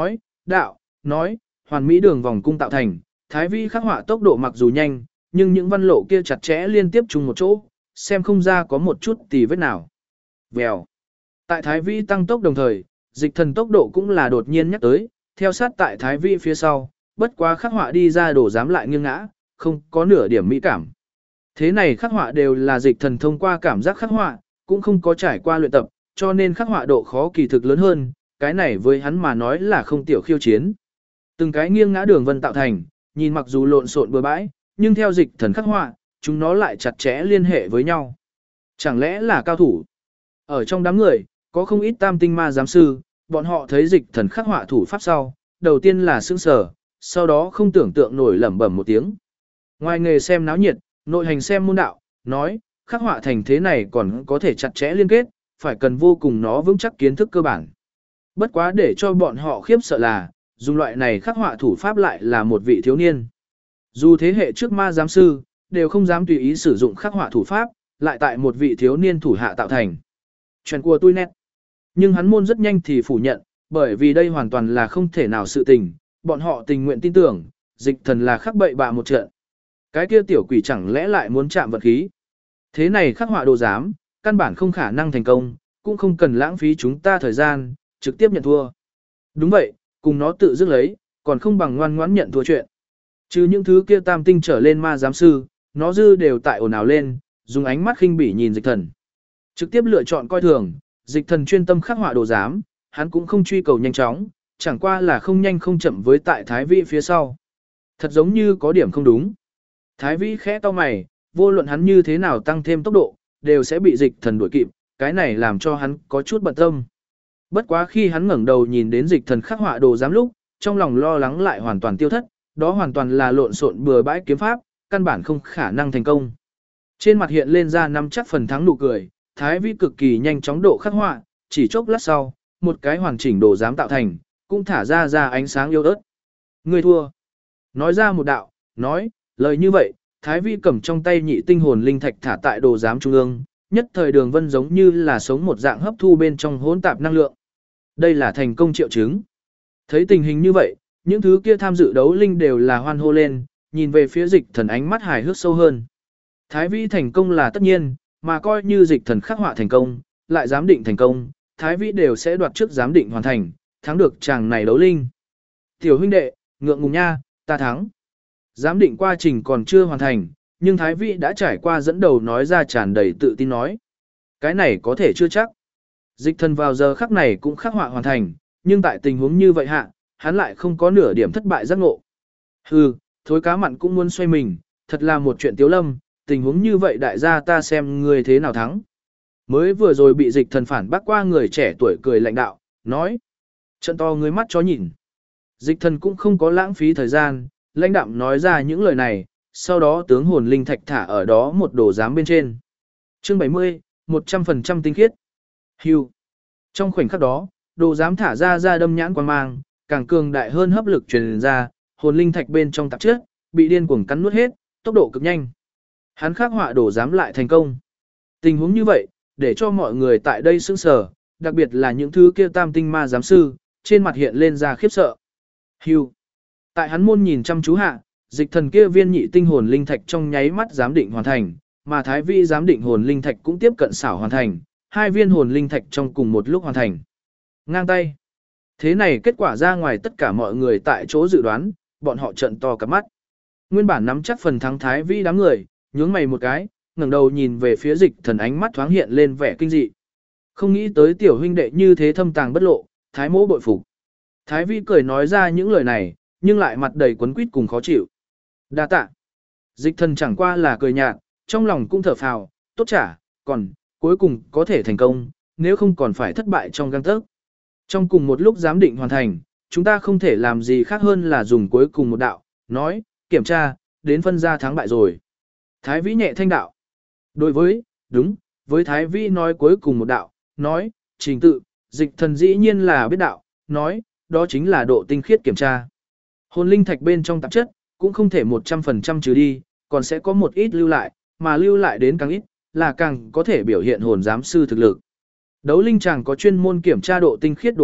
nói, hoàn mỹ đường vòng cung tạo thành, Thái Vĩ khắc họa tốc độ mặc dù nhanh, nhưng những văn lộ kia chặt chẽ liên tiếp chung một chỗ, xem không ra có một chút tì vết nào. Vèo. Tại Thái Vĩ tăng tốc đồng thời, Dịch Thần tốc độ cũng là đột nhiên nhắc tới, theo sát tại Thái Vĩ phía sau, bất quá khắc họa đi ra đổ dám lại nghiêng ngã, không có nửa điểm mỹ cảm. Thế này khắc họa đều là Dịch Thần thông qua cảm giác khắc họa, cũng không có trải qua luyện tập, cho nên khắc họa độ khó kỳ thực lớn hơn, cái này với hắn mà nói là không tiểu khiêu chiến. Từng cái nghiêng ngã đường vân tạo thành, nhìn mặc dù lộn xộn bừa bãi, nhưng theo Dịch Thần khắc họa, chúng nó lại chặt chẽ liên hệ với nhau. Chẳng lẽ là cao thủ? Ở trong đám người, có không ít tam tinh ma giám sư, bọn họ thấy Dịch Thần khắc họa thủ pháp sau, đầu tiên là sững sờ, sau đó không tưởng tượng nổi lẩm bẩm một tiếng. Ngoài nghề xem náo nhiệt, nội hành xem môn đạo, nói, khắc họa thành thế này còn có thể chặt chẽ liên kết, phải cần vô cùng nó vững chắc kiến thức cơ bản. Bất quá để cho bọn họ khiếp sợ là, dùng loại này khắc họa thủ pháp lại là một vị thiếu niên. Dù thế hệ trước ma giám sư, đều không dám tùy ý sử dụng khắc họa thủ pháp, lại tại một vị thiếu niên thủ hạ tạo thành. Chuyện của tôi nét. Nhưng hắn môn rất nhanh thì phủ nhận, bởi vì đây hoàn toàn là không thể nào sự tình, bọn họ tình nguyện tin tưởng, Dịch Thần là khắc bậy bạ một trận. Cái kia tiểu quỷ chẳng lẽ lại muốn chạm vật khí. Thế này khắc họa đồ giám, căn bản không khả năng thành công, cũng không cần lãng phí chúng ta thời gian, trực tiếp nhận thua. Đúng vậy, cùng nó tự dứt lấy, còn không bằng ngoan ngoãn nhận thua chuyện. Chứ những thứ kia tam tinh trở lên ma giám sư, nó dư đều tại ồn ào lên, dùng ánh mắt khinh bỉ nhìn Dịch Thần. Trực tiếp lựa chọn coi thường, Dịch Thần chuyên tâm khắc họa đồ giám, hắn cũng không truy cầu nhanh chóng, chẳng qua là không nhanh không chậm với tại Thái Vĩ phía sau. Thật giống như có điểm không đúng. Thái Vĩ khẽ to mày, vô luận hắn như thế nào tăng thêm tốc độ, đều sẽ bị Dịch Thần đuổi kịp, cái này làm cho hắn có chút bận tâm. Bất quá khi hắn ngẩng đầu nhìn đến Dịch Thần khắc họa đồ giám lúc, trong lòng lo lắng lại hoàn toàn tiêu thất, đó hoàn toàn là lộn xộn bừa bãi kiếm pháp, căn bản không khả năng thành công. Trên mặt hiện lên ra nắm chắc phần thắng nụ cười, Thái Vĩ cực kỳ nhanh chóng độ khắc họa, chỉ chốc lát sau, một cái hoàn chỉnh đồ giám tạo thành, cũng thả ra ánh sáng yếu ớt. Người thua. Nói ra một đạo, nói, lời như vậy, Thái Vĩ cầm trong tay nhị tinh hồn linh thạch thả tại đồ giám trung ương, nhất thời đường vân giống như là sống một dạng hấp thu bên trong hỗn tạp năng lượng. Đây là thành công triệu chứng. Thấy tình hình như vậy, những thứ kia tham dự đấu linh đều là hoan hô lên, nhìn về phía Dịch Thần ánh mắt hài hước sâu hơn. Thái Vĩ thành công là tất nhiên, mà coi như Dịch Thần khắc họa thành công, lại giám định thành công, Thái Vĩ đều sẽ đoạt trước giám định hoàn thành, thắng được chàng này đấu linh. Tiểu huynh đệ, ngượng ngùng nha, ta thắng. Giám định quá trình còn chưa hoàn thành, nhưng Thái Vĩ đã trải qua dẫn đầu nói ra tràn đầy tự tin nói. Cái này có thể chưa chắc. Dịch Thần vào giờ khắc này cũng khắc họa hoàn thành, nhưng tại tình huống như vậy hạ, hắn lại không có nửa điểm thất bại giác ngộ. Hừ, thối cá mặn cũng muốn xoay mình, thật là một chuyện tiếu lâm, tình huống như vậy đại gia ta xem người thế nào thắng. Mới vừa rồi bị Dịch Thần phản bác qua người trẻ tuổi cười lãnh đạo, nói. Trận to người mắt chó nhìn. Dịch Thần cũng không có lãng phí thời gian, lãnh đạm nói ra những lời này, sau đó tướng hồn linh thạch thả ở đó một đồ giám bên trên. Chương 70, 100% tinh khiết. Hưu. Trong khoảnh khắc đó, đồ giám thả ra đâm nhãn quang mang, càng cường đại hơn hấp lực truyền ra, hồn linh thạch bên trong tạp chất bị điên cuồng cắn nuốt hết, tốc độ cực nhanh. Hắn khắc họa đồ giám lại thành công. Tình huống như vậy, để cho mọi người tại đây sững sờ, đặc biệt là những thứ kia tam tinh ma giám sư, trên mặt hiện lên ra khiếp sợ. Hưu. Tại hắn môn nhìn chăm chú hạ, Dịch Thần kia viên nhị tinh hồn linh thạch trong nháy mắt giám định hoàn thành, mà Thái Vĩ giám định hồn linh thạch cũng tiếp cận xảo hoàn thành, hai viên hồn linh thạch trong cùng một lúc hoàn thành. Ngang tay. Thế này kết quả ra ngoài tất cả mọi người tại chỗ dự đoán, bọn họ trợn to cả mắt. Nguyên bản nắm chắc phần thắng Thái Vĩ đám người, nhướng mày một cái, ngẩng đầu nhìn về phía Dịch Thần ánh mắt thoáng hiện lên vẻ kinh dị. Không nghĩ tới tiểu huynh đệ như thế thâm tàng bất lộ, Thái mỗ bội phục. Thái Vĩ cười nói ra những lời này, nhưng lại mặt đầy quấn quýt cùng khó chịu. Đa tạ. Dịch Thần chẳng qua là cười nhạt, trong lòng cũng thở phào, tốt trả, còn, cuối cùng có thể thành công, nếu không còn phải thất bại trong gang tấc. Trong cùng một lúc giám định hoàn thành, chúng ta không thể làm gì khác hơn là dùng cuối cùng một đạo, nói, kiểm tra, đến phân ra thắng bại rồi. Thái Vĩ nhẹ thanh đạo. Đối với, đúng, với Thái Vĩ nói cuối cùng một đạo, nói, trình tự, Dịch Thần dĩ nhiên là biết đạo, nói, đó chính là độ tinh khiết kiểm tra. Hồn linh thạch bên trong tạp chất, cũng không thể 100% trừ đi, còn sẽ có một ít lưu lại, mà lưu lại đến càng ít, là càng có thể biểu hiện hồn giám sư thực lực. Đấu linh chàng có chuyên môn kiểm tra độ tinh khiết đồ vật,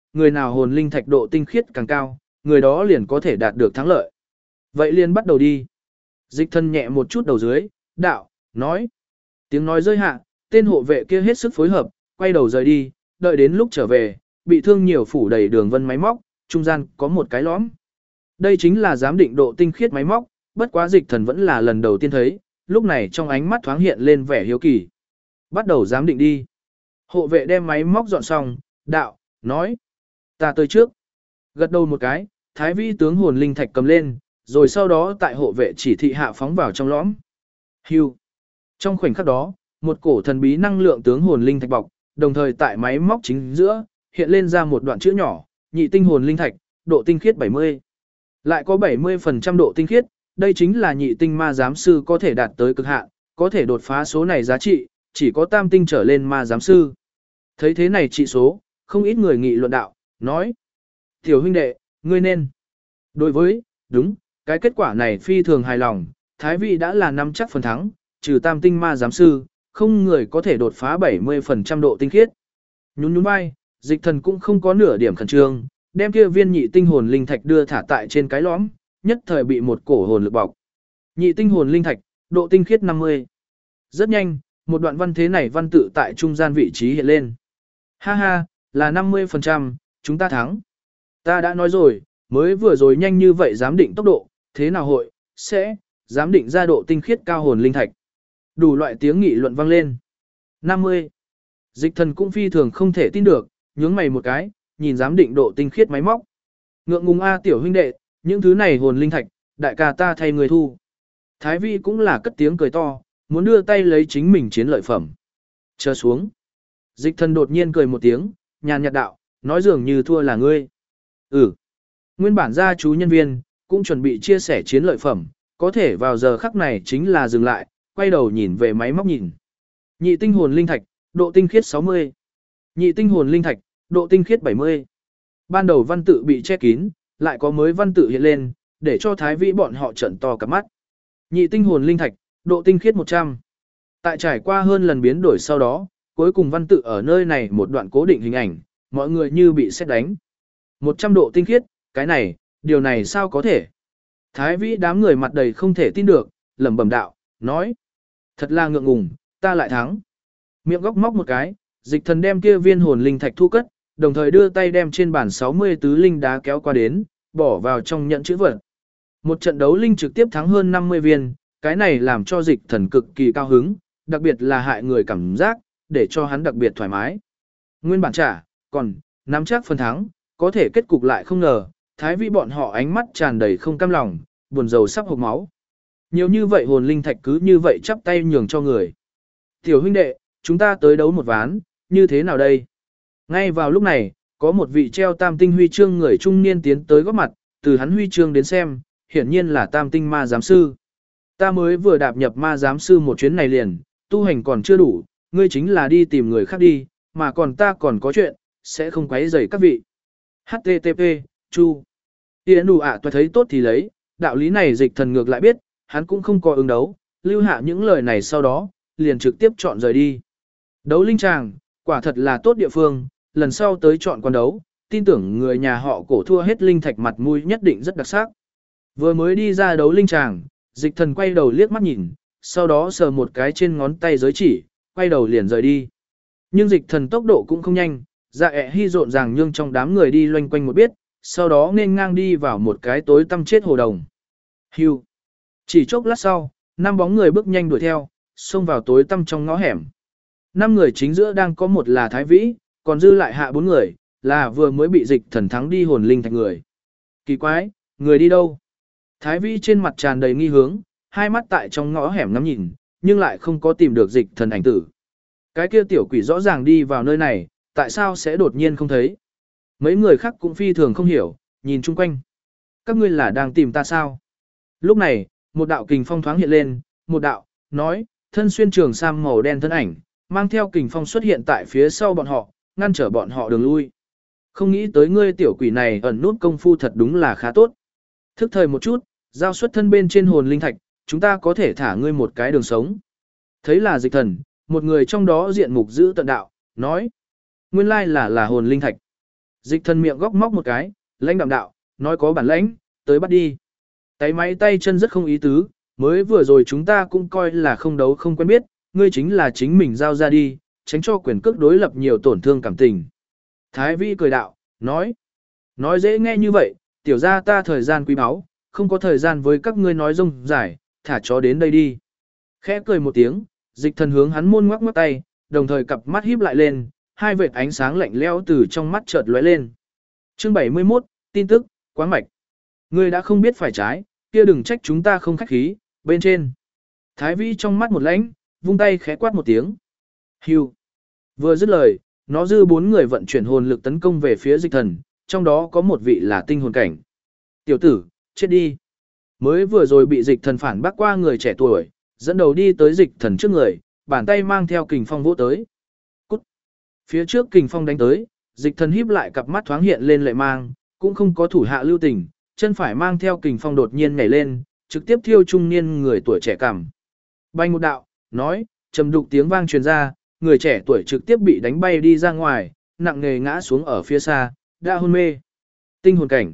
người nào hồn linh thạch độ tinh khiết càng cao, người đó liền có thể đạt được thắng lợi. Vậy liền bắt đầu đi. Dịch thần nhẹ một chút đầu dưới, đạo, nói. Tiếng nói rơi hạ, tên hộ vệ kia hết sức phối hợp, quay đầu rời đi, đợi đến lúc trở về, bị thương nhiều phủ đầy đường vân máy móc, trung gian có một cái lõm. Đây chính là giám định độ tinh khiết máy móc, bất quá dịch thần vẫn là lần đầu tiên thấy, lúc này trong ánh mắt thoáng hiện lên vẻ hiếu kỳ. Bắt đầu giám định đi. Hộ vệ đem máy móc dọn xong, đạo, nói. Ta tới trước. Gật đầu một cái, thái vĩ tướng hồn linh thạch cầm lên, rồi sau đó tại hộ vệ chỉ thị hạ phóng vào trong lõm. Hưu. Trong khoảnh khắc đó, một cổ thần bí năng lượng tướng hồn linh thạch bọc, đồng thời tại máy móc chính giữa, hiện lên ra một đoạn chữ nhỏ, nhị tinh hồn linh thạch, độ tinh khiết 70. Lại có 70% độ tinh khiết, đây chính là nhị tinh ma giám sư có thể đạt tới cực hạn, có thể đột phá số này giá trị, chỉ có tam tinh trở lên ma giám sư. Thấy thế này trị số, không ít người nghị luận đạo, nói. Tiểu huynh đệ, ngươi nên. Đối với, đúng, cái kết quả này phi thường hài lòng, Thái vị đã là nắm chắc phần thắng, trừ tam tinh ma giám sư, không người có thể đột phá 70% độ tinh khiết. Nhún nhún vai, dịch thần cũng không có nửa điểm khẩn trương, đem kia viên nhị tinh hồn linh thạch đưa thả tại trên cái lõm, nhất thời bị một cổ hồn lực bọc. Nhị tinh hồn linh thạch, độ tinh khiết 50. Rất nhanh, một đoạn văn thế này văn tự tại trung gian vị trí hiện lên. Ha ha, là 50%, chúng ta thắng. Ta đã nói rồi, mới vừa rồi nhanh như vậy giám định tốc độ, thế nào hội, sẽ, giám định ra độ tinh khiết cao hồn linh thạch. Đủ loại tiếng nghị luận vang lên. 50. Dịch thần cũng phi thường không thể tin được, nhướng mày một cái, nhìn giám định độ tinh khiết máy móc. Ngượng ngùng a tiểu huynh đệ, những thứ này hồn linh thạch, đại ca ta thay người thu. Thái vi cũng là cất tiếng cười to, muốn đưa tay lấy chính mình chiến lợi phẩm. Chờ xuống. Dịch thần đột nhiên cười một tiếng, nhàn nhạt đạo, nói dường như thua là ngươi. Ừ. Nguyên bản gia chú nhân viên, cũng chuẩn bị chia sẻ chiến lợi phẩm, có thể vào giờ khắc này chính là dừng lại, quay đầu nhìn về máy móc nhìn. Nhị tinh hồn linh thạch, độ tinh khiết 60. Nhị tinh hồn linh thạch, độ tinh khiết 70. Ban đầu văn tự bị che kín, lại có mới văn tự hiện lên, để cho thái vĩ bọn họ trợn to cả mắt. Nhị tinh hồn linh thạch, độ tinh khiết 100. Tại trải qua hơn lần biến đổi sau đó, cuối cùng văn tự ở nơi này một đoạn cố định hình ảnh, mọi người như bị sét đánh. 100 độ tinh khiết, cái này, điều này sao có thể? Thái vĩ đám người mặt đầy không thể tin được, lẩm bẩm đạo, nói. Thật là ngượng ngùng, ta lại thắng. Miệng góc móc một cái, dịch thần đem kia viên hồn linh thạch thu cất, đồng thời đưa tay đem trên bản 60 tứ linh đá kéo qua đến, bỏ vào trong nhận chữ vật. Một trận đấu linh trực tiếp thắng hơn 50 viên, cái này làm cho dịch thần cực kỳ cao hứng, đặc biệt là hại người cảm giác, để cho hắn đặc biệt thoải mái. Nguyên bản trả, còn, nắm chắc phần thắng, có thể kết cục lại không ngờ, thái vĩ bọn họ ánh mắt tràn đầy không cam lòng, buồn rầu sắp hộc máu. Nhiều như vậy hồn linh thạch cứ như vậy chắp tay nhường cho người. Tiểu huynh đệ, chúng ta tới đấu một ván, như thế nào đây? Ngay vào lúc này, có một vị treo tam tinh huy chương người trung niên tiến tới góp mặt, từ hắn huy chương đến xem, hiển nhiên là tam tinh ma giám sư. Ta mới vừa đạp nhập ma giám sư một chuyến này liền, tu hành còn chưa đủ, ngươi chính là đi tìm người khác đi, mà còn ta còn có chuyện, sẽ không quấy rầy các vị. HTTP, Chu. Tiễn đủ ạ tôi thấy tốt thì lấy, đạo lý này dịch thần ngược lại biết, hắn cũng không có ứng đấu, lưu hạ những lời này sau đó, liền trực tiếp chọn rời đi. Đấu linh tràng, quả thật là tốt địa phương, lần sau tới chọn con đấu, tin tưởng người nhà họ cổ thua hết linh thạch mặt mũi nhất định rất đặc sắc. Vừa mới đi ra đấu linh tràng, dịch thần quay đầu liếc mắt nhìn, sau đó sờ một cái trên ngón tay giới chỉ, quay đầu liền rời đi. Nhưng dịch thần tốc độ cũng không nhanh, dạ ẹ hy rộn ràng nhưng trong đám người đi loanh quanh một biết, sau đó nên ngang đi vào một cái tối tăm chết hồ đồng. Hưu. Chỉ chốc lát sau, 5 bóng người bước nhanh đuổi theo, xông vào tối tăm trong ngõ hẻm. 5 người chính giữa đang có một là Thái Vĩ, còn dư lại hạ 4 người, là vừa mới bị dịch thần thắng đi hồn linh thạch người. Kỳ quái, người đi đâu? Thái Vĩ trên mặt tràn đầy nghi hướng, hai mắt tại trong ngõ hẻm ngắm nhìn, nhưng lại không có tìm được dịch thần ảnh tử. Cái kia tiểu quỷ rõ ràng đi vào nơi này, tại sao sẽ đột nhiên không thấy? Mấy người khác cũng phi thường không hiểu, nhìn chung quanh. Các ngươi là đang tìm ta sao? Lúc này, một đạo kình phong thoáng hiện lên, một đạo, nói, thân xuyên trường sam màu đen thân ảnh, mang theo kình phong xuất hiện tại phía sau bọn họ, ngăn trở bọn họ đường lui. Không nghĩ tới ngươi tiểu quỷ này ẩn nút công phu thật đúng là khá tốt. Thức thời một chút, giao xuất thân bên trên hồn linh thạch, chúng ta có thể thả ngươi một cái đường sống. Thấy là dịch thần, một người trong đó diện mục giữ tận đạo, nói. Nguyên lai là hồn linh thạch. Dịch thần miệng góc móc một cái, lãnh đạm đạo, nói có bản lãnh, tới bắt đi. Tay máy tay chân rất không ý tứ, mới vừa rồi chúng ta cũng coi là không đấu không quen biết, ngươi chính là chính mình giao ra đi, tránh cho quyền cước đối lập nhiều tổn thương cảm tình. Thái Vĩ cười đạo, nói dễ nghe như vậy, tiểu ra ta thời gian quý báu, không có thời gian với các ngươi nói rông dài, thả chó đến đây đi. Khẽ cười một tiếng, dịch thần hướng hắn môn ngoắc ngoắc tay, đồng thời cặp mắt híp lại lên, hai vệt ánh sáng lạnh lẽo từ trong mắt chợt lóe lên. Chương 71, tin tức, quáng mạch. Ngươi đã không biết phải trái, kia đừng trách chúng ta không khách khí, bên trên. Thái Vĩ trong mắt một lãnh, vung tay khẽ quát một tiếng. Hưu. Vừa dứt lời, nó dư 4 người vận chuyển hồn lực tấn công về phía dịch thần, trong đó có một vị là tinh hồn cảnh. Tiểu tử, chết đi. Mới vừa rồi bị dịch thần phản bác qua người trẻ tuổi, dẫn đầu đi tới dịch thần trước người, bàn tay mang theo kình phong vỗ tới. Cút. Phía trước kình phong đánh tới, dịch thần híp lại cặp mắt thoáng hiện lên lệ mang, cũng không có thủ hạ lưu tình, chân phải mang theo kình phong đột nhiên nhảy lên, trực tiếp thiêu trung niên người tuổi trẻ cằm. Bay một đạo, nói, trầm đục tiếng vang truyền ra, người trẻ tuổi trực tiếp bị đánh bay đi ra ngoài, nặng nề ngã xuống ở phía xa, đã hôn mê. Tinh hồn cảnh.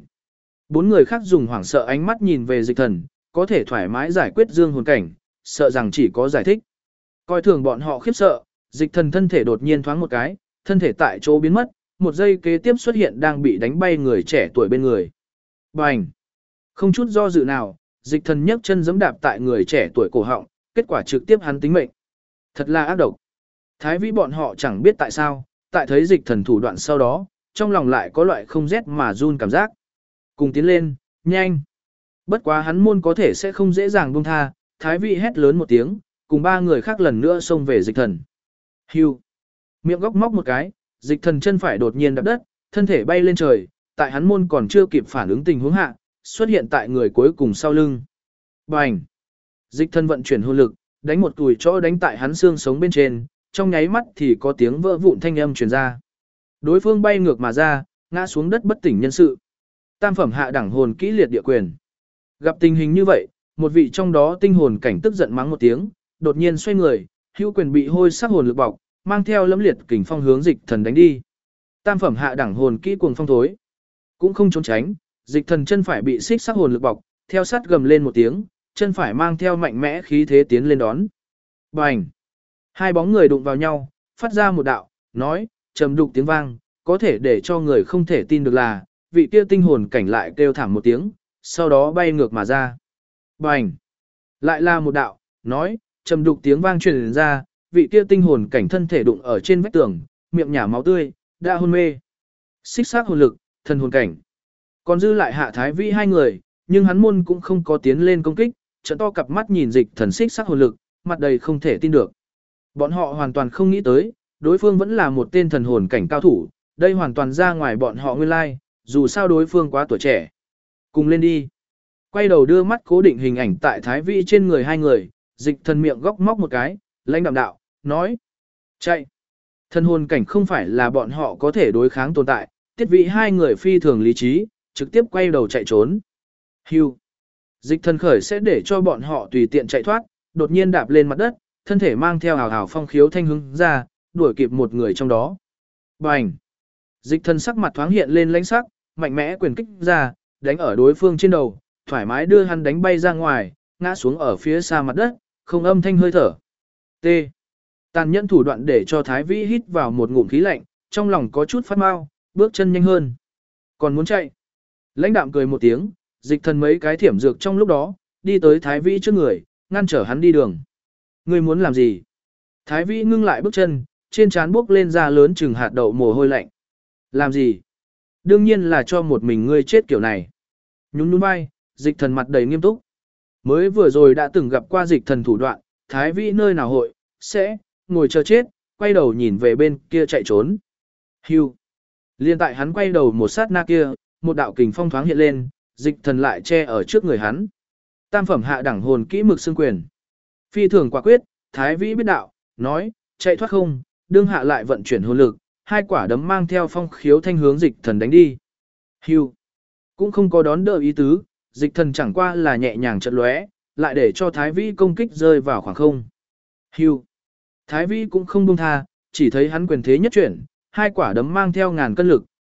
4 người khác dùng hoảng sợ ánh mắt nhìn về dịch thần, có thể thoải mái giải quyết dương hồn cảnh, sợ rằng chỉ có giải thích. Coi thường bọn họ khiếp sợ, dịch thần thân thể đột nhiên thoáng một cái, thân thể tại chỗ biến mất, một giây kế tiếp xuất hiện đang bị đánh bay người trẻ tuổi bên người. Bành! Không chút do dự nào, dịch thần nhấc chân giẫm đạp tại người trẻ tuổi cổ họng, kết quả trực tiếp hắn tính mệnh. Thật là ác độc. Thái Vĩ bọn họ chẳng biết tại sao, tại thấy dịch thần thủ đoạn sau đó, trong lòng lại có loại không rét mà run cảm giác. Cùng tiến lên, nhanh. Bất quá hắn môn có thể sẽ không dễ dàng buông tha, Thái Vĩ hét lớn một tiếng, cùng 3 người khác lần nữa xông về dịch thần. Hưu. Miệng góc móc một cái, dịch thần chân phải đột nhiên đạp đất, thân thể bay lên trời, tại hắn môn còn chưa kịp phản ứng tình huống hạ, xuất hiện tại người cuối cùng sau lưng. Bành. Dịch thần vận chuyển hồn lực, đánh một tùi chỗ đánh tại hắn xương sống bên trên, trong nháy mắt thì có tiếng vỡ vụn thanh âm truyền ra. Đối phương bay ngược mà ra, ngã xuống đất bất tỉnh nhân sự. Tam phẩm hạ đẳng hồn kỹ liệt địa quyền. Gặp tình hình như vậy, một vị trong đó tinh hồn cảnh tức giận mắng một tiếng, đột nhiên xoay người, hữu quyền bị hôi sắc hồn lực bọc, mang theo lẫm liệt kình phong hướng dịch thần đánh đi. Tam phẩm hạ đẳng hồn kỹ cuồng phong thối, cũng không trốn tránh, dịch thần chân phải bị xích sắc hồn lực bọc, theo sát gầm lên một tiếng, chân phải mang theo mạnh mẽ khí thế tiến lên đón. Bành! Hai bóng người đụng vào nhau, phát ra một đạo, nói, trầm đục tiếng vang, có thể để cho người không thể tin được là, vị kia tinh hồn cảnh lại kêu thảm một tiếng, sau đó bay ngược mà ra. Bành! Lại là một đạo, nói, trầm đục tiếng vang truyền ra, vị kia tinh hồn cảnh thân thể đụng ở trên vách tường, miệng nhả máu tươi, đã hôn mê. Xích xác hồn lực, thần hồn cảnh. Còn dư lại Hạ Thái Vĩ 2 người, nhưng hắn môn cũng không có tiến lên công kích, trợn to cặp mắt nhìn dịch thần xích xác hồn lực, mặt đầy không thể tin được. Bọn họ hoàn toàn không nghĩ tới, đối phương vẫn là một tên thần hồn cảnh cao thủ, đây hoàn toàn ra ngoài bọn họ nguyên lai, dù sao đối phương quá tuổi trẻ. Cùng lên đi. Quay đầu đưa mắt cố định hình ảnh tại Thái Vĩ trên người 2 người, dịch thần miệng góc móc một cái, lãnh đạm đạo, nói. Chạy. Thần hồn cảnh không phải là bọn họ có thể đối kháng tồn tại, Tiết Vĩ 2 người phi thường lý trí, trực tiếp quay đầu chạy trốn. Hưu. Dịch thần khởi sẽ để cho bọn họ tùy tiện chạy thoát, đột nhiên đạp lên mặt đất, thân thể mang theo hào hào phong khiếu thanh hướng ra, đuổi kịp một người trong đó. Bành. Dịch thần sắc mặt thoáng hiện lên lãnh sắc, mạnh mẽ quyền kích ra, đánh ở đối phương trên đầu, thoải mái đưa hắn đánh bay ra ngoài, ngã xuống ở phía xa mặt đất, không âm thanh hơi thở. T. Tàn nhẫn thủ đoạn để cho Thái Vĩ hít vào một ngụm khí lạnh, trong lòng có chút phát mau, bước chân nhanh hơn. Còn muốn chạy. Lãnh đạm cười một tiếng, dịch thần mấy cái thiểm dược trong lúc đó, đi tới Thái Vĩ trước người, ngăn trở hắn đi đường. Ngươi muốn làm gì? Thái Vĩ ngưng lại bước chân, trên trán bước lên ra lớn chừng hạt đậu mồ hôi lạnh. Làm gì? Đương nhiên là cho một mình ngươi chết kiểu này. Nhún nhún vai, dịch thần mặt đầy nghiêm túc. Mới vừa rồi đã từng gặp qua dịch thần thủ đoạn, Thái Vĩ nơi nào hội, sẽ, ngồi chờ chết, quay đầu nhìn về bên kia chạy trốn. Hưu. Liên tại hắn quay đầu một sát na kia, một đạo kình phong thoáng hiện lên, dịch thần lại che ở trước người hắn. Tam phẩm hạ đẳng hồn kỹ mực xương quyền. Phi thường quả quyết, Thái Vĩ biết đạo, nói, chạy thoát không, đương hạ lại vận chuyển hồn lực, 2 quả đấm mang theo phong khiếu thanh hướng dịch thần đánh đi. Hưu. Cũng không có đón đỡ ý tứ, dịch thần chẳng qua là nhẹ nhàng chật lóe, lại để cho Thái Vĩ công kích rơi vào khoảng không. Hưu. Thái Vĩ cũng không buông tha, chỉ thấy hắn quyền thế nhất chuyển, 2 quả đấm mang theo ngàn cân lực,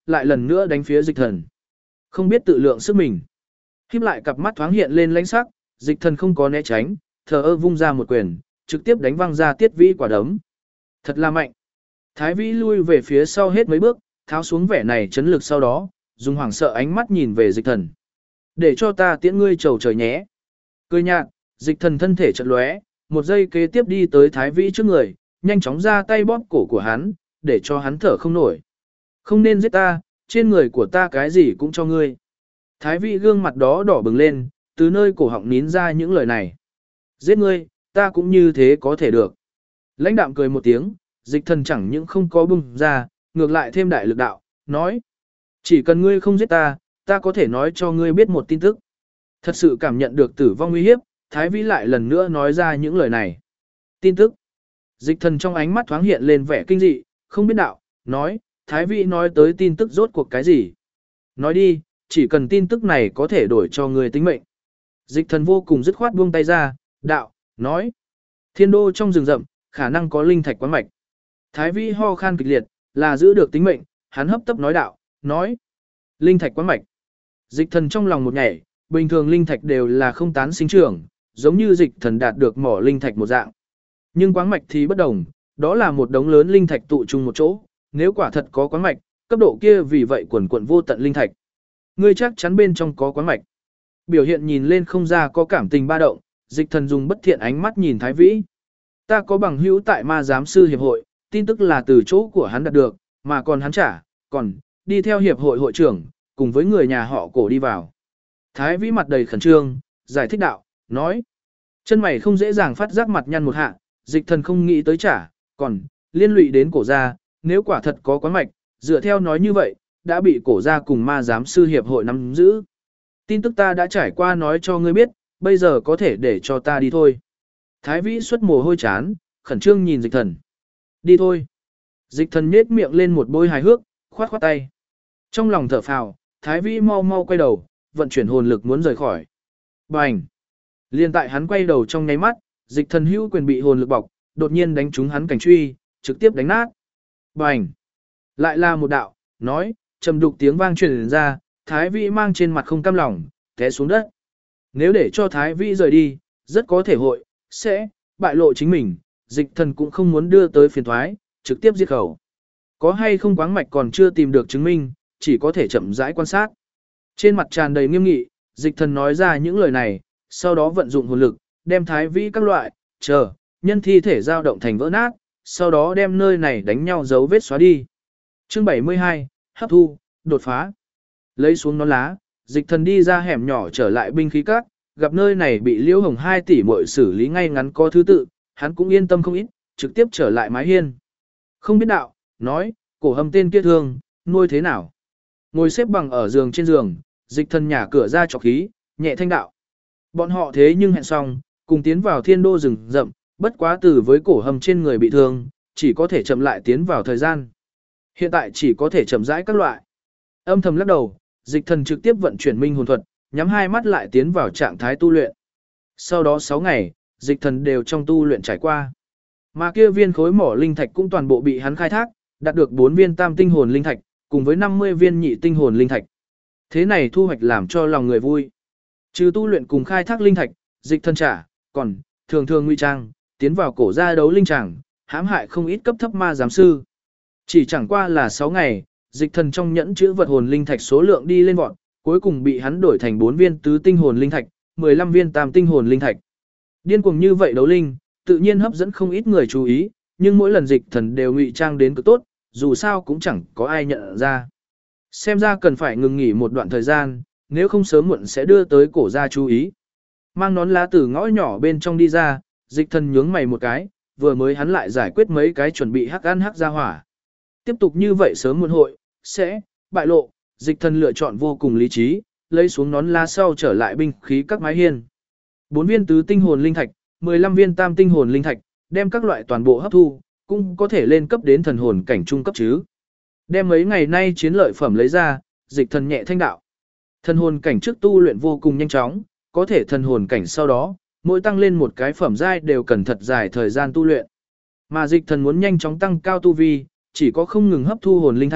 lại lần nữa đánh phía dịch thần. Không biết tự lượng sức mình. Híp lại cặp mắt thoáng hiện lên lãnh sắc, dịch thần không có né tránh, thờ ơ vung ra một quyền, trực tiếp đánh văng ra Tiết Vĩ quả đấm. Thật là mạnh. Thái Vĩ lui về phía sau hết mấy bước, tháo xuống vẻ này chấn lực sau đó, dùng hoảng sợ ánh mắt nhìn về dịch thần. Để cho ta tiễn ngươi trầu trời nhé. Cười nhạt, dịch thần thân thể chợt lóe, một giây kế tiếp đi tới Thái Vĩ trước người, nhanh chóng ra tay bóp cổ của hắn, để cho hắn thở không nổi. Không nên giết ta, trên người của ta cái gì cũng cho ngươi. Thái Vĩ gương mặt đó đỏ bừng lên, từ nơi cổ họng nín ra những lời này. Giết ngươi, ta cũng như thế có thể được. Lãnh đạm cười một tiếng, dịch thần chẳng những không có bung ra, ngược lại thêm đại lực đạo, nói. Chỉ cần ngươi không giết ta, ta có thể nói cho ngươi biết một tin tức. Thật sự cảm nhận được tử vong uy hiếp, Thái Vĩ lại lần nữa nói ra những lời này. Tin tức. Dịch thần trong ánh mắt thoáng hiện lên vẻ kinh dị, không biết đạo, nói, Thái Vĩ nói tới tin tức rốt cuộc cái gì. Nói đi, chỉ cần tin tức này có thể đổi cho ngươi tính mệnh. Dịch thần vô cùng dứt khoát buông tay ra, đạo, nói. Thiên đô trong rừng rậm, khả năng có linh thạch quán mạch. Thái Vĩ ho khan kịch liệt, là giữ được tính mệnh, hắn hấp tấp nói đạo, nói. Linh thạch quán mạch. Dịch thần trong lòng một nhảy, bình thường linh thạch đều là không tán sinh trưởng, giống như dịch thần đạt được mỏ linh thạch một dạng. Nhưng quán mạch thì bất đồng, đó là một đống lớn linh thạch tụ chung một chỗ, nếu quả thật có quán mạch, cấp độ kia vì vậy quần quần vô tận linh thạch. Ngươi chắc chắn bên trong có quán mạch. Biểu hiện nhìn lên không ra có cảm tình ba động, dịch thần dùng bất thiện ánh mắt nhìn Thái Vĩ. Ta có bằng hữu tại ma giám sư hiệp hội, tin tức là từ chỗ của hắn đạt được, mà còn hắn còn đi theo hiệp hội hội trưởng, cùng với người nhà họ Cổ đi vào. Thái Vĩ mặt đầy khẩn trương, giải thích đạo, nói. Chân mày không dễ dàng phát giác mặt nhăn một hạ, dịch thần không nghĩ tới còn liên lụy đến Cổ gia, nếu quả thật có quán mạch, dựa theo nói như vậy, đã bị Cổ gia cùng ma giám sư hiệp hội nắm giữ. Tin tức ta đã trải qua nói cho ngươi biết, bây giờ có thể để cho ta đi thôi. Thái Vĩ xuất mồ hôi chán, khẩn trương nhìn dịch thần. Đi thôi. Dịch thần nhếch miệng lên một bôi hài hước, khoát khoát tay. Trong lòng thở phào, Thái Vĩ mau mau quay đầu, vận chuyển hồn lực muốn rời khỏi. Bành! Liên tại hắn quay đầu trong nháy mắt, dịch thần hữu quyền bị hồn lực bọc, đột nhiên đánh trúng hắn cảnh truy, trực tiếp đánh nát. Bành! Lại là một đạo, nói, trầm đục tiếng vang truyền ra, Thái Vĩ mang trên mặt không cam lòng, té xuống đất. Nếu để cho Thái Vĩ rời đi, rất có thể sẽ bại lộ chính mình, dịch thần cũng không muốn đưa tới phiền thoái, trực tiếp giết khẩu. Có hay không quáng mạch còn chưa tìm được chứng minh, chỉ có thể chậm rãi quan sát. Trên mặt tràn đầy nghiêm nghị, dịch thần nói ra những lời này, sau đó vận dụng hồn lực, đem Thái Vĩ các loại, nhân thi thể dao động thành vỡ nát, sau đó đem nơi này đánh nhau dấu vết xóa đi. Chương 72, hấp thu, đột phá. Lấy xuống nón lá, dịch thần đi ra hẻm nhỏ trở lại binh khí các, gặp nơi này bị Liễu Hồng 2 tỷ muội xử lý ngay ngắn có thứ tự, hắn cũng yên tâm không ít, trực tiếp trở lại mái hiên. Không biết đạo, nói, Cổ Hâm tên kia thương, nuôi thế nào? Ngồi xếp bằng ở giường trên giường, dịch thần nhả cửa ra trọc khí, nhẹ thanh đạo. Bọn họ thế nhưng hẹn xong, cùng tiến vào thiên đô rừng rậm, bất quá từ với Cổ Hâm trên người bị thương, chỉ có thể chậm lại tiến vào thời gian. Hiện tại chỉ có thể chậm rãi các loại. Âm thầm lắc đầu, dịch thần trực tiếp vận chuyển minh hồn thuật, nhắm hai mắt lại tiến vào trạng thái tu luyện. Sau đó 6 ngày, dịch thần đều trong tu luyện trải qua. Mà kia viên khối mỏ linh thạch cũng toàn bộ bị hắn khai thác, đạt được 4 viên tam tinh hồn linh thạch, cùng với 50 viên nhị tinh hồn linh thạch. Thế này thu hoạch làm cho lòng người vui. Trừ tu luyện cùng khai thác linh thạch, dịch thần còn thường thường ngụy trang, tiến vào cổ gia đấu linh tràng, hãm hại không ít cấp thấp ma giám sư. Chỉ chẳng qua là 6 ngày, dịch thần trong nhẫn chữ vật hồn linh thạch số lượng đi lên vọt, cuối cùng bị hắn đổi thành 4 viên tứ tinh hồn linh thạch, 15 viên tam tinh hồn linh thạch. Điên cuồng như vậy đấu linh, tự nhiên hấp dẫn không ít người chú ý, nhưng mỗi lần dịch thần đều ngụy trang đến cực tốt, dù sao cũng chẳng có ai nhận ra. Xem ra cần phải ngừng nghỉ một đoạn thời gian, nếu không sớm muộn sẽ đưa tới cổ gia chú ý. Mang nón lá từ ngõ nhỏ bên trong đi ra, dịch thần nhướng mày một cái, vừa mới hắn lại giải quyết mấy cái chuẩn bị hắc ăn hắc ra hỏa. Tiếp tục như vậy sớm muộn hội, sẽ bại lộ, dịch thần lựa chọn vô cùng lý trí, lấy xuống nón lá sau trở lại binh khí các mái hiên. 4 viên tứ tinh hồn linh thạch, 15 viên tam tinh hồn linh thạch, đem các loại toàn bộ hấp thu, cũng có thể lên cấp đến thần hồn cảnh trung cấp chứ. Đem mấy ngày nay chiến lợi phẩm lấy ra, dịch thần nhẹ thanh đạo. Thần hồn cảnh trước tu luyện vô cùng nhanh chóng, có thể thần hồn cảnh sau đó, mỗi tăng lên một cái phẩm giai đều cần thật dài thời gian tu luyện. Mà dịch thần muốn nhanh chóng tăng cao tu vi, chỉ có không ngừng hấp thu hồn linh thạch,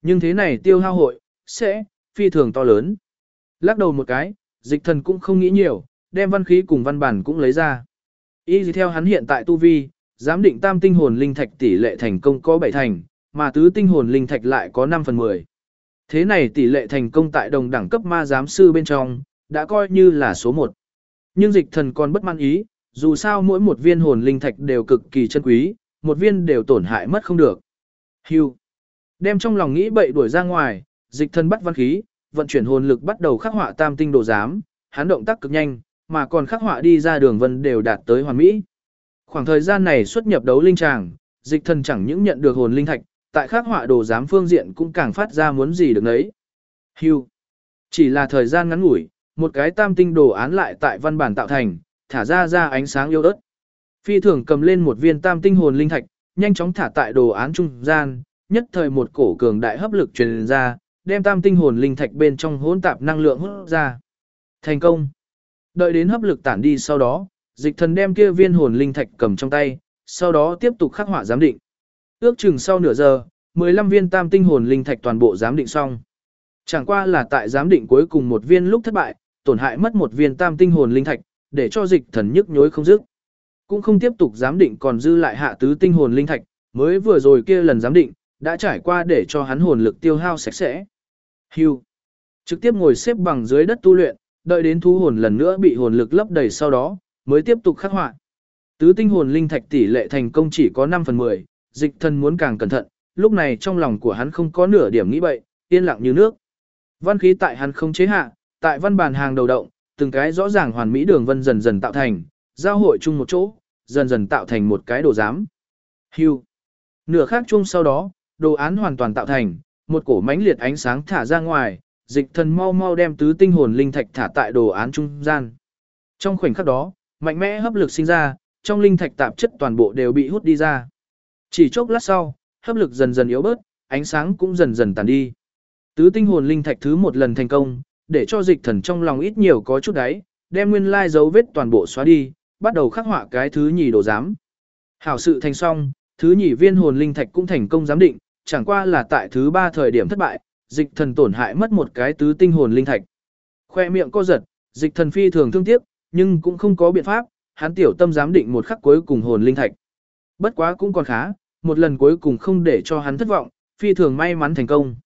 Nhưng thế này tiêu hao hội, sẽ, phi thường to lớn. Lắc đầu một cái, dịch thần cũng không nghĩ nhiều, đem văn khí cùng văn bản cũng lấy ra. Y gì theo hắn hiện tại tu vi, giám định tam tinh hồn linh thạch tỷ lệ thành công có 7 thành, mà tứ tinh hồn linh thạch lại có 5 phần 10. Thế này tỷ lệ thành công tại đồng đẳng cấp ma giám sư bên trong, đã coi như là số 1. Nhưng dịch thần còn bất mãn ý, dù sao mỗi một viên hồn linh thạch đều cực kỳ chân quý, một viên đều tổn hại mất không được. Hưu. Đem trong lòng nghĩ bậy đuổi ra ngoài, dịch thần bắt văn khí, vận chuyển hồn lực bắt đầu khắc họa tam tinh đồ giám, hắn động tác cực nhanh, mà còn khắc họa đi ra đường vân đều đạt tới hoàn mỹ. Khoảng thời gian này xuất nhập đấu linh tràng, dịch thần chẳng những nhận được hồn linh thạch, tại khắc họa đồ giám phương diện cũng càng phát ra muốn gì được nấy. Hưu. Chỉ là thời gian ngắn ngủi, một cái tam tinh đồ án lại tại văn bản tạo thành, thả ra ánh sáng yếu ớt. Phi thường cầm lên một viên tam tinh hồn linh thạch, nhanh chóng thả tại đồ án trung gian, nhất thời một cổ cường đại hấp lực truyền ra, đem tam tinh hồn linh thạch bên trong hỗn tạp năng lượng hút ra. Thành công. Đợi đến hấp lực tản đi sau đó, dịch thần đem kia viên hồn linh thạch cầm trong tay, sau đó tiếp tục khắc họa giám định. Ước chừng sau nửa giờ, 15 viên tam tinh hồn linh thạch toàn bộ giám định xong. Chẳng qua là tại giám định cuối cùng một viên lúc thất bại, tổn hại mất một viên tam tinh hồn linh thạch, để cho dịch thần nhức nhối không dứt. Cũng không tiếp tục giám định còn dư lại hạ tứ tinh hồn linh thạch, mới vừa rồi kia lần giám định, đã trải qua để cho hắn hồn lực tiêu hao sạch sẽ. Hưu. Trực tiếp ngồi xếp bằng dưới đất tu luyện, đợi đến thu hồn lần nữa bị hồn lực lấp đầy sau đó, mới tiếp tục khắc họa. Tứ tinh hồn linh thạch tỷ lệ thành công chỉ có 5 phần 10, dịch thần muốn càng cẩn thận, lúc này trong lòng của hắn không có nửa điểm nghĩ bậy, yên lặng như nước. Văn khí tại hắn không chế hạ, tại văn bản hàng đầu động, từng cái rõ ràng hoàn mỹ đường vân dần dần tạo thành, giao hội chung một chỗ, dần dần tạo thành một cái đồ giám. Hưu. Nửa khác chung sau đó, đồ án hoàn toàn tạo thành, một cổ mãnh liệt ánh sáng thả ra ngoài, dịch thần mau mau đem tứ tinh hồn linh thạch thả tại đồ án trung gian. Trong khoảnh khắc đó, mạnh mẽ hấp lực sinh ra, trong linh thạch tạp chất toàn bộ đều bị hút đi ra. Chỉ chốc lát sau, hấp lực dần dần yếu bớt, ánh sáng cũng dần dần tàn đi. Tứ tinh hồn linh thạch thứ một lần thành công, để cho dịch thần trong lòng ít nhiều có chút đáy, đem nguyên lai dấu vết toàn bộ xóa đi, bắt đầu khắc họa cái thứ nhì đồ giám. Hảo sự thành xong, thứ nhì viên hồn linh thạch cũng thành công giám định, chẳng qua là tại thứ ba thời điểm thất bại, dịch thần tổn hại mất một cái tứ tinh hồn linh thạch. Khoe miệng co giật, dịch thần phi thường thương tiếc, nhưng cũng không có biện pháp, hắn tiểu tâm giám định một khắc cuối cùng hồn linh thạch. Bất quá cũng còn khá, một lần cuối cùng không để cho hắn thất vọng, phi thường may mắn thành công.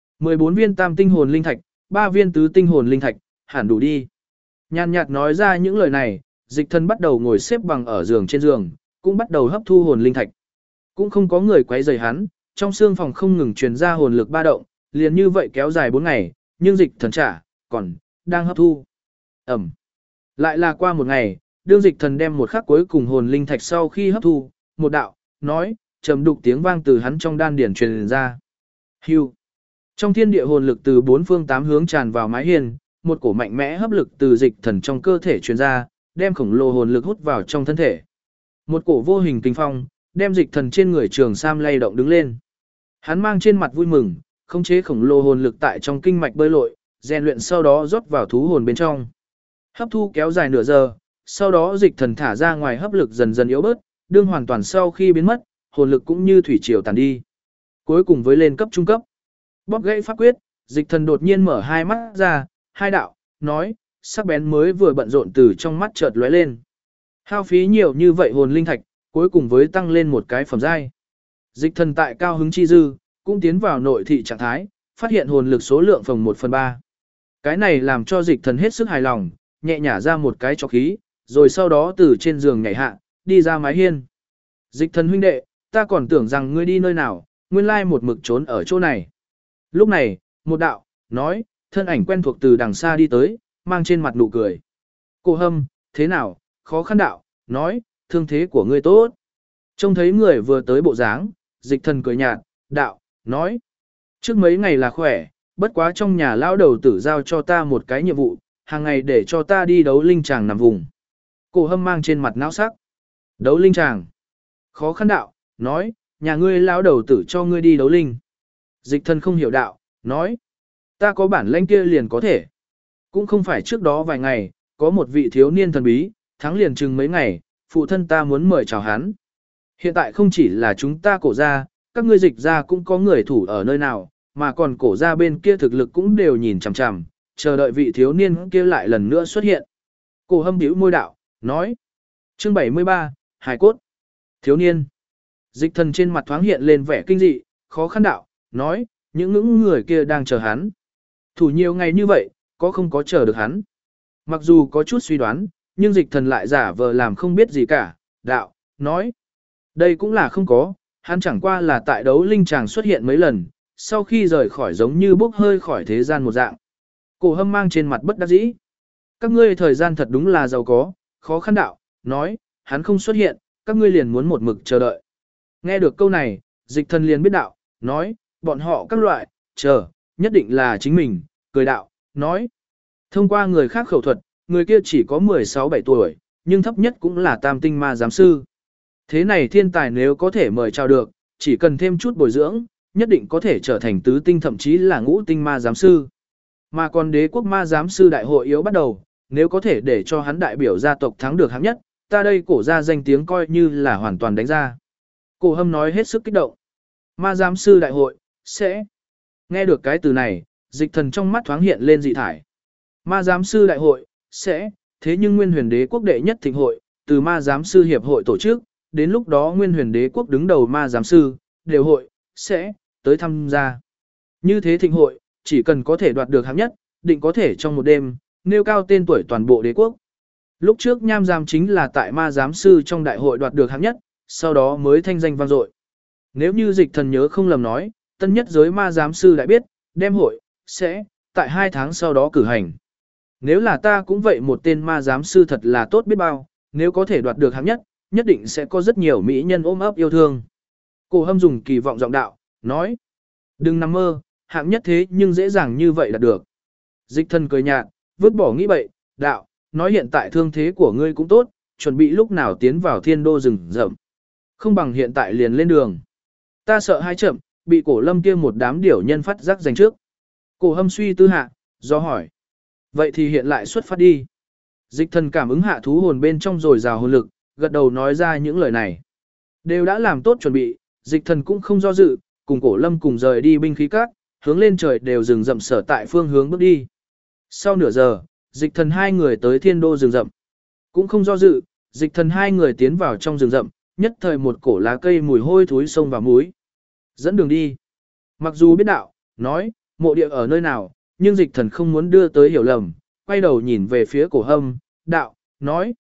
14 viên tam tinh hồn linh thạch, 3 viên tứ tinh hồn linh thạch, hẳn đủ đi. Nhàn nhạt nói ra những lời này, dịch thần bắt đầu ngồi xếp bằng ở giường trên giường, cũng bắt đầu hấp thu hồn linh thạch. Cũng không có người quấy rầy hắn, trong xương phòng không ngừng truyền ra hồn lực ba động, liền như vậy kéo dài 4 ngày, nhưng dịch thần còn đang hấp thu. Ẩm. Lại là qua một ngày, đương dịch thần đem một khắc cuối cùng hồn linh thạch sau khi hấp thu, một đạo, nói, trầm đục tiếng vang từ hắn trong đan điển truyền ra. Hưu. Trong thiên địa hồn lực từ bốn phương tám hướng tràn vào mái hiên, một cổ mạnh mẽ hấp lực từ dịch thần trong cơ thể truyền ra, đem khổng lồ hồn lực hút vào trong thân thể. Một cổ vô hình kinh phong, đem dịch thần trên người Trường Sam lay động đứng lên. Hắn mang trên mặt vui mừng, khống chế khổng lồ hồn lực tại trong kinh mạch bơi lội, rèn luyện sau đó rót vào thú hồn bên trong. Hấp thu kéo dài nửa giờ, sau đó dịch thần thả ra ngoài hấp lực dần dần yếu bớt, đương hoàn toàn sau khi biến mất, hồn lực cũng như thủy triều tàn đi. Cuối cùng với lên cấp trung cấp. Bóp gãy pháp quyết, dịch thần đột nhiên mở hai mắt ra, hai đạo, nói, sắc bén mới vừa bận rộn từ trong mắt chợt lóe lên. Hao phí nhiều như vậy hồn linh thạch, cuối cùng với tăng lên một cái phẩm giai. Dịch thần tại cao hứng chi dư, cũng tiến vào nội thị trạng thái, phát hiện hồn lực số lượng phòng 1/3. Cái này làm cho dịch thần hết sức hài lòng, nhẹ nhả ra một cái trọc khí, rồi sau đó từ trên giường nhảy hạ, đi ra mái hiên. Dịch thần huynh đệ, ta còn tưởng rằng ngươi đi nơi nào, nguyên lai một mực trốn ở chỗ này. Lúc này, một đạo, nói, thân ảnh quen thuộc từ đằng xa đi tới, mang trên mặt nụ cười. Cô Hâm, thế nào, khó khăn đạo, nói, thương thế của ngươi tốt. Trông thấy người vừa tới bộ dáng, dịch thần cười nhạt, đạo, nói. Trước mấy ngày là khỏe, bất quá trong nhà lão đầu tử giao cho ta một cái nhiệm vụ, hàng ngày để cho ta đi đấu linh tràng nằm vùng. Cô Hâm mang trên mặt não sắc. Đấu linh tràng. Khó khăn đạo, nói, nhà ngươi lão đầu tử cho ngươi đi đấu linh. Dịch thần không hiểu đạo, nói. Ta có bản lĩnh kia liền có thể. Cũng không phải trước đó vài ngày, có một vị thiếu niên thần bí, thắng liền chừng mấy ngày, phụ thân ta muốn mời chào hắn. Hiện tại không chỉ là chúng ta cổ ra, các ngươi dịch ra cũng có người thủ ở nơi nào, mà còn cổ ra bên kia thực lực cũng đều nhìn chằm chằm, chờ đợi vị thiếu niên kia lại lần nữa xuất hiện. Cổ Hâm bĩu môi đạo, nói. Chương 73, Hải cốt. Thiếu niên. Dịch Thần trên mặt thoáng hiện lên vẻ kinh dị, khó khăn đạo, nói, những người kia đang chờ hắn. Thủ nhiều ngày như vậy, có không có chờ được hắn. Mặc dù có chút suy đoán, nhưng Dịch Thần lại giả vờ làm không biết gì cả, đạo, nói. Đây cũng là không có, hắn chẳng qua là tại đấu linh tràng xuất hiện mấy lần, sau khi rời khỏi giống như bốc hơi khỏi thế gian một dạng. Cổ Hâm mang trên mặt bất đắc dĩ. Các ngươi thời gian thật đúng là giàu có, khó khăn đạo, nói, hắn không xuất hiện, các ngươi liền muốn một mực chờ đợi. Nghe được câu này, Dịch Thần liền biết đạo, nói, bọn họ các loại, chờ, nhất định là chính mình, cười đạo, nói. Thông qua người khác khẩu thuật, người kia chỉ có 16-17 tuổi, nhưng thấp nhất cũng là tam tinh ma giám sư. Thế này thiên tài nếu có thể mời chào được, chỉ cần thêm chút bồi dưỡng, nhất định có thể trở thành tứ tinh thậm chí là ngũ tinh ma giám sư. Mà còn đế quốc ma giám sư đại hội yếu bắt đầu, nếu có thể để cho hắn đại biểu gia tộc thắng được hạng nhất, ta đây cổ ra danh tiếng coi như là hoàn toàn đánh ra. Cổ Hâm nói hết sức kích động. Ma giám sư đại hội, sẽ. Nghe được cái từ này, Dịch Thần trong mắt thoáng hiện lên dị thải. Ma giám sư đại hội, sẽ. Thế nhưng Nguyên Huyền Đế quốc đệ nhất thịnh hội, từ ma giám sư hiệp hội tổ chức, đến lúc đó Nguyên Huyền Đế quốc đứng đầu ma giám sư, đều hội, sẽ, tới tham gia. Như thế thịnh hội, chỉ cần có thể đoạt được hạng nhất, định có thể trong một đêm, nêu cao tên tuổi toàn bộ đế quốc. Lúc trước Nham Giám chính là tại ma giám sư trong đại hội đoạt được hạng nhất, sau đó mới thanh danh vang dội. Nếu như Dịch Thần nhớ không lầm nói, tân nhất giới ma giám sư đã biết, đem hội, sẽ, tại 2 tháng sau đó cử hành. Nếu là ta cũng vậy một tên ma giám sư thật là tốt biết bao, nếu có thể đoạt được hạng nhất, nhất định sẽ có rất nhiều mỹ nhân ôm ấp yêu thương. Cổ Hâm dùng kỳ vọng giọng đạo, nói. Đừng nằm mơ, hạng nhất thế nhưng dễ dàng như vậy đạt được. Dịch Thần cười nhạt, vứt bỏ nghĩ bậy, đạo, nói hiện tại thương thế của ngươi cũng tốt, chuẩn bị lúc nào tiến vào thiên đô rừng rậm. Không bằng hiện tại liền lên đường. Ta sợ hai chậm, bị Cổ Lâm kia một đám điểu nhân phát giác giành trước. Cổ Hâm suy tư hạ, do hỏi. Vậy thì hiện lại xuất phát đi. Dịch Thần cảm ứng hạ thú hồn bên trong rồi rào hồn lực, gật đầu nói ra những lời này. Đều đã làm tốt chuẩn bị, Dịch Thần cũng không do dự, cùng Cổ Lâm cùng rời đi binh khí các, hướng lên trời đều rừng rậm sở tại phương hướng bước đi. Sau nửa giờ, Dịch Thần 2 người tới thiên đô rừng rậm. Cũng không do dự, Dịch Thần 2 người tiến vào trong rừng rậm, nhất thời một cổ lá cây mùi hôi thối xông vào mũi. Dẫn đường đi. Mặc dù biết đạo, nói, mộ địa ở nơi nào, nhưng Dịch Thần không muốn đưa tới hiểu lầm, quay đầu nhìn về phía Cổ Hâm, đạo, nói.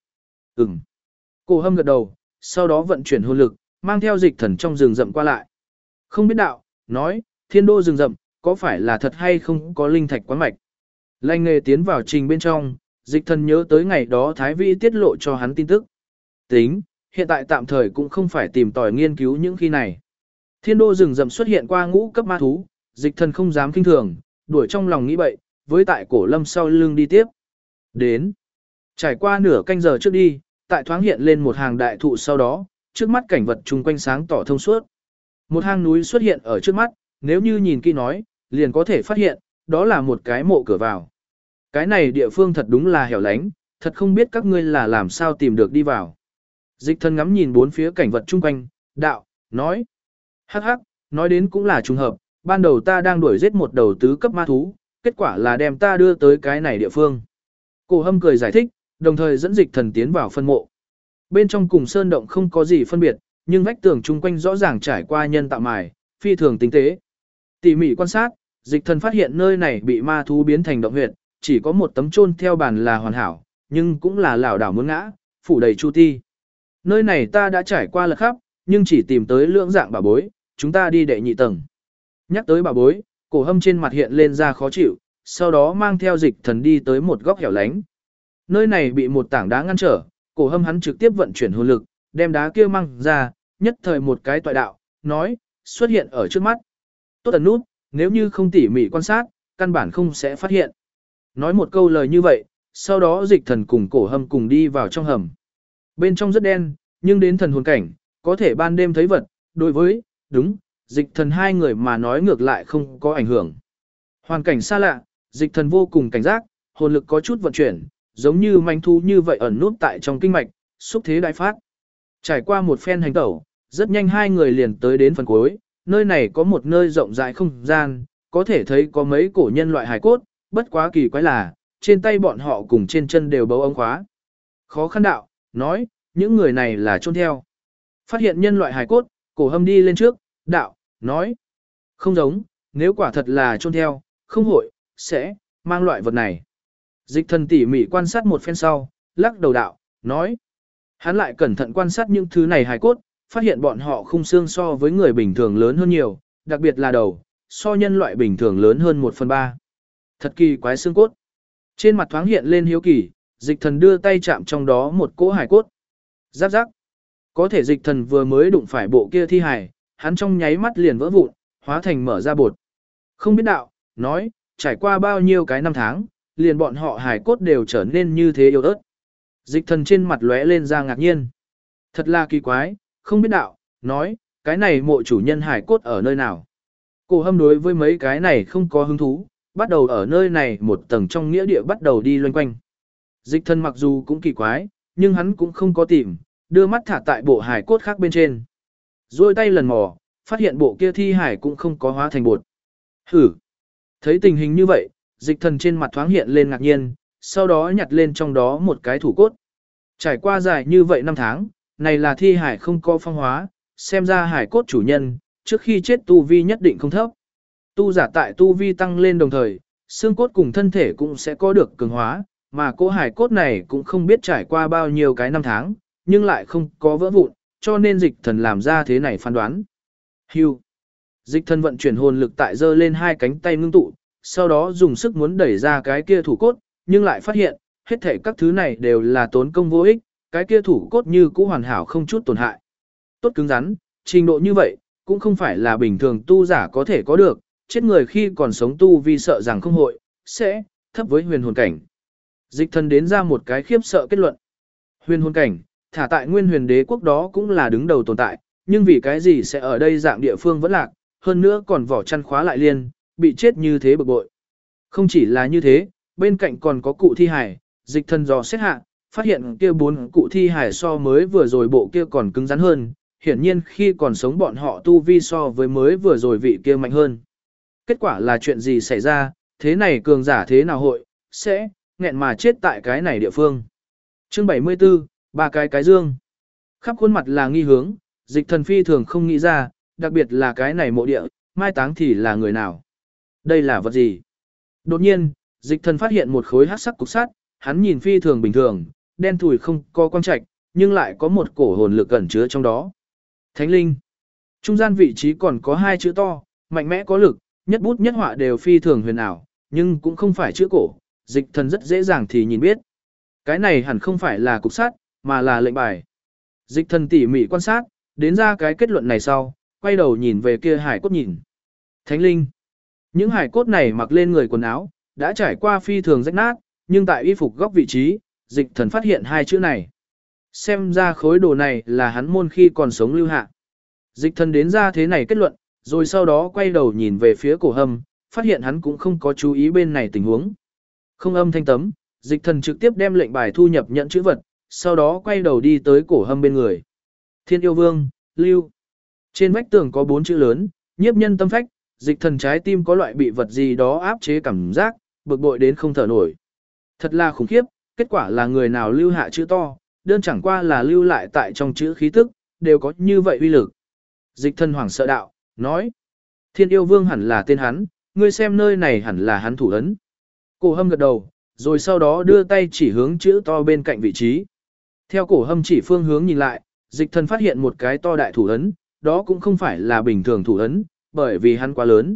Cổ Hâm gật đầu, sau đó vận chuyển hồn lực, mang theo Dịch Thần trong rừng rậm qua lại. Không biết đạo, nói, thiên đô rừng rậm, có phải là thật hay không có linh thạch quán mạch. Lanh nghề tiến vào trình bên trong, Dịch Thần nhớ tới ngày đó Thái Vĩ tiết lộ cho hắn tin tức. Tính, hiện tại tạm thời cũng không phải tìm tòi nghiên cứu những khi này. Thiên đô rừng rậm xuất hiện qua ngũ cấp ma thú, Dịch Thần không dám kinh thường, đuổi trong lòng nghĩ bậy, với tại Cổ Lâm sau lưng đi tiếp. Đến, trải qua nửa canh giờ trước đi, tại thoáng hiện lên một hàng đại thụ sau đó, trước mắt cảnh vật chung quanh sáng tỏ thông suốt. Một hang núi xuất hiện ở trước mắt, nếu như nhìn kỹ nói, liền có thể phát hiện, đó là một cái mộ cửa vào. Cái này địa phương thật đúng là hẻo lánh, thật không biết các ngươi là làm sao tìm được đi vào. Dịch Thần ngắm nhìn bốn phía cảnh vật chung quanh, đạo, nói. Hắc hắc, nói đến cũng là trùng hợp, ban đầu ta đang đuổi giết một đầu tứ cấp ma thú, kết quả là đem ta đưa tới cái này địa phương. Cổ Hâm cười giải thích, đồng thời dẫn Dịch Thần tiến vào phân mộ. Bên trong cùng sơn động không có gì phân biệt, nhưng vách tường chung quanh rõ ràng trải qua nhân tạo mài, phi thường tinh tế. Tỉ mỉ quan sát, Dịch Thần phát hiện nơi này bị ma thú biến thành động huyệt, chỉ có một tấm chôn theo bàn là hoàn hảo, nhưng cũng là lảo đảo muốn ngã, phủ đầy chu ti. Nơi này ta đã trải qua lật khắp, nhưng chỉ tìm tới lưỡng dạng bảo bối, chúng ta đi đệ nhị tầng. Nhắc tới bảo bối, Cổ Hâm trên mặt hiện lên ra khó chịu, sau đó mang theo Dịch Thần đi tới một góc hẻo lánh. Nơi này bị một tảng đá ngăn trở, Cổ Hâm hắn trực tiếp vận chuyển hồn lực, đem đá kia mang ra, nhất thời một cái toại đạo, nói, xuất hiện ở trước mắt. Tốt ẩn nút, nếu như không tỉ mỉ quan sát, căn bản không sẽ phát hiện. Nói một câu lời như vậy, sau đó Dịch Thần cùng Cổ Hâm cùng đi vào trong hầm. Bên trong rất đen, nhưng đến thần hồn cảnh, có thể ban đêm thấy vật, đối với, đúng, Dịch Thần 2 người mà nói ngược lại không có ảnh hưởng. Hoàn cảnh xa lạ, Dịch Thần vô cùng cảnh giác, hồn lực có chút vận chuyển, giống như manh thú như vậy ẩn nút tại trong kinh mạch, xúc thế đại phát. Trải qua một phen hành tẩu, rất nhanh 2 người liền tới đến phần cuối, nơi này có một nơi rộng rãi không gian, có thể thấy có mấy cổ nhân loại hài cốt, bất quá kỳ quái là, trên tay bọn họ cùng trên chân đều bấu ống khóa. Khó khăn đạo, nói, những người này là chôn theo. Phát hiện nhân loại hài cốt, Cổ Hâm đi lên trước, đạo, nói, không giống, nếu quả thật là chôn theo, không hội, sẽ, mang loại vật này. Dịch Thần tỉ mỉ quan sát một phen sau, lắc đầu đạo, nói, hắn lại cẩn thận quan sát những thứ này hài cốt, phát hiện bọn họ khung xương so với người bình thường lớn hơn nhiều, đặc biệt là đầu, so nhân loại bình thường lớn hơn 1/3. Thật kỳ quái xương cốt. Trên mặt thoáng hiện lên hiếu kỳ, Dịch Thần đưa tay chạm trong đó một cỗ hài cốt. Giáp giáp. Có thể Dịch Thần vừa mới đụng phải bộ kia thi hài, hắn trong nháy mắt liền vỡ vụn, hóa thành mở ra bột. Không biết đạo, nói, trải qua bao nhiêu cái năm tháng, liền bọn họ hài cốt đều trở nên như thế yếu ớt. Dịch Thần trên mặt lóe lên ra ngạc nhiên. Thật là kỳ quái, không biết đạo, nói, cái này mộ chủ nhân hài cốt ở nơi nào. Cổ Hâm đối với mấy cái này không có hứng thú, bắt đầu ở nơi này một tầng trong nghĩa địa bắt đầu đi loanh quanh. Dịch Thần mặc dù cũng kỳ quái, nhưng hắn cũng không có tìm, đưa mắt thả tại bộ hài cốt khác bên trên. Rồi tay lần mò, phát hiện bộ kia thi hài cũng không có hóa thành bột. Hử! Thấy tình hình như vậy, Dịch Thần trên mặt thoáng hiện lên ngạc nhiên, sau đó nhặt lên trong đó một cái thủ cốt. Trải qua dài như vậy năm tháng, này là thi hài không có phong hóa, xem ra hài cốt chủ nhân, trước khi chết tu vi nhất định không thấp. Tu giả tại tu vi tăng lên đồng thời, xương cốt cùng thân thể cũng sẽ có được cường hóa, mà cỗ hài cốt này cũng không biết trải qua bao nhiêu cái năm tháng, nhưng lại không có vỡ vụn, cho nên Dịch Thần làm ra thế này phán đoán. Hưu. Dịch Thần vận chuyển hồn lực tại giơ lên hai cánh tay ngưng tụ, sau đó dùng sức muốn đẩy ra cái kia thủ cốt, nhưng lại phát hiện, hết thảy các thứ này đều là tốn công vô ích, cái kia thủ cốt như cũ hoàn hảo không chút tổn hại. Tốt cứng rắn, trình độ như vậy, cũng không phải là bình thường tu giả có thể có được, chết người khi còn sống tu vì sợ rằng không hội, sẽ, thấp với huyền hồn cảnh. Dịch Thần đến ra một cái khiếp sợ kết luận. Huyền hồn cảnh, thả tại nguyên huyền đế quốc đó cũng là đứng đầu tồn tại, nhưng vì cái gì sẽ ở đây dạng địa phương vẫn lạc, hơn nữa còn vỏ chăn khóa lại liên, bị chết như thế bực bội. Không chỉ là như thế, bên cạnh còn có cụ thi hài, Dịch Thần dò xét hạ, phát hiện kia 4 cụ thi hài so mới vừa rồi bộ kia còn cứng rắn hơn, hiển nhiên khi còn sống bọn họ tu vi so với mới vừa rồi vị kia mạnh hơn. Kết quả là chuyện gì xảy ra, thế này cường giả thế nào hội, sẽ, nghẹn mà chết tại cái này địa phương. Chương 74, ba cái dương. Khắp khuôn mặt là nghi hướng, Dịch Thần phi thường không nghĩ ra, đặc biệt là cái này mộ địa, mai táng thì là người nào. Đây là vật gì? Đột nhiên, Dịch Thần phát hiện một khối hắc sắc cục sắt, hắn nhìn phi thường bình thường, đen thùi không có quang trạch, nhưng lại có một cổ hồn lực ẩn chứa trong đó. Thánh linh. Trung gian vị trí còn có 2 chữ to, mạnh mẽ có lực, nhất bút nhất họa đều phi thường huyền ảo, nhưng cũng không phải chữ cổ, Dịch Thần rất dễ dàng thì nhìn biết. Cái này hẳn không phải là cục sắt, mà là lệnh bài. Dịch Thần tỉ mỉ quan sát, đến ra cái kết luận này sau, quay đầu nhìn về kia hải cốt nhìn. Thánh linh. Những hải cốt này mặc lên người quần áo, đã trải qua phi thường rách nát, nhưng tại y phục góc vị trí, Dịch Thần phát hiện 2 chữ này. Xem ra khối đồ này là hắn môn khi còn sống lưu hạ. Dịch Thần đến ra thế này kết luận, rồi sau đó quay đầu nhìn về phía Cổ Hâm, phát hiện hắn cũng không có chú ý bên này tình huống. Không âm thanh tấm, Dịch Thần trực tiếp đem lệnh bài thu nhập nhận chữ vật, sau đó quay đầu đi tới Cổ Hâm bên người. Thiên yêu vương, lưu. Trên vách tường có 4 chữ lớn, nhiếp nhân tâm phách, Dịch Thần trái tim có loại bị vật gì đó áp chế cảm giác, bực bội đến không thở nổi. Thật là khủng khiếp, kết quả là người nào lưu hạ chữ to, đơn chẳng qua là lưu lại tại trong chữ khí tức, đều có như vậy uy lực. Dịch Thần hoảng sợ đạo, nói. Thiên yêu vương hẳn là tên hắn, ngươi xem nơi này hẳn là hắn thủ ấn. Cổ Hâm gật đầu, rồi sau đó đưa tay chỉ hướng chữ to bên cạnh vị trí. Theo Cổ Hâm chỉ phương hướng nhìn lại, Dịch Thần phát hiện một cái to đại thủ ấn, đó cũng không phải là bình thường thủ ấn, bởi vì hắn quá lớn.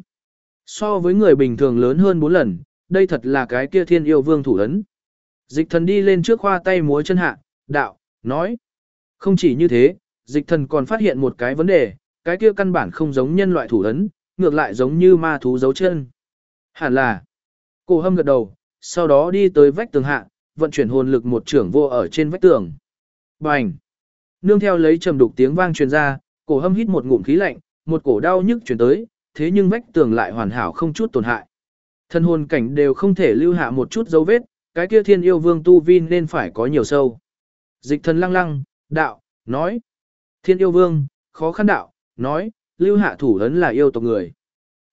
So với người bình thường lớn hơn 4 lần, đây thật là cái kia thiên yêu vương thủ ấn. Dịch Thần đi lên trước khoa tay múa chân hạ, đạo, nói. Không chỉ như thế, Dịch Thần còn phát hiện một cái vấn đề, cái kia căn bản không giống nhân loại thủ ấn, ngược lại giống như ma thú dấu chân. Hẳn là. Cổ Hâm gật đầu, sau đó đi tới vách tường hạ, vận chuyển hồn lực một trưởng vô ở trên vách tường. Bành! Nương theo lấy trầm đục tiếng vang truyền ra, Cổ Hâm hít một ngụm khí lạnh, một cổ đau nhức truyền tới, thế nhưng vách tường lại hoàn hảo không chút tổn hại. Thân hồn cảnh đều không thể lưu hạ một chút dấu vết, cái kia thiên yêu vương tu vi nên phải có nhiều sâu. Dịch Thần lăng lăng, đạo, nói. Thiên yêu vương, khó khăn đạo, nói, lưu hạ thủ ấn là yêu tộc người.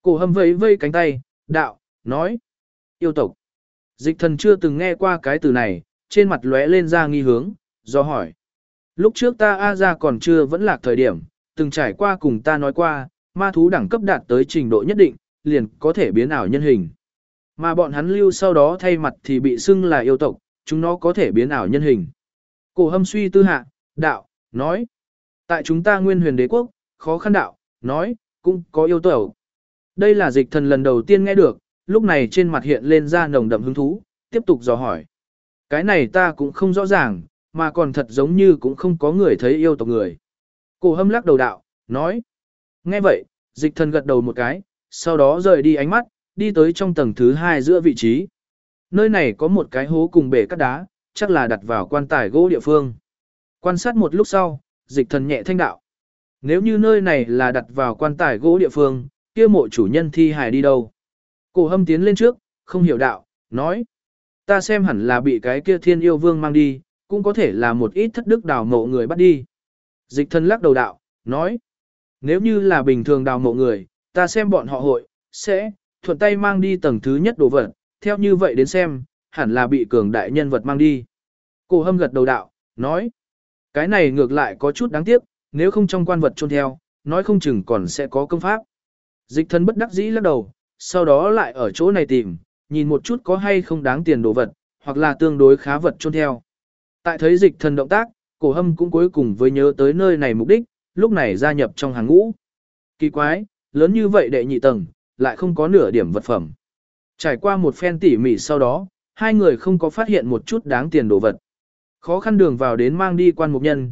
Cổ hâm vẫy vây cánh tay, đạo, nói. Yêu tộc. Dịch thần chưa từng nghe qua cái từ này, trên mặt lóe lên ra nghi hướng, do hỏi. Lúc trước ta A ra còn chưa vẫn lạc thời điểm, từng trải qua cùng ta nói qua, ma thú đẳng cấp đạt tới trình độ nhất định, liền có thể biến ảo nhân hình. Mà bọn hắn lưu sau đó thay mặt thì bị xưng là yêu tộc, chúng nó có thể biến ảo nhân hình. Cổ hâm suy tư hạ, đạo, nói. Tại chúng ta nguyên huyền đế quốc, khó khăn đạo, nói, cũng có yêu tộc. Đây là dịch thần lần đầu tiên nghe được, lúc này trên mặt hiện lên ra nồng đậm hứng thú, tiếp tục dò hỏi. Cái này ta cũng không rõ ràng, mà còn thật giống như cũng không có người thấy yêu tộc người. Cổ hâm lắc đầu đạo, nói. Nghe vậy, dịch thần gật đầu một cái, sau đó rời đi ánh mắt, đi tới trong tầng thứ 2 giữa vị trí. Nơi này có một cái hố cùng bể cắt đá, chắc là đặt vào quan tài gỗ địa phương. Quan sát một lúc sau, dịch thần nhẹ thanh đạo. Nếu như nơi này là đặt vào quan tài gỗ địa phương, kia mộ chủ nhân thi hài đi đâu? Cổ hâm tiến lên trước, không hiểu đạo, nói. Ta xem hẳn là bị cái kia thiên yêu vương mang đi, cũng có thể là một ít thất đức đào mộ người bắt đi. Dịch thần lắc đầu đạo, nói. Nếu như là bình thường đào mộ người, ta xem bọn họ hội, sẽ, thuận tay mang đi tầng thứ nhất đồ vật, theo như vậy đến xem, hẳn là bị cường đại nhân vật mang đi. Cổ hâm gật đầu đạo, nói. Cái này ngược lại có chút đáng tiếc, nếu không trong quan vật chôn theo, nói không chừng còn sẽ có công pháp. Dịch thần bất đắc dĩ lắc đầu, sau đó lại ở chỗ này tìm, nhìn một chút có hay không đáng tiền đồ vật, hoặc là tương đối khá vật chôn theo. Tại thấy dịch thần động tác, cổ hâm cũng cuối cùng với nhớ tới nơi này mục đích, lúc này gia nhập trong hàng ngũ. Kỳ quái, lớn như vậy đệ nhị tầng, lại không có nửa điểm vật phẩm. Trải qua một phen tỉ mỉ sau đó, hai người không có phát hiện một chút đáng tiền đồ vật. Khó khăn đường vào đến mang đi quan mục nhân,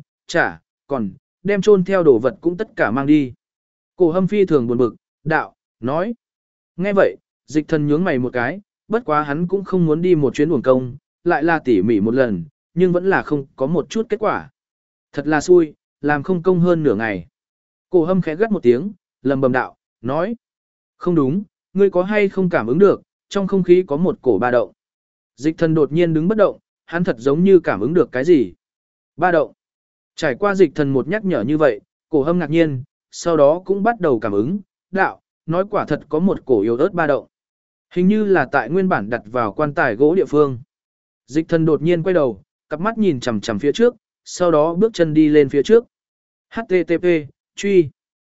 còn, đem chôn theo đồ vật cũng tất cả mang đi. Cổ hâm phi thường buồn bực, đạo, nói. Nghe vậy, dịch thần nhướng mày một cái, bất quá hắn cũng không muốn đi một chuyến uổng công, lại là tỉ mỉ một lần, nhưng vẫn là không có một chút kết quả. Thật là xui, làm không công hơn nửa ngày. Cổ hâm khẽ gắt một tiếng, lầm bầm đạo, nói. Không đúng, ngươi có hay không cảm ứng được, trong không khí có một cổ ba động. Dịch thần đột nhiên đứng bất động, hắn thật giống như cảm ứng được cái gì. Ba động. Trải qua dịch thần một nhắc nhở như vậy, cổ hâm ngạc nhiên, sau đó cũng bắt đầu cảm ứng, đạo, nói quả thật có một cổ yếu ớt ba động. Hình như là tại nguyên bản đặt vào quan tài gỗ địa phương. Dịch thần đột nhiên quay đầu, cặp mắt nhìn chằm chằm phía trước, sau đó bước chân đi lên phía trước. HTTP, truy.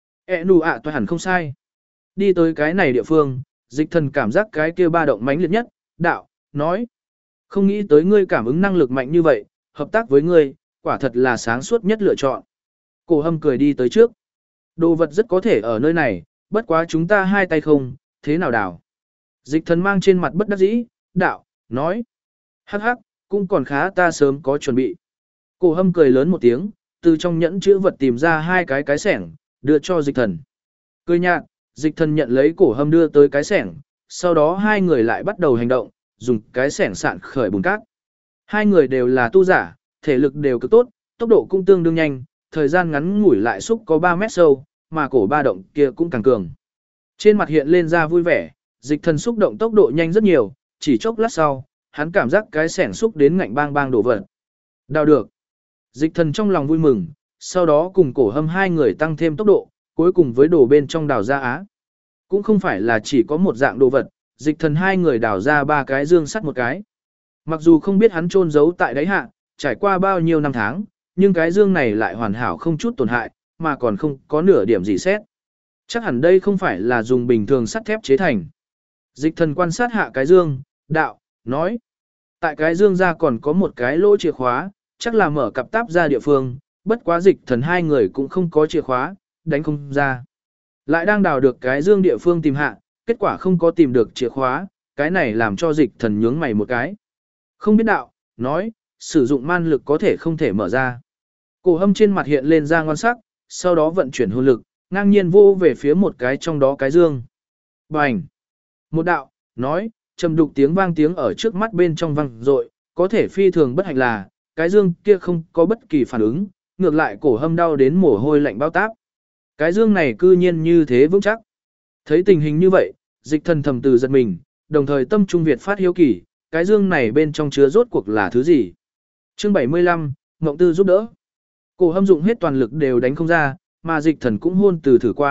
Nụ ạ tôi hẳn không sai. Đi tới cái này địa phương, dịch thần cảm giác cái kia ba động mãnh liệt nhất, đạo, nói. Không nghĩ tới ngươi cảm ứng năng lực mạnh như vậy, hợp tác với ngươi, quả thật là sáng suốt nhất lựa chọn. Cổ hâm cười đi tới trước. Đồ vật rất có thể ở nơi này, bất quá chúng ta hai tay không, thế nào đảo. Dịch thần mang trên mặt bất đắc dĩ, đạo, nói. Hắc hắc, cũng còn khá ta sớm có chuẩn bị. Cổ hâm cười lớn một tiếng, từ trong nhẫn chữ vật tìm ra hai cái xẻng, đưa cho dịch thần. Cười nhạt, dịch thần nhận lấy cổ hâm đưa tới cái xẻng, sau đó hai người lại bắt đầu hành động, dùng cái xẻng sạn khởi bùn cát. Hai người đều là tu giả, thể lực đều cực tốt, tốc độ cũng tương đương nhanh, thời gian ngắn ngủi lại xúc có 3 mét sâu, mà cổ ba động kia cũng càng cường. Trên mặt hiện lên ra vui vẻ, dịch thần xúc động tốc độ nhanh rất nhiều, chỉ chốc lát sau, hắn cảm giác cái xẻng xúc đến ngạnh bang bang đổ vật. Đào được. Dịch thần trong lòng vui mừng, sau đó cùng cổ hâm hai người tăng thêm tốc độ, cuối cùng với đổ bên trong đào ra á. Cũng không phải là chỉ có một dạng đồ vật, dịch thần hai người đào ra 3 cái dương sắt một cái. Mặc dù không biết hắn chôn giấu tại đáy hạ, trải qua bao nhiêu năm tháng, nhưng cái dương này lại hoàn hảo không chút tổn hại, mà còn không có nửa điểm gì xét. Chắc hẳn đây không phải là dùng bình thường sắt thép chế thành. Dịch thần quan sát hạ cái dương, đạo, nói. Tại cái dương ra còn có một cái lỗ chìa khóa, chắc là mở cặp táp ra địa phương, bất quá dịch thần hai người cũng không có chìa khóa, đánh không ra. Lại đang đào được cái dương địa phương tìm hạ, kết quả không có tìm được chìa khóa, cái này làm cho dịch thần nhướng mày một cái. Không biết đạo, nói, sử dụng man lực có thể không thể mở ra. Cổ hâm trên mặt hiện lên ra ngon sắc, sau đó vận chuyển hồn lực, ngang nhiên vô về phía một cái trong đó cái dương. Bành! Một đạo, nói, trầm đục tiếng vang tiếng ở trước mắt bên trong vang rội, có thể phi thường bất hạnh là, cái dương kia không có bất kỳ phản ứng, ngược lại cổ hâm đau đến mồ hôi lạnh bao táp. Cái dương này cư nhiên như thế vững chắc. Thấy tình hình như vậy, dịch thần thầm từ giật mình, đồng thời tâm trung Việt phát hiếu kỳ, cái dương này bên trong chứa rốt cuộc là thứ gì. Chương 75, Ngộng Tư giúp đỡ. Cổ hâm dụng hết toàn lực đều đánh không ra, mà dịch thần cũng hôn từ thử qua,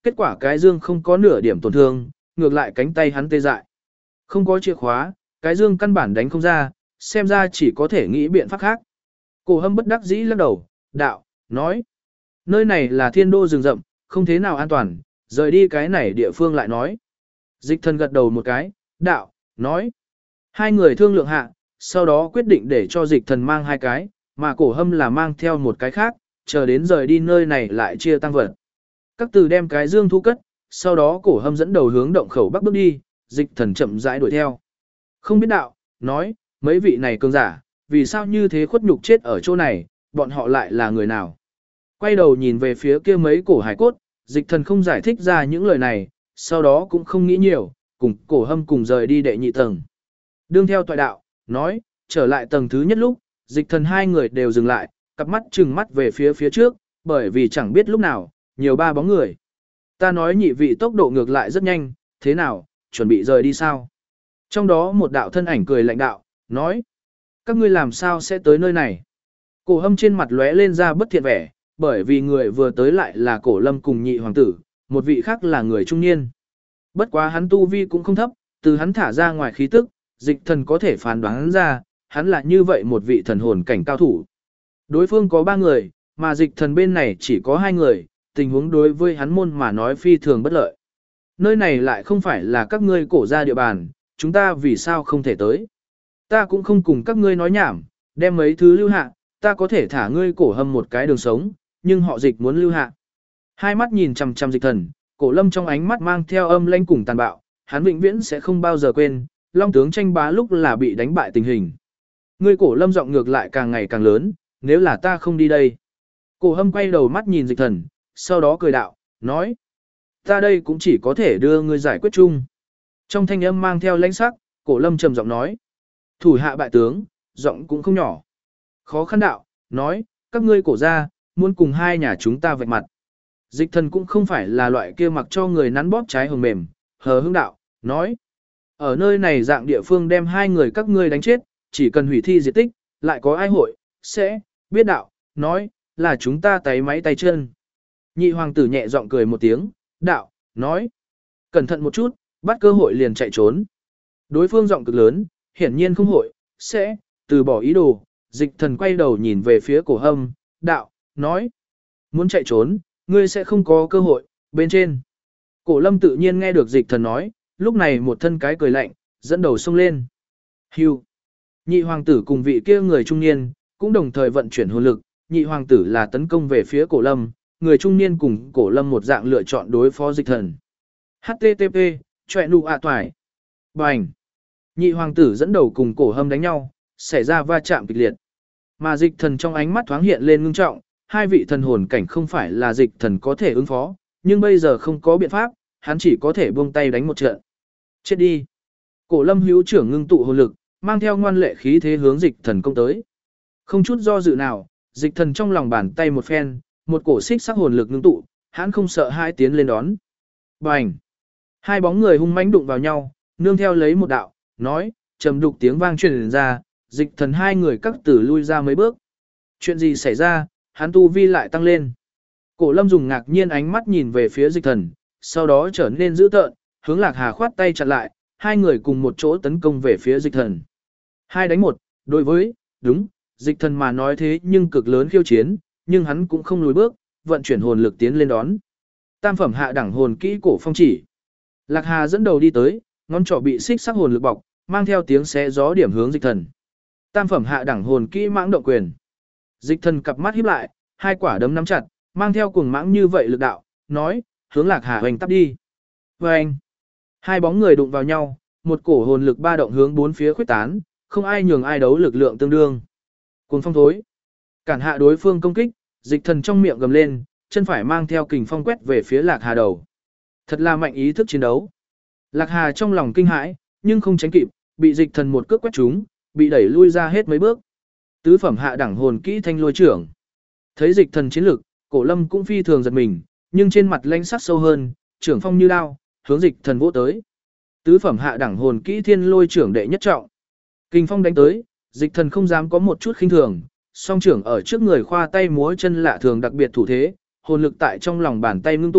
kết quả cái dương không có nửa điểm tổn thương, ngược lại cánh tay hắn tê dại. Không có chìa khóa, cái dương căn bản đánh không ra, xem ra chỉ có thể nghĩ biện pháp khác. Cổ Hâm bất đắc dĩ lắc đầu, đạo, nói. Nơi này là thiên đô rừng rậm, không thế nào an toàn, rời đi cái này địa phương lại nói. Dịch thần gật đầu một cái, đạo, nói. Hai người thương lượng hạ, sau đó quyết định để cho dịch thần mang hai cái, mà Cổ Hâm là mang theo một cái khác, chờ đến rời đi nơi này lại chia tăng vật. Các từ đem cái dương thu cất, sau đó Cổ Hâm dẫn đầu hướng động khẩu bắc bước đi, dịch thần chậm rãi đuổi theo. Không biết đạo, nói, mấy vị này cường giả, vì sao như thế khuất nhục chết ở chỗ này, bọn họ lại là người nào? Quay đầu nhìn về phía kia mấy cổ hải cốt, dịch thần không giải thích ra những lời này, sau đó cũng không nghĩ nhiều, cùng Cổ Hâm cùng rời đi đệ nhị tầng. Đương theo toại đạo, nói, trở lại tầng thứ nhất lúc, dịch thần hai người đều dừng lại, cặp mắt trừng mắt về phía trước, bởi vì chẳng biết lúc nào, nhiều ba bóng người. Ta nói nhị vị tốc độ ngược lại rất nhanh, thế nào, chuẩn bị rời đi sao? Trong đó một đạo thân ảnh cười lạnh đạo, nói, các ngươi làm sao sẽ tới nơi này? Cổ Hâm trên mặt lóe lên ra bất thiện vẻ, bởi vì người vừa tới lại là Cổ Lâm cùng nhị hoàng tử, một vị khác là người trung niên. Bất quá hắn tu vi cũng không thấp, từ hắn thả ra ngoài khí tức, dịch thần có thể phán đoán ra, hắn là như vậy một vị thần hồn cảnh cao thủ. Đối phương có 3 người, mà dịch thần bên này chỉ có 2 người, tình huống đối với hắn môn mà nói phi thường bất lợi. Nơi này lại không phải là các ngươi cổ ra địa bàn, chúng ta vì sao không thể tới. Ta cũng không cùng các ngươi nói nhảm, đem mấy thứ lưu hạ, ta có thể thả ngươi Cổ Hâm một cái đường sống, nhưng họ dịch muốn lưu hạ. Hai mắt nhìn chằm chằm dịch thần, Cổ Lâm trong ánh mắt mang theo âm lãnh cùng tàn bạo, hắn vĩnh viễn sẽ không bao giờ quên, Long tướng tranh bá lúc là bị đánh bại tình hình. Ngươi Cổ Lâm giọng ngược lại càng ngày càng lớn, nếu là ta không đi đây. Cổ Hâm quay đầu mắt nhìn dịch thần, sau đó cười đạo, nói. Ta đây cũng chỉ có thể đưa ngươi giải quyết chung. Trong thanh âm mang theo lãnh sắc, Cổ Lâm trầm giọng nói. Thủ hạ bại tướng, giọng cũng không nhỏ. Khó khăn đạo, nói, các ngươi cổ ra, muốn cùng hai nhà chúng ta vạch mặt. Dịch thần cũng không phải là loại kia mặc cho người nắn bóp trái hồng mềm, hờ hững đạo, nói. Ở nơi này dạng địa phương đem hai người các ngươi đánh chết, chỉ cần hủy thi diệt tích, lại có ai hội, sẽ, biết đạo, nói, là chúng ta tay máy tay chân. Nhị hoàng tử nhẹ giọng cười một tiếng, đạo, nói. Cẩn thận một chút, bắt cơ hội liền chạy trốn. Đối phương giọng cực lớn, hiển nhiên không hội, sẽ, từ bỏ ý đồ, dịch thần quay đầu nhìn về phía Cổ Hâm, đạo, nói. Muốn chạy trốn, ngươi sẽ không có cơ hội, bên trên. Cổ Lâm tự nhiên nghe được dịch thần nói, lúc này một thân cái cười lạnh, dẫn đầu xông lên. Hưu. Nhị hoàng tử cùng vị kia người trung niên, cũng đồng thời vận chuyển hồn lực, nhị hoàng tử là tấn công về phía Cổ Lâm, người trung niên cùng Cổ Lâm một dạng lựa chọn đối phó dịch thần. HTTP, chọe nụ ạ toài. Bành. Nhị hoàng tử dẫn đầu cùng Cổ Hâm đánh nhau, xảy ra va chạm kịch liệt. Mà dịch thần trong ánh mắt thoáng hiện lên ngưng trọng, hai vị thần hồn cảnh không phải là dịch thần có thể ứng phó, nhưng bây giờ không có biện pháp, hắn chỉ có thể buông tay đánh một trận. Chết đi. Cổ Lâm hữu trưởng ngưng tụ hồn lực, mang theo ngoan lệ khí thế hướng dịch thần công tới. Không chút do dự nào, dịch thần trong lòng bàn tay một phen, một cổ xích sắc hồn lực ngưng tụ, hắn không sợ hai tiến lên đón. Bành. Hai bóng người hung mãnh đụng vào nhau, nương theo lấy một đạo, nói, trầm đục tiếng vang truyền ra, dịch thần hai người các tử lui ra mấy bước. Chuyện gì xảy ra, hắn tu vi lại tăng lên. Cổ Lâm dùng ngạc nhiên ánh mắt nhìn về phía dịch thần, sau đó trở nên dữ tợn, hướng Lạc Hà khoát tay chặn lại, hai người cùng một chỗ tấn công về phía dịch thần. 2 đánh 1, đối với, đúng, dịch thần mà nói thế nhưng cực lớn khiêu chiến, nhưng hắn cũng không lùi bước, vận chuyển hồn lực tiến lên đón. Tam phẩm hạ đẳng hồn kỹ cổ phong chỉ. Lạc Hà dẫn đầu đi tới, ngón trỏ bị xích sắc hồn lực bọc, mang theo tiếng xé gió điểm hướng dịch thần. Tam phẩm hạ đẳng hồn kỹ mãng động quyền. Dịch thần cặp mắt híp lại, hai quả đấm nắm chặt, mang theo cuồng mãng như vậy lực đạo, nói, hướng Lạc Hà hoành tắp đi. Vâng! Hai bóng người đụng vào nhau, một cổ hồn lực ba động hướng bốn phía khuếch tán, không ai nhường ai đấu lực lượng tương đương. Cuồng phong thối. Cản hạ đối phương công kích, dịch thần trong miệng gầm lên, chân phải mang theo kình phong quét về phía Lạc Hà đầu. Thật là mạnh ý thức chiến đấu. Lạc Hà trong lòng kinh hãi, nhưng không tránh kịp, bị dịch thần một cước quét trúng, bị đẩy lui ra hết mấy bước. Tứ phẩm hạ đẳng hồn kỹ thanh lôi trưởng. Thấy dịch thần chiến lực, Cổ Lâm cũng phi thường giật mình, nhưng trên mặt lãnh sắc sâu hơn, trưởng phong như đao, hướng dịch thần vỗ tới. Tứ phẩm hạ đẳng hồn kỹ thiên lôi trưởng đệ nhất trọng. Kình phong đánh tới, dịch thần không dám có một chút khinh thường, song trưởng ở trước người khoa tay múa chân lạ thường đặc biệt thủ thế, hồn lực tại trong lòng bàn tay ngưng tụ,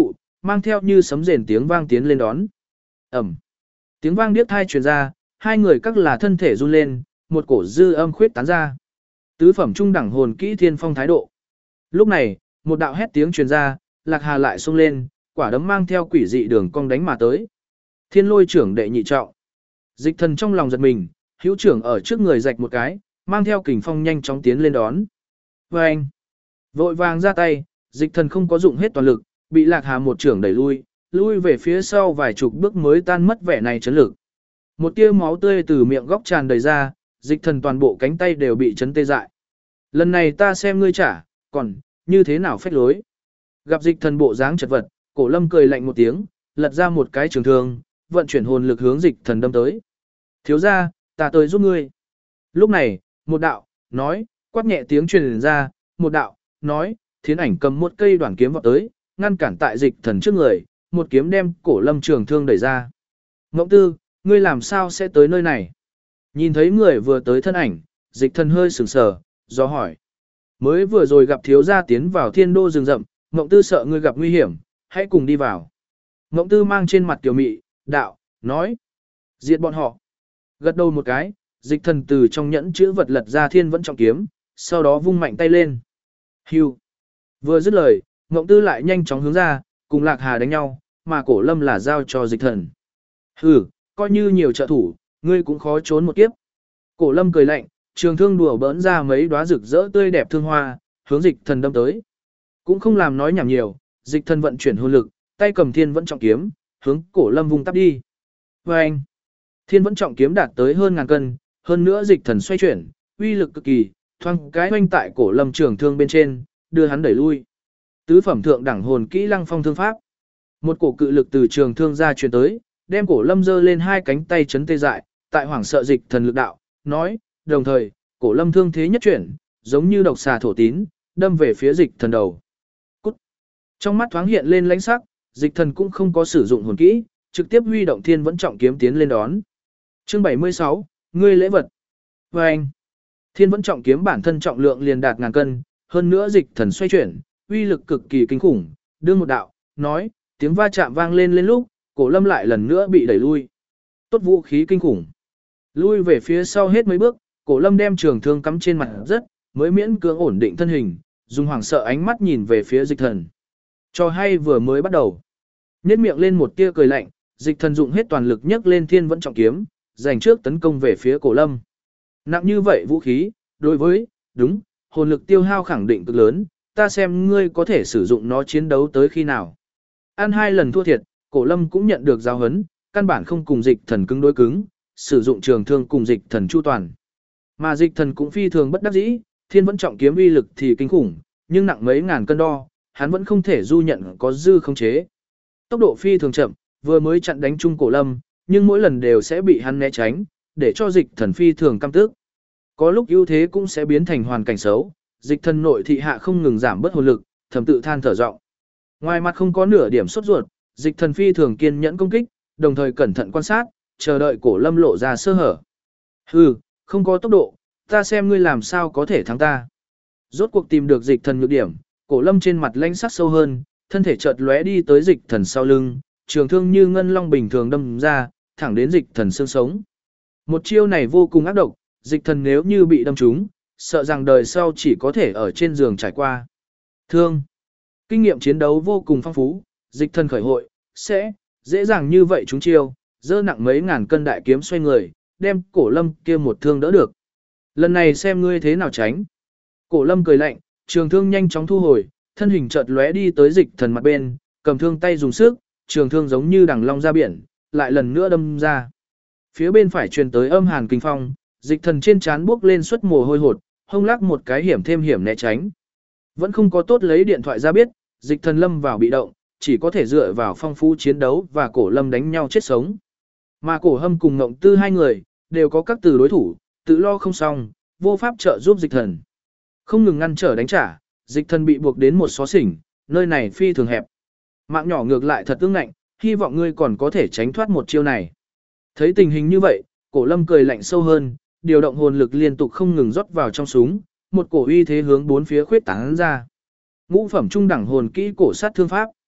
mang theo như sấm rền tiếng vang tiến lên đón. Ẩm. Tiếng vang điếc tai truyền ra, hai người các là thân thể run lên, một cổ dư âm khuyết tán ra. Tứ phẩm trung đẳng hồn kỹ thiên phong thái độ. Lúc này, một đạo hét tiếng truyền ra, Lạc Hà lại xông lên, quả đấm mang theo quỷ dị đường cong đánh mà tới. Thiên lôi trưởng đệ nhị trọng. Dịch thần trong lòng giật mình, hữu trưởng ở trước người rạch một cái, mang theo kình phong nhanh chóng tiến lên đón. Và anh, vội vàng ra tay, dịch thần không có dụng hết toàn lực, bị Lạc Hà một trưởng đẩy lui về phía sau vài chục bước mới tan mất vẻ này chấn lực. Một tia máu tươi từ miệng góc tràn đầy ra, dịch thần toàn bộ cánh tay đều bị chấn tê dại. Lần này ta xem ngươi trả, còn, như thế nào phách lối. Gặp dịch thần bộ dáng chật vật, Cổ Lâm cười lạnh một tiếng, lật ra một cái trường thương, vận chuyển hồn lực hướng dịch thần đâm tới. Thiếu ra, ta tới giúp ngươi. Lúc này, một đạo, nói, quát nhẹ tiếng truyền ra, một đạo, nói, thiến ảnh cầm một cây đoạn kiếm vọt tới, ngăn cản tại dịch thần trước người, một kiếm đem Cổ Lâm trường thương đẩy ra. Ngộng Tư, ngươi làm sao sẽ tới nơi này? Nhìn thấy người vừa tới thân ảnh, dịch thần hơi sửng sờ, do hỏi. Mới vừa rồi gặp thiếu gia tiến vào thiên đô rừng rậm, Ngộng Tư sợ ngươi gặp nguy hiểm, hãy cùng đi vào. Ngộng Tư mang trên mặt tiểu mị, đạo, nói. Diệt bọn họ. Gật đầu một cái, dịch thần từ trong nhẫn chữ vật lật ra thiên vẫn trọng kiếm, sau đó vung mạnh tay lên. Hưu. Vừa dứt lời, Ngộng Tư lại nhanh chóng hướng ra, cùng Lạc Hà đánh nhau, mà Cổ Lâm là giao cho dịch thần. Hừ, coi như nhiều trợ thủ, ngươi cũng khó trốn một kiếp. Cổ Lâm cười lạnh, trường thương đùa bỡn ra mấy đóa rực rỡ tươi đẹp thương hoa, hướng dịch thần đâm tới. Cũng không làm nói nhảm nhiều, dịch thần vận chuyển hồn lực, tay cầm thiên vẫn trọng kiếm, hướng Cổ Lâm vung tắp đi. Và anh, thiên vẫn trọng kiếm đạt tới hơn ngàn cân, hơn nữa dịch thần xoay chuyển, uy lực cực kỳ, thoang cái hoanh tại Cổ Lâm trường thương bên trên, đưa hắn đẩy lui. Tứ phẩm thượng đẳng hồn kỹ Lăng Phong thương pháp. Một cổ cự lực từ trường thương ra truyền tới, đem Cổ Lâm giơ lên hai cánh tay chấn tê dại, tại hoảng sợ dịch thần lực đạo, nói, đồng thời, Cổ Lâm thương thế nhất chuyển, giống như độc xà thổ tín, đâm về phía dịch thần đầu. Cút. Trong mắt thoáng hiện lên lãnh sắc, dịch thần cũng không có sử dụng hồn kỹ, trực tiếp huy động thiên vẫn trọng kiếm tiến lên đón. Chương 76, ngươi lễ vật. Và anh, thiên vẫn trọng kiếm bản thân trọng lượng liền đạt ngàn cân, hơn nữa dịch thần xoay chuyển, uy lực cực kỳ kinh khủng, đương một đạo, nói, tiếng va chạm vang lên lúc, Cổ Lâm lại lần nữa bị đẩy lui. Tốt vũ khí kinh khủng. Lui về phía sau hết mấy bước, Cổ Lâm đem trường thương cắm trên mặt đất, mới miễn cưỡng ổn định thân hình, dùng hoảng sợ ánh mắt nhìn về phía dịch thần. Cho hay vừa mới bắt đầu. Nhếch miệng lên một tia cười lạnh, dịch thần dụng hết toàn lực nhấc lên thiên vẫn trọng kiếm, giành trước tấn công về phía Cổ Lâm. Nặng như vậy vũ khí, đối với, đúng, hồn lực tiêu hao khẳng định cực lớn, ta xem ngươi có thể sử dụng nó chiến đấu tới khi nào. Ăn hai lần thua thiệt, Cổ Lâm cũng nhận được giáo huấn, căn bản không cùng dịch thần cứng đối cứng, sử dụng trường thương cùng dịch thần chu toàn. Mà dịch thần cũng phi thường bất đắc dĩ, thiên vẫn trọng kiếm uy lực thì kinh khủng, nhưng nặng mấy ngàn cân đo, hắn vẫn không thể du nhận có dư không chế. Tốc độ phi thường chậm, vừa mới chặn đánh chung Cổ Lâm, nhưng mỗi lần đều sẽ bị hắn né tránh, để cho dịch thần phi thường căm tức. Có lúc ưu thế cũng sẽ biến thành hoàn cảnh xấu, dịch thần nội thị hạ không ngừng giảm bớt hồn lực, thầm tự than thở giọng. Ngoài mặt không có nửa điểm sốt ruột, dịch thần phi thường kiên nhẫn công kích, đồng thời cẩn thận quan sát, chờ đợi Cổ Lâm lộ ra sơ hở. Hừ, không có tốc độ, ta xem ngươi làm sao có thể thắng ta. Rốt cuộc tìm được dịch thần nhược điểm, Cổ Lâm trên mặt lãnh sắc sâu hơn, thân thể chợt lóe đi tới dịch thần sau lưng, trường thương như ngân long bình thường đâm ra, thẳng đến dịch thần xương sống. Một chiêu này vô cùng ác độc, dịch thần nếu như bị đâm trúng, sợ rằng đời sau chỉ có thể ở trên giường trải qua. Thương. Kinh nghiệm chiến đấu vô cùng phong phú, dịch thần khởi hội, sẽ dễ dàng như vậy trúng chiêu, dơ nặng mấy ngàn cân đại kiếm xoay người, đem Cổ Lâm kia một thương đỡ được. Lần này xem ngươi thế nào tránh. Cổ Lâm cười lạnh, trường thương nhanh chóng thu hồi, thân hình chợt lóe đi tới dịch thần mặt bên, cầm thương tay dùng sức, trường thương giống như đằng long ra biển, lại lần nữa đâm ra. Phía bên phải truyền tới âm hàn kinh phong, dịch thần trên trán bước lên suất mồ hôi hột, hông lắc một cái hiểm thêm hiểm né tránh. Vẫn không có tốt lấy điện thoại ra biết, dịch thần lâm vào bị động, chỉ có thể dựa vào phong phú chiến đấu và Cổ Lâm đánh nhau chết sống. Mà Cổ Hâm cùng Ngộng Tư hai người, đều có các từ đối thủ, tự lo không xong, vô pháp trợ giúp dịch thần. Không ngừng ngăn trở đánh trả, dịch thần bị buộc đến một xó xỉnh, nơi này phi thường hẹp. Mạng nhỏ ngược lại thật ương ngạnh, hy vọng ngươi còn có thể tránh thoát một chiêu này. Thấy tình hình như vậy, Cổ Lâm cười lạnh sâu hơn, điều động hồn lực liên tục không ngừng rót vào trong súng, một cổ uy thế hướng bốn phía khuyết tán ra. Ngũ phẩm trung đẳng hồn kỹ cổ sát thương pháp.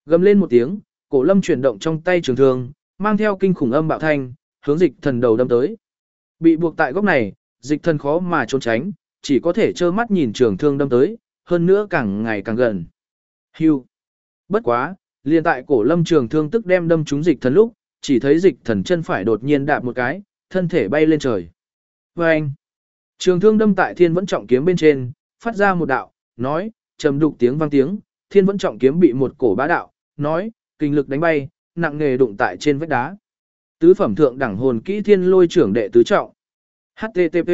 Gầm lên một tiếng, Cổ Lâm chuyển động trong tay trường thương, mang theo kinh khủng âm bạo thanh, hướng Dịch Thần đầu đâm tới. Bị buộc tại góc này, Dịch Thần khó mà trốn tránh, chỉ có thể trơ mắt nhìn trường thương đâm tới, hơn nữa càng ngày càng gần. Hưu. Bất quá, liền tại Cổ Lâm trường thương tức đem đâm trúng Dịch Thần lúc, chỉ thấy Dịch Thần chân phải đột nhiên đạp một cái, thân thể bay lên trời. Oeng. Trường thương đâm tại Thiên Vẫn Trọng kiếm bên trên, phát ra một đạo, nói, trầm đục tiếng vang tiếng, Thiên Vẫn Trọng kiếm bị một cổ bá đạo, nói, kinh lực đánh bay, nặng nghề đụng tại trên vách đá. Tứ phẩm thượng đẳng hồn kỹ Thiên Lôi trưởng đệ tứ trọng. http.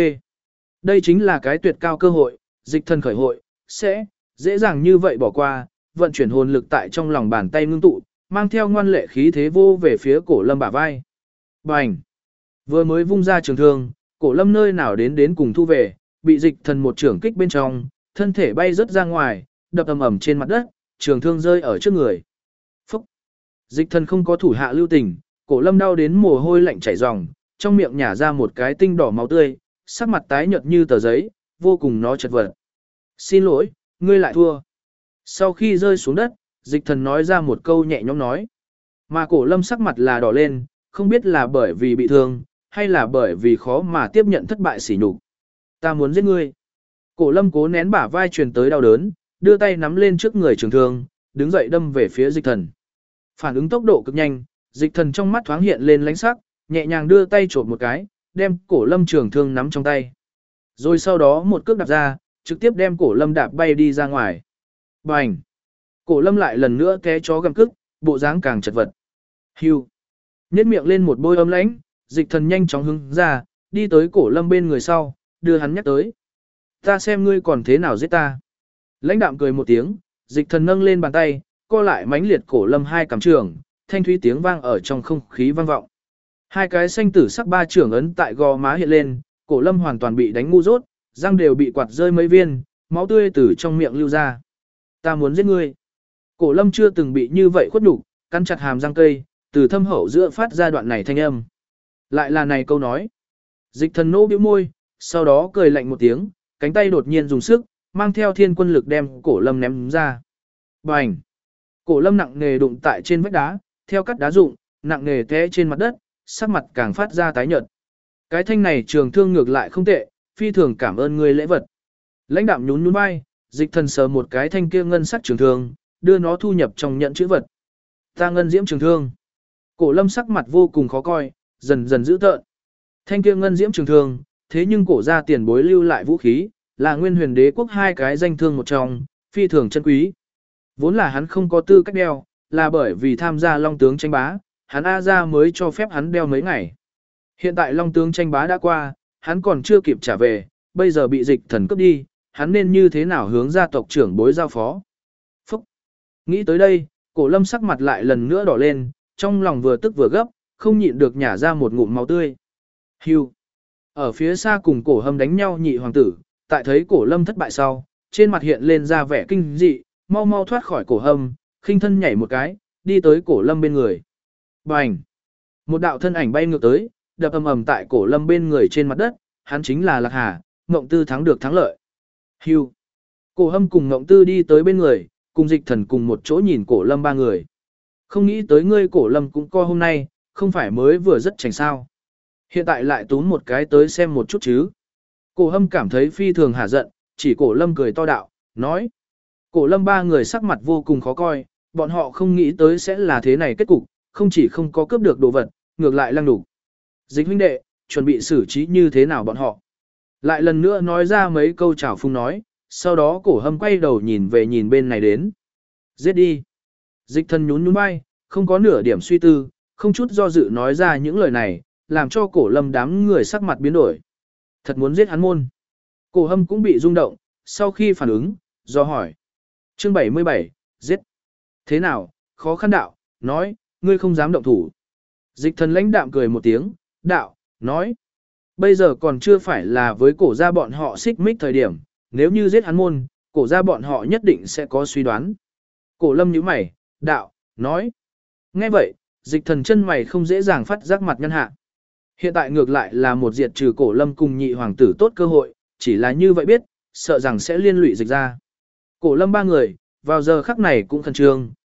Đây chính là cái tuyệt cao cơ hội, Dịch Thần khởi hội, sẽ dễ dàng như vậy bỏ qua, vận chuyển hồn lực tại trong lòng bàn tay ngưng tụ, mang theo ngoan lệ khí thế vô về phía Cổ Lâm bả vai. Bành! Vừa mới vung ra trường thương, Cổ Lâm nơi nào đến cùng thu về, bị Dịch Thần một trưởng kích bên trong, thân thể bay rất ra ngoài, đập ầm ầm trên mặt đất, trường thương rơi ở trước người. Phúc! Dịch Thần không có thủ hạ lưu tình, Cổ Lâm đau đến mồ hôi lạnh chảy ròng, trong miệng nhả ra một cái tinh đỏ máu tươi, sắc mặt tái nhợt như tờ giấy, vô cùng nó chật vật. Xin lỗi, ngươi lại thua. Sau khi rơi xuống đất, Dịch Thần nói ra một câu nhẹ nhõm nói. Mà Cổ Lâm sắc mặt là đỏ lên, không biết là bởi vì bị thương, hay là bởi vì khó mà tiếp nhận thất bại sỉ nhục. Ta muốn giết ngươi. Cổ Lâm cố nén bả vai truyền tới đau đớn, đưa tay nắm lên trước người trường thương, đứng dậy đâm về phía Dịch Thần. Phản ứng tốc độ cực nhanh, Dịch Thần trong mắt thoáng hiện lên lánh sắc, nhẹ nhàng đưa tay chộp một cái, đem Cổ Lâm trường thương nắm trong tay. Rồi sau đó một cước đạp ra, trực tiếp đem Cổ Lâm đạp bay đi ra ngoài. Bành! Cổ Lâm lại lần nữa té chó gầm cức, bộ dáng càng chật vật. Hưu! Nhét miệng lên một bôi âm lãnh, Dịch Thần nhanh chóng hướng ra, đi tới Cổ Lâm bên người sau, đưa hắn nhắc tới. Ta xem ngươi còn thế nào giết ta. Lãnh đạm cười một tiếng, Dịch Thần nâng lên bàn tay, co lại mãnh liệt Cổ Lâm hai cằm trường, thanh thúy tiếng vang ở trong không khí vang vọng. Hai cái xanh tử sắc ba trưởng ấn tại gò má hiện lên, Cổ Lâm hoàn toàn bị đánh ngu dốt, răng đều bị quạt rơi mấy viên, máu tươi từ trong miệng lưu ra. Ta muốn giết ngươi. Cổ Lâm chưa từng bị như vậy khuất nhục, cắn chặt hàm răng cây, từ thâm hậu giữa phát ra đoạn này thanh âm. Lại là này câu nói. Dịch Thần nô bĩu môi, sau đó cười lạnh một tiếng, cánh tay đột nhiên dùng sức, mang theo thiên quân lực đem Cổ Lâm ném ra. Bành! Cổ Lâm nặng nề đụng tại trên vách đá, theo cắt đá rụng, nặng nề té trên mặt đất, sắc mặt càng phát ra tái nhợt. Cái thanh này trường thương ngược lại không tệ, phi thường cảm ơn ngươi lễ vật. Lãnh đạm nhún nhún vai, Dịch Thần sờ một cái thanh kia ngân sắc trường thương, đưa nó thu nhập trong nhận chữ vật. Ta ngân diễm trường thương. Cổ Lâm sắc mặt vô cùng khó coi, dần dần dữ tợn. Thanh kia ngân diễm trường thương, thế nhưng cổ gia tiền bối lưu lại vũ khí, là Nguyên Huyền Đế quốc hai cái danh thương một trong, phi thường chân quý. Vốn là hắn không có tư cách đeo, là bởi vì tham gia Long tướng tranh bá, hắn A gia mới cho phép hắn đeo mấy ngày. Hiện tại Long tướng tranh bá đã qua, hắn còn chưa kịp trả về, bây giờ bị Dịch Thần cướp đi, hắn nên như thế nào hướng gia tộc trưởng bối giao phó. Phúc! Nghĩ tới đây, Cổ Lâm sắc mặt lại lần nữa đỏ lên, trong lòng vừa tức vừa gấp, không nhịn được nhả ra một ngụm máu tươi. Hưu! Ở phía xa cùng Cổ Hâm đánh nhau nhị hoàng tử, tại thấy Cổ Lâm thất bại sau, trên mặt hiện lên ra vẻ kinh dị, mau mau thoát khỏi Cổ Hâm, khinh thân nhảy một cái, đi tới Cổ Lâm bên người. Bành! Một đạo thân ảnh bay ngược tới, đập ầm ầm tại Cổ Lâm bên người trên mặt đất, hắn chính là Lạc Hà, Ngộng Tư thắng được thắng lợi. Hưu! Cổ Hâm cùng Ngộng Tư đi tới bên người, cùng Dịch Thần cùng một chỗ nhìn Cổ Lâm ba người. Không nghĩ tới ngươi Cổ Lâm cũng co hôm nay, không phải mới vừa rất chảnh sao. Hiện tại lại túm một cái tới xem một chút chứ. Cổ Hâm cảm thấy phi thường hả giận, chỉ Cổ Lâm cười to đạo, nói. Cổ Lâm ba người sắc mặt vô cùng khó coi, bọn họ không nghĩ tới sẽ là thế này kết cục, không chỉ không có cướp được đồ vật, ngược lại lăng đủ. Dịch huynh đệ, chuẩn bị xử trí như thế nào bọn họ. Lại lần nữa nói ra mấy câu chào phung nói, sau đó Cổ Hâm quay đầu nhìn về nhìn bên này đến. Giết đi. Dịch Thần nhún nhún vai, không có nửa điểm suy tư, không chút do dự nói ra những lời này, làm cho Cổ Lâm đám người sắc mặt biến đổi. Thật muốn giết hắn môn. Cổ Hâm cũng bị rung động, sau khi phản ứng, do hỏi. Chương 77, giết. Thế nào, khó khăn đạo, nói, ngươi không dám động thủ. Dịch Thần lãnh đạm cười một tiếng, đạo, nói. Bây giờ còn chưa phải là với Cổ gia bọn họ xích mích thời điểm, nếu như giết hắn môn, Cổ gia bọn họ nhất định sẽ có suy đoán. Cổ Lâm nhíu mày, đạo, nói. Nghe vậy, Dịch Thần chân mày không dễ dàng phát giác mặt nhân hạ. Hiện tại ngược lại là một diệt trừ Cổ Lâm cùng nhị hoàng tử tốt cơ hội, chỉ là như vậy biết, sợ rằng sẽ liên lụy Dịch ra. Cổ Lâm ba người, vào giờ khắc này cũng khẩn trương,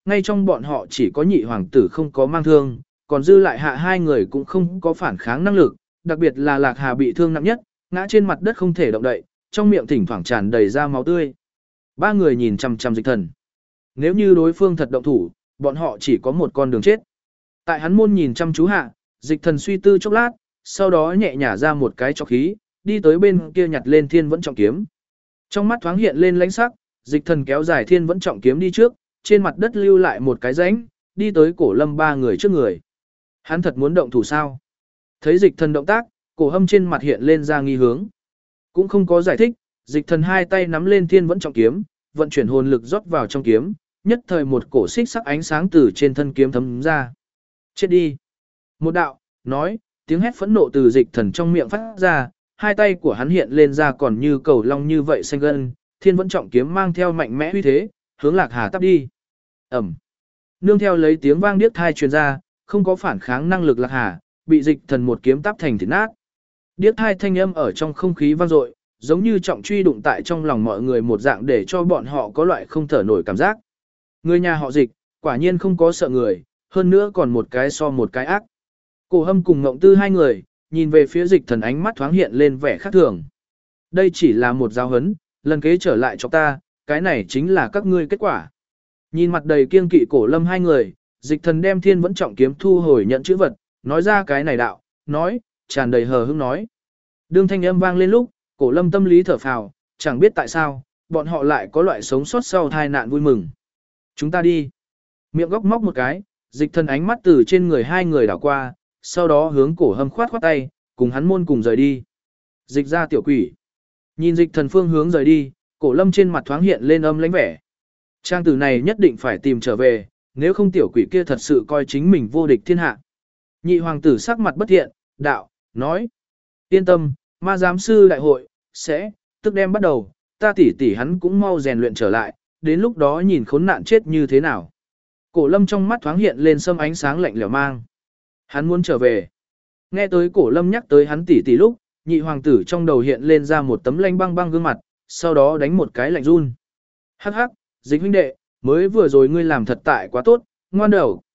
ngay trong bọn họ chỉ có nhị hoàng tử không có mang thương, còn dư lại hạ hai người cũng không có phản kháng năng lực, đặc biệt là Lạc Hà bị thương nặng nhất, ngã trên mặt đất không thể động đậy, trong miệng thỉnh thoảng tràn đầy ra máu tươi. Ba người nhìn chằm chằm Dịch Thần. Nếu như đối phương thật động thủ, bọn họ chỉ có một con đường chết. Tại hắn môn nhìn chăm chú hạ, Dịch Thần suy tư chốc lát, sau đó nhẹ nhả ra một cái chọc khí, đi tới bên kia nhặt lên Thiên Vẫn Trọng Kiếm. Trong mắt thoáng hiện lên lãnh sắc, Dịch Thần kéo dài Thiên Vẫn Trọng Kiếm đi trước, trên mặt đất lưu lại một cái rãnh, đi tới Cổ Lâm ba người trước người. Hắn thật muốn động thủ sao? Thấy Dịch Thần động tác, Cổ Hâm trên mặt hiện lên ra nghi hướng. Cũng không có giải thích, Dịch Thần hai tay nắm lên Thiên Vẫn Trọng Kiếm, vận chuyển hồn lực rót vào trong kiếm, nhất thời một cổ xích sắc ánh sáng từ trên thân kiếm thấm ra. Chết đi! Một đạo, nói, tiếng hét phẫn nộ từ Dịch Thần trong miệng phát ra, hai tay của hắn hiện lên ra còn như cầu long như vậy xanh gân, Thiên Vẫn Trọng Kiếm mang theo mạnh mẽ uy thế, hướng Lạc Hà tắp đi. Ẩm! Nương theo lấy tiếng vang điếc tai truyền ra, không có phản kháng năng lực Lạc Hà, bị Dịch Thần một kiếm tắp thành thịt nát. Điếc tai thanh âm ở trong không khí vang dội, giống như trọng truy đụng tại trong lòng mọi người một dạng để cho bọn họ có loại không thở nổi cảm giác. Người nhà họ Dịch, quả nhiên không có sợ người, hơn nữa còn một cái so một cái ác. Cổ Hâm cùng Ngộng Tư hai người, nhìn về phía Dịch Thần ánh mắt thoáng hiện lên vẻ khác thường. Đây chỉ là một giáo hấn, lần kế trở lại cho ta, cái này chính là các ngươi kết quả. Nhìn mặt đầy kiêng kỵ Cổ Lâm hai người, Dịch Thần đem Thiên Vẫn Trọng Kiếm thu hồi nhận chữ vật, nói ra cái này đạo, nói, tràn đầy hờ hững nói. Đương thanh âm vang lên lúc, Cổ Lâm tâm lý thở phào, chẳng biết tại sao, bọn họ lại có loại sống sót sau tai nạn vui mừng. Chúng ta đi. Miệng góc móc một cái, Dịch Thần ánh mắt từ trên người hai người đảo qua, sau đó hướng Cổ Hâm khoát khoát tay, cùng hắn môn cùng rời đi. Dịch ra tiểu quỷ. Nhìn Dịch Thần phương hướng rời đi, Cổ Lâm trên mặt thoáng hiện lên âm lãnh vẻ. Trang tử này nhất định phải tìm trở về, nếu không tiểu quỷ kia thật sự coi chính mình vô địch thiên hạ. Nhị hoàng tử sắc mặt bất thiện, đạo, nói. Yên tâm, ma giám sư đại hội, sẽ, tức đem bắt đầu, ta tỷ hắn cũng mau rèn luyện trở lại, đến lúc đó nhìn khốn nạn chết như thế nào. Cổ Lâm trong mắt thoáng hiện lên sâm ánh sáng lạnh lẽo mang. Hắn muốn trở về. Nghe tới Cổ Lâm nhắc tới hắn tỷ lúc, nhị hoàng tử trong đầu hiện lên ra một tấm lanh băng băng gương mặt, sau đó đánh một cái lạnh run. Hắc hắc, Dịch huynh đệ, mới vừa rồi ngươi làm thật tại quá tốt, ngoan đầu,